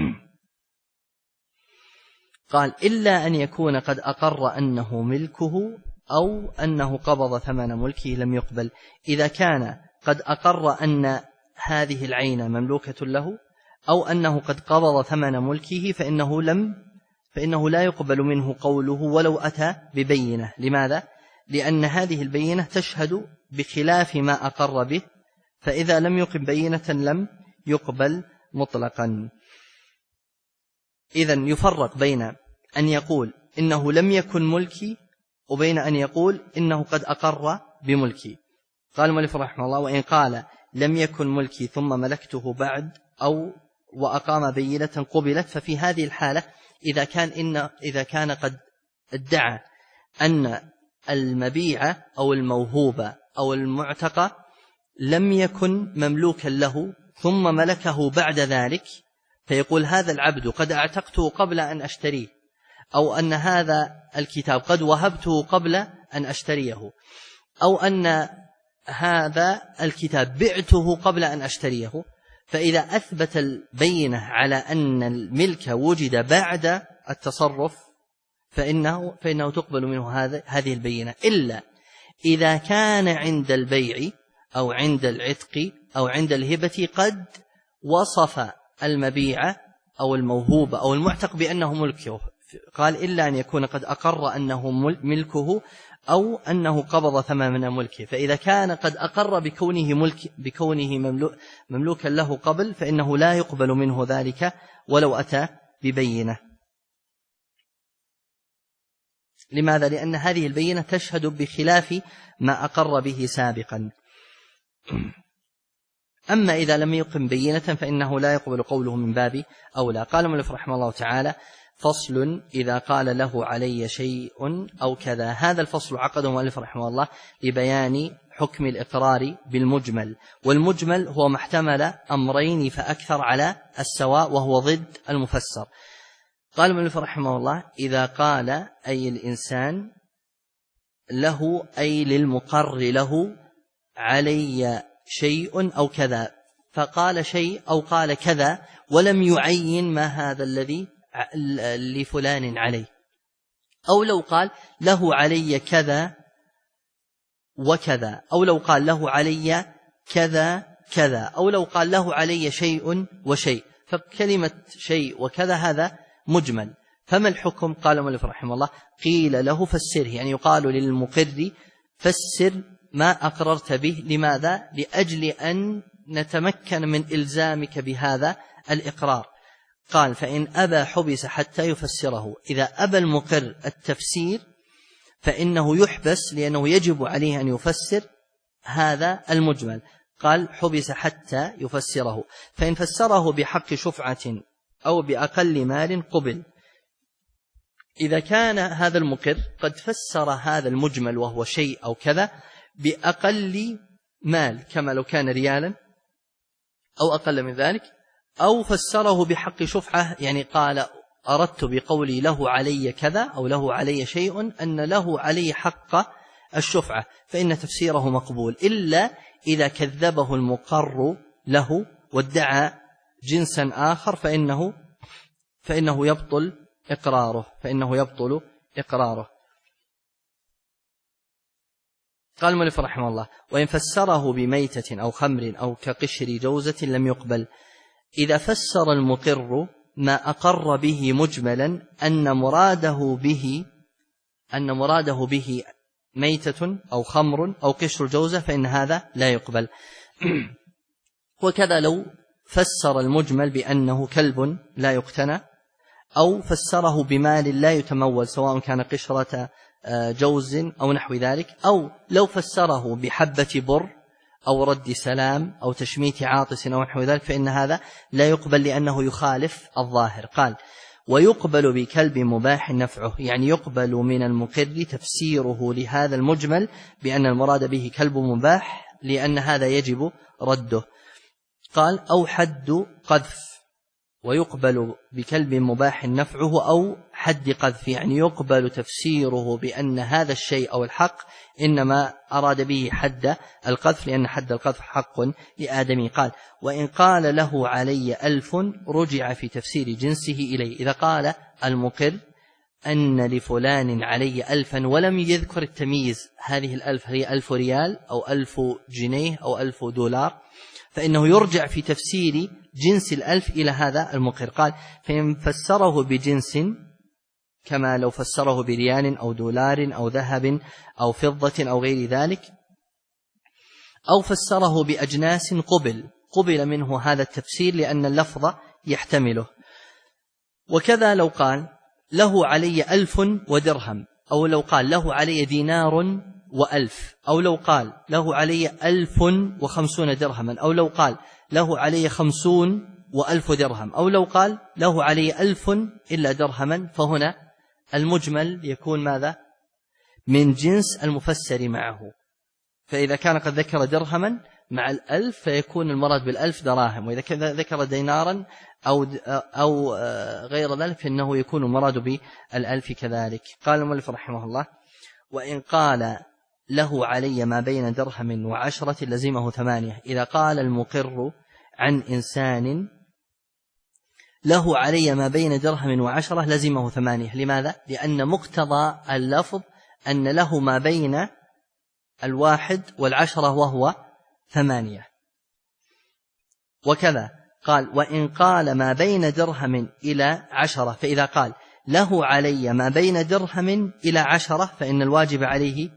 قال: إلا أن يكون قد أقر أنه ملكه أو أنه قبض ثمن ملكه لم يقبل. إذا كان قد أقر أن هذه العين مملوكة له أو أنه قد قبض ثمن ملكه فإنه لا يقبل منه قوله ولو أتى ببينة. لماذا؟ لأن هذه البينة تشهد بخلاف ما أقر به، فإذا لم يقم بينة لم يقبل مطلقا. إذن يفرق بين أن يقول إنه لم يكن ملكي وبين أن يقول إنه قد أقر بملكي. قال المؤلف رحمه الله: وإن قال لم يكن ملكي ثم ملكته بعد أو وأقام بينة قبلت، ففي هذه الحالة إذا كان قد ادعى أن المبيع أو الموهوب أو المعتق لم يكن مملوكا له ثم ملكه بعد ذلك، فيقول هذا العبد قد أعتقته قبل أن أشتريه، أو أن هذا الكتاب قد وهبته قبل أن أشتريه، أو أن هذا الكتاب بعته قبل أن أشتريه. فإذا أثبت البينة على أن الملك وجد بعد التصرف فإنه تقبل منه هذه البينة، إلا إذا كان عند البيع أو عند العتق أو عند الهبة قد وصف المبيع أو الموهوب أو المعتق بأنه ملكه. قال: إلا أن يكون قد أقر أنه ملكه أو أنه قبض ثمن ملكه. فإذا كان قد أقر بكونه مملوكا له قبل فإنه لا يقبل منه ذلك ولو أتى ببينة. لماذا؟ لأن هذه البينة تشهد بخلاف ما أقر به سابقا. أما إذا لم يقم بينة فإنه لا يقبل قوله من باب أولى. قال المؤلف رحمه الله تعالى: فصل: إذا قال له علي شيء أو كذا. هذا الفصل عقده المؤلف رحمه الله لبيان حكم الإقرار بالمجمل، والمجمل هو ما احتمل أمرين فأكثر على السواء وهو ضد المفسر. قال المؤلف رحمه الله: إذا قال أي الإنسان له أي للمقر له علي شيء أو كذا، فقال شيء أو قال كذا ولم يعين ما هذا الذي لفلان عليه، أو لو قال له علي كذا وكذا، أو لو قال له علي كذا كذا، أو لو قال له علي شيء وشيء، فكلمة شيء وكذا هذا مجمل. فما الحكم؟ قال المؤلف رحمه الله: قيل له فسره، يعني يقال للمقر فسر ما أقررت به. لماذا؟ لأجل أن نتمكن من إلزامك بهذا الإقرار. قال: فإن أبى حبس حتى يفسره. إذا أبى المقر التفسير فإنه يحبس لأنه يجب عليه أن يفسر هذا المجمل. قال حبس حتى يفسره، فإن فسره بحق شفعة أو بأقل مال قبل. إذا كان هذا المقر قد فسر هذا المجمل وهو شيء أو كذا بأقل مال، كما لو كان ريالا أو أقل من ذلك، أو فسره بحق شفعة، يعني قال أردت بقولي له علي كذا أو له علي شيء أن له علي حق الشفعة، فإن تفسيره مقبول، إلا إذا كذبه المقر له وادعى جنسا آخر فإنه يبطل إقراره. قال المؤلف رحمه الله: وإن فسره بميتة أو خمر أو كقشر جوزة لم يقبل. إذا فسر المقر ما أقر به مجملا أن مراده به ميتة أو خمر أو قشر جوزة فإن هذا لا يقبل. وكذا لو فسر المجمل بأنه كلب لا يقتنى، أو فسره بمال لا يتمول سواء كان قشرة جوز أو نحو ذلك، أو لو فسره بحبة بر أو رد سلام أو تشميت عاطس أو نحو ذلك فإن هذا لا يقبل لأنه يخالف الظاهر. قال: ويقبل بكلب مباح نفعه، يعني يقبل من المقر تفسيره لهذا المجمل بأن المراد به كلب مباح لأن هذا يجب رده. قال: أو حد قذف، ويقبل بكلب مباح نفعه أو حد قذف، يعني يقبل تفسيره بأن هذا الشيء أو الحق إنما أراد به حد القذف لأن حد القذف حق لآدمي. قال: وإن قال له علي 1000 رجع في تفسير جنسه إليه. إذا قال المقر أن لفلان علي 1000 ولم يذكر التمييز، هذه 1000 هي 1000 ريال أو 1000 جنيه أو 1000 دولار، فإنه يرجع في تفسير جنس 1000 إلى هذا المقر. قال: فإن فسره بجنس كما لو فسره بريال أو دولار أو ذهب أو فضة أو غير ذلك، أو فسره بأجناس قبل منه هذا التفسير لأن اللفظ يحتمله. وكذا لو قال له علي 1000 ودرهم، أو لو قال له علي دينار و1000، أو لو قال له علي 1050 درهما، أو لو قال له علي 50 و1000 درهم، أو لو قال له علي 1000 إلا درهما، فهنا المجمل يكون ماذا؟ من جنس المفسر معه. فإذا كان قد ذكر درهما مع 1000 فيكون المراد بال1000 دراهم، وإذا ذكر دينارا أو غير ذلك فإنه يكون المراد بال1000 كذلك. قال المؤلف رحمه الله: وإن قال له علي ما بين درهم و10 لزمه 8. إذا قال المقر عن إنسان له علي ما بين درهم و10 لزمه 8. لماذا؟ لأن مقتضى اللفظ أن له ما بين 1 و10 وهو 8. وكذا قال: وإن قال ما بين درهم إلى 10، فإذا قال له علي ما بين درهم إلى 10 فإن الواجب عليه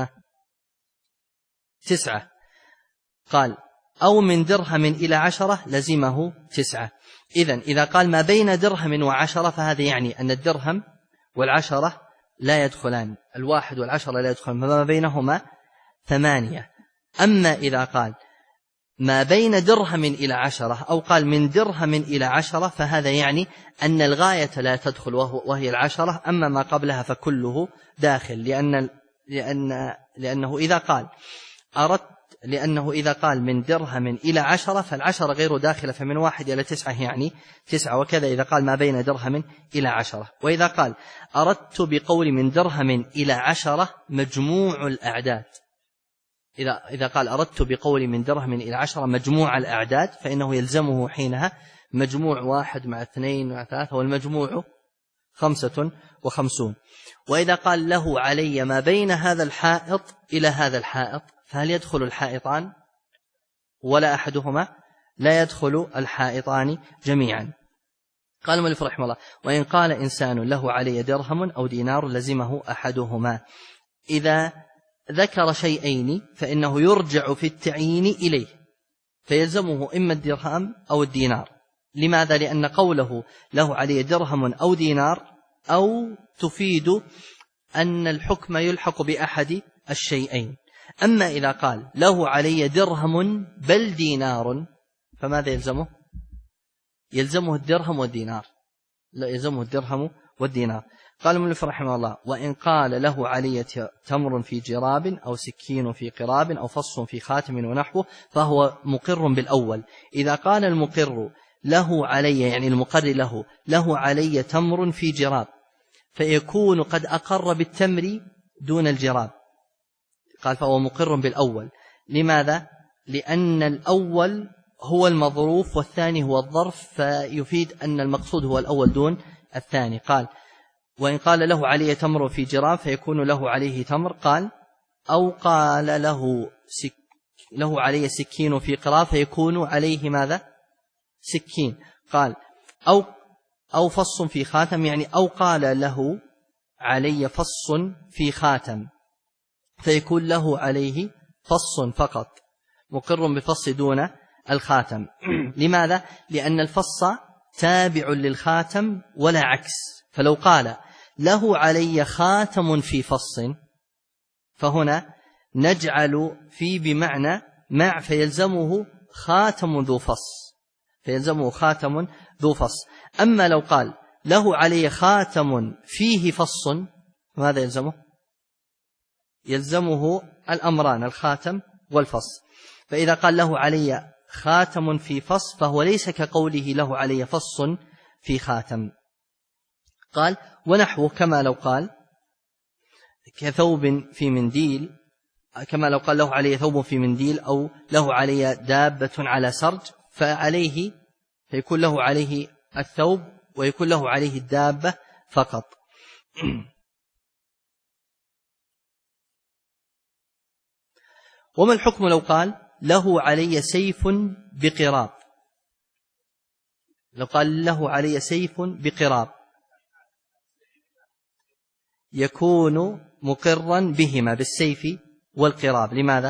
9. قال: أو من درهم إلى 10 لزمه 9. إذا قال ما بين درهم و10 فهذا يعني أن الدرهم وال10 لا يدخلان، 1 و10 لا يدخلان، فما بينهما 8. أما إذا قال ما بين درهم إلى 10 أو قال من درهم إلى 10 فهذا يعني أن الغاية لا تدخل وهي 10، أما ما قبلها فكله داخل، لأنه إذا قال من درهم إلى 10 فال10 غير داخلة، فمن 1 إلى 9 يعني 9. وكذا إذا قال ما بين درهم إلى 10. وإذا قال أردت بقول من درهم إلى 10 مجموع الأعداد، إذا قال أردت بقول من درهم إلى 10 مجموع الأعداد فإنه يلزمه حينها مجموع 1 مع 2 مع 3 والمجموع 55. وإذا قال له علي ما بين هذا الحائط إلى هذا الحائط، فهل يدخل الحائطان ولا أحدهما؟ لا يدخل الحائطان جميعا. قال المؤلف رحمه الله: وإن قال إنسان له علي درهم أو دينار لزمه أحدهما. إذا ذكر شيئين فإنه يرجع في التعيين إليه، فيلزمه إما الدرهم أو الدينار. لماذا؟ لأن قوله له علي درهم أو دينار أو تفيد أن الحكم يلحق بأحد الشيئين. أما إذا قال له علي درهم بل دينار فماذا يلزمه؟ يلزمه الدرهم والدينار، لا يلزمه الدرهم والدينار. قال المؤلف رحمه الله: وإن قال له علي تمر في جراب أو سكين في قراب أو فص في خاتم ونحوه فهو مقر بالأول. إذا قال المقر له علي، يعني المقر له علي تمر في جراب، فيكون قد أقر بالتمر دون الجراب، قال فهو مقر بالأول. لماذا؟ لأن الأول هو المظروف والثاني هو الظرف، فيفيد أن المقصود هو الأول دون الثاني. قال: وإن قال له علي تمر في جراب فيكون له عليه تمر. قال: أو قال له علي سكين في قراب فيكون عليه ماذا؟ سكين. قال: أو فص في خاتم، يعني أو قال له علي فص في خاتم فيكون له عليه فص فقط، مقر بالفص دون الخاتم. لماذا؟ لأن الفص تابع للخاتم ولا عكس. فلو قال له علي خاتم في فص فهنا نجعل في بمعنى مع، فيلزمه خاتم ذو فص، فيلزمه خاتم ذو فص. أما لو قال له علي خاتم فيه فص ماذا يلزمه؟ يلزمه الأمران، الخاتم والفص. فإذا قال له علي خاتم في فص فهو ليس كقوله له علي فص في خاتم. قال: ونحوه كما لو قال كثوب في منديل، كما لو قال له علي ثوب في منديل أو له علي دابة على سرج، فعليه فيكون له عليه الثوب ويكون له عليه الدابة فقط. وما الحكم لو قال له علي سيف بقراب؟ لو قال له علي سيف بقراب يكون مقرا بهما، بالسيف والقراب. لماذا؟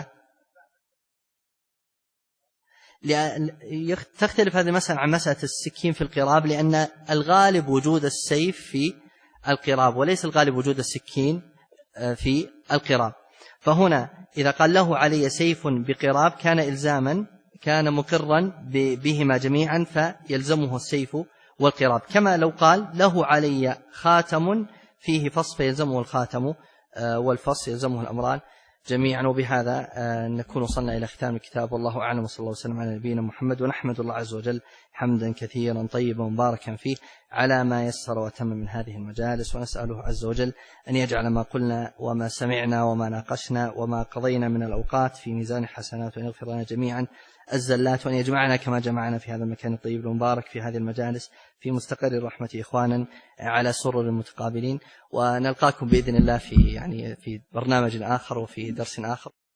تختلف هذه المسألة عن مسألة السكين في القراب، لأن الغالب وجود السيف في القراب وليس الغالب وجود السكين في القراب. فهنا إذا قال له علي سيف بقراب كان إلزاما، كان مقرا بهما جميعا، فيلزمه السيف والقراب. كما لو قال له علي خاتم فيه فص فيلزمه الخاتم والفص، يلزمه الأمران جميعا. وبهذا نكون وصلنا إلى ختام الكتاب، والله أعلم، وصلى الله وسلم على نبينا محمد. ونحمد الله عز وجل حمدا كثيرا طيبا مباركا فيه على ما يسر وتم من هذه المجالس، ونسأله عز وجل أن يجعل ما قلنا وما سمعنا وما ناقشنا وما قضينا من الأوقات في ميزان حسنات، وأن يغفر لنا جميعا الزلات، وأن يجمعنا كما جمعنا في هذا المكان الطيب المبارك في هذه المجالس في مستقر الرحمة إخوانا على سرر متقابلين. ونلقاكم بإذن الله في برنامج آخر وفي درس آخر.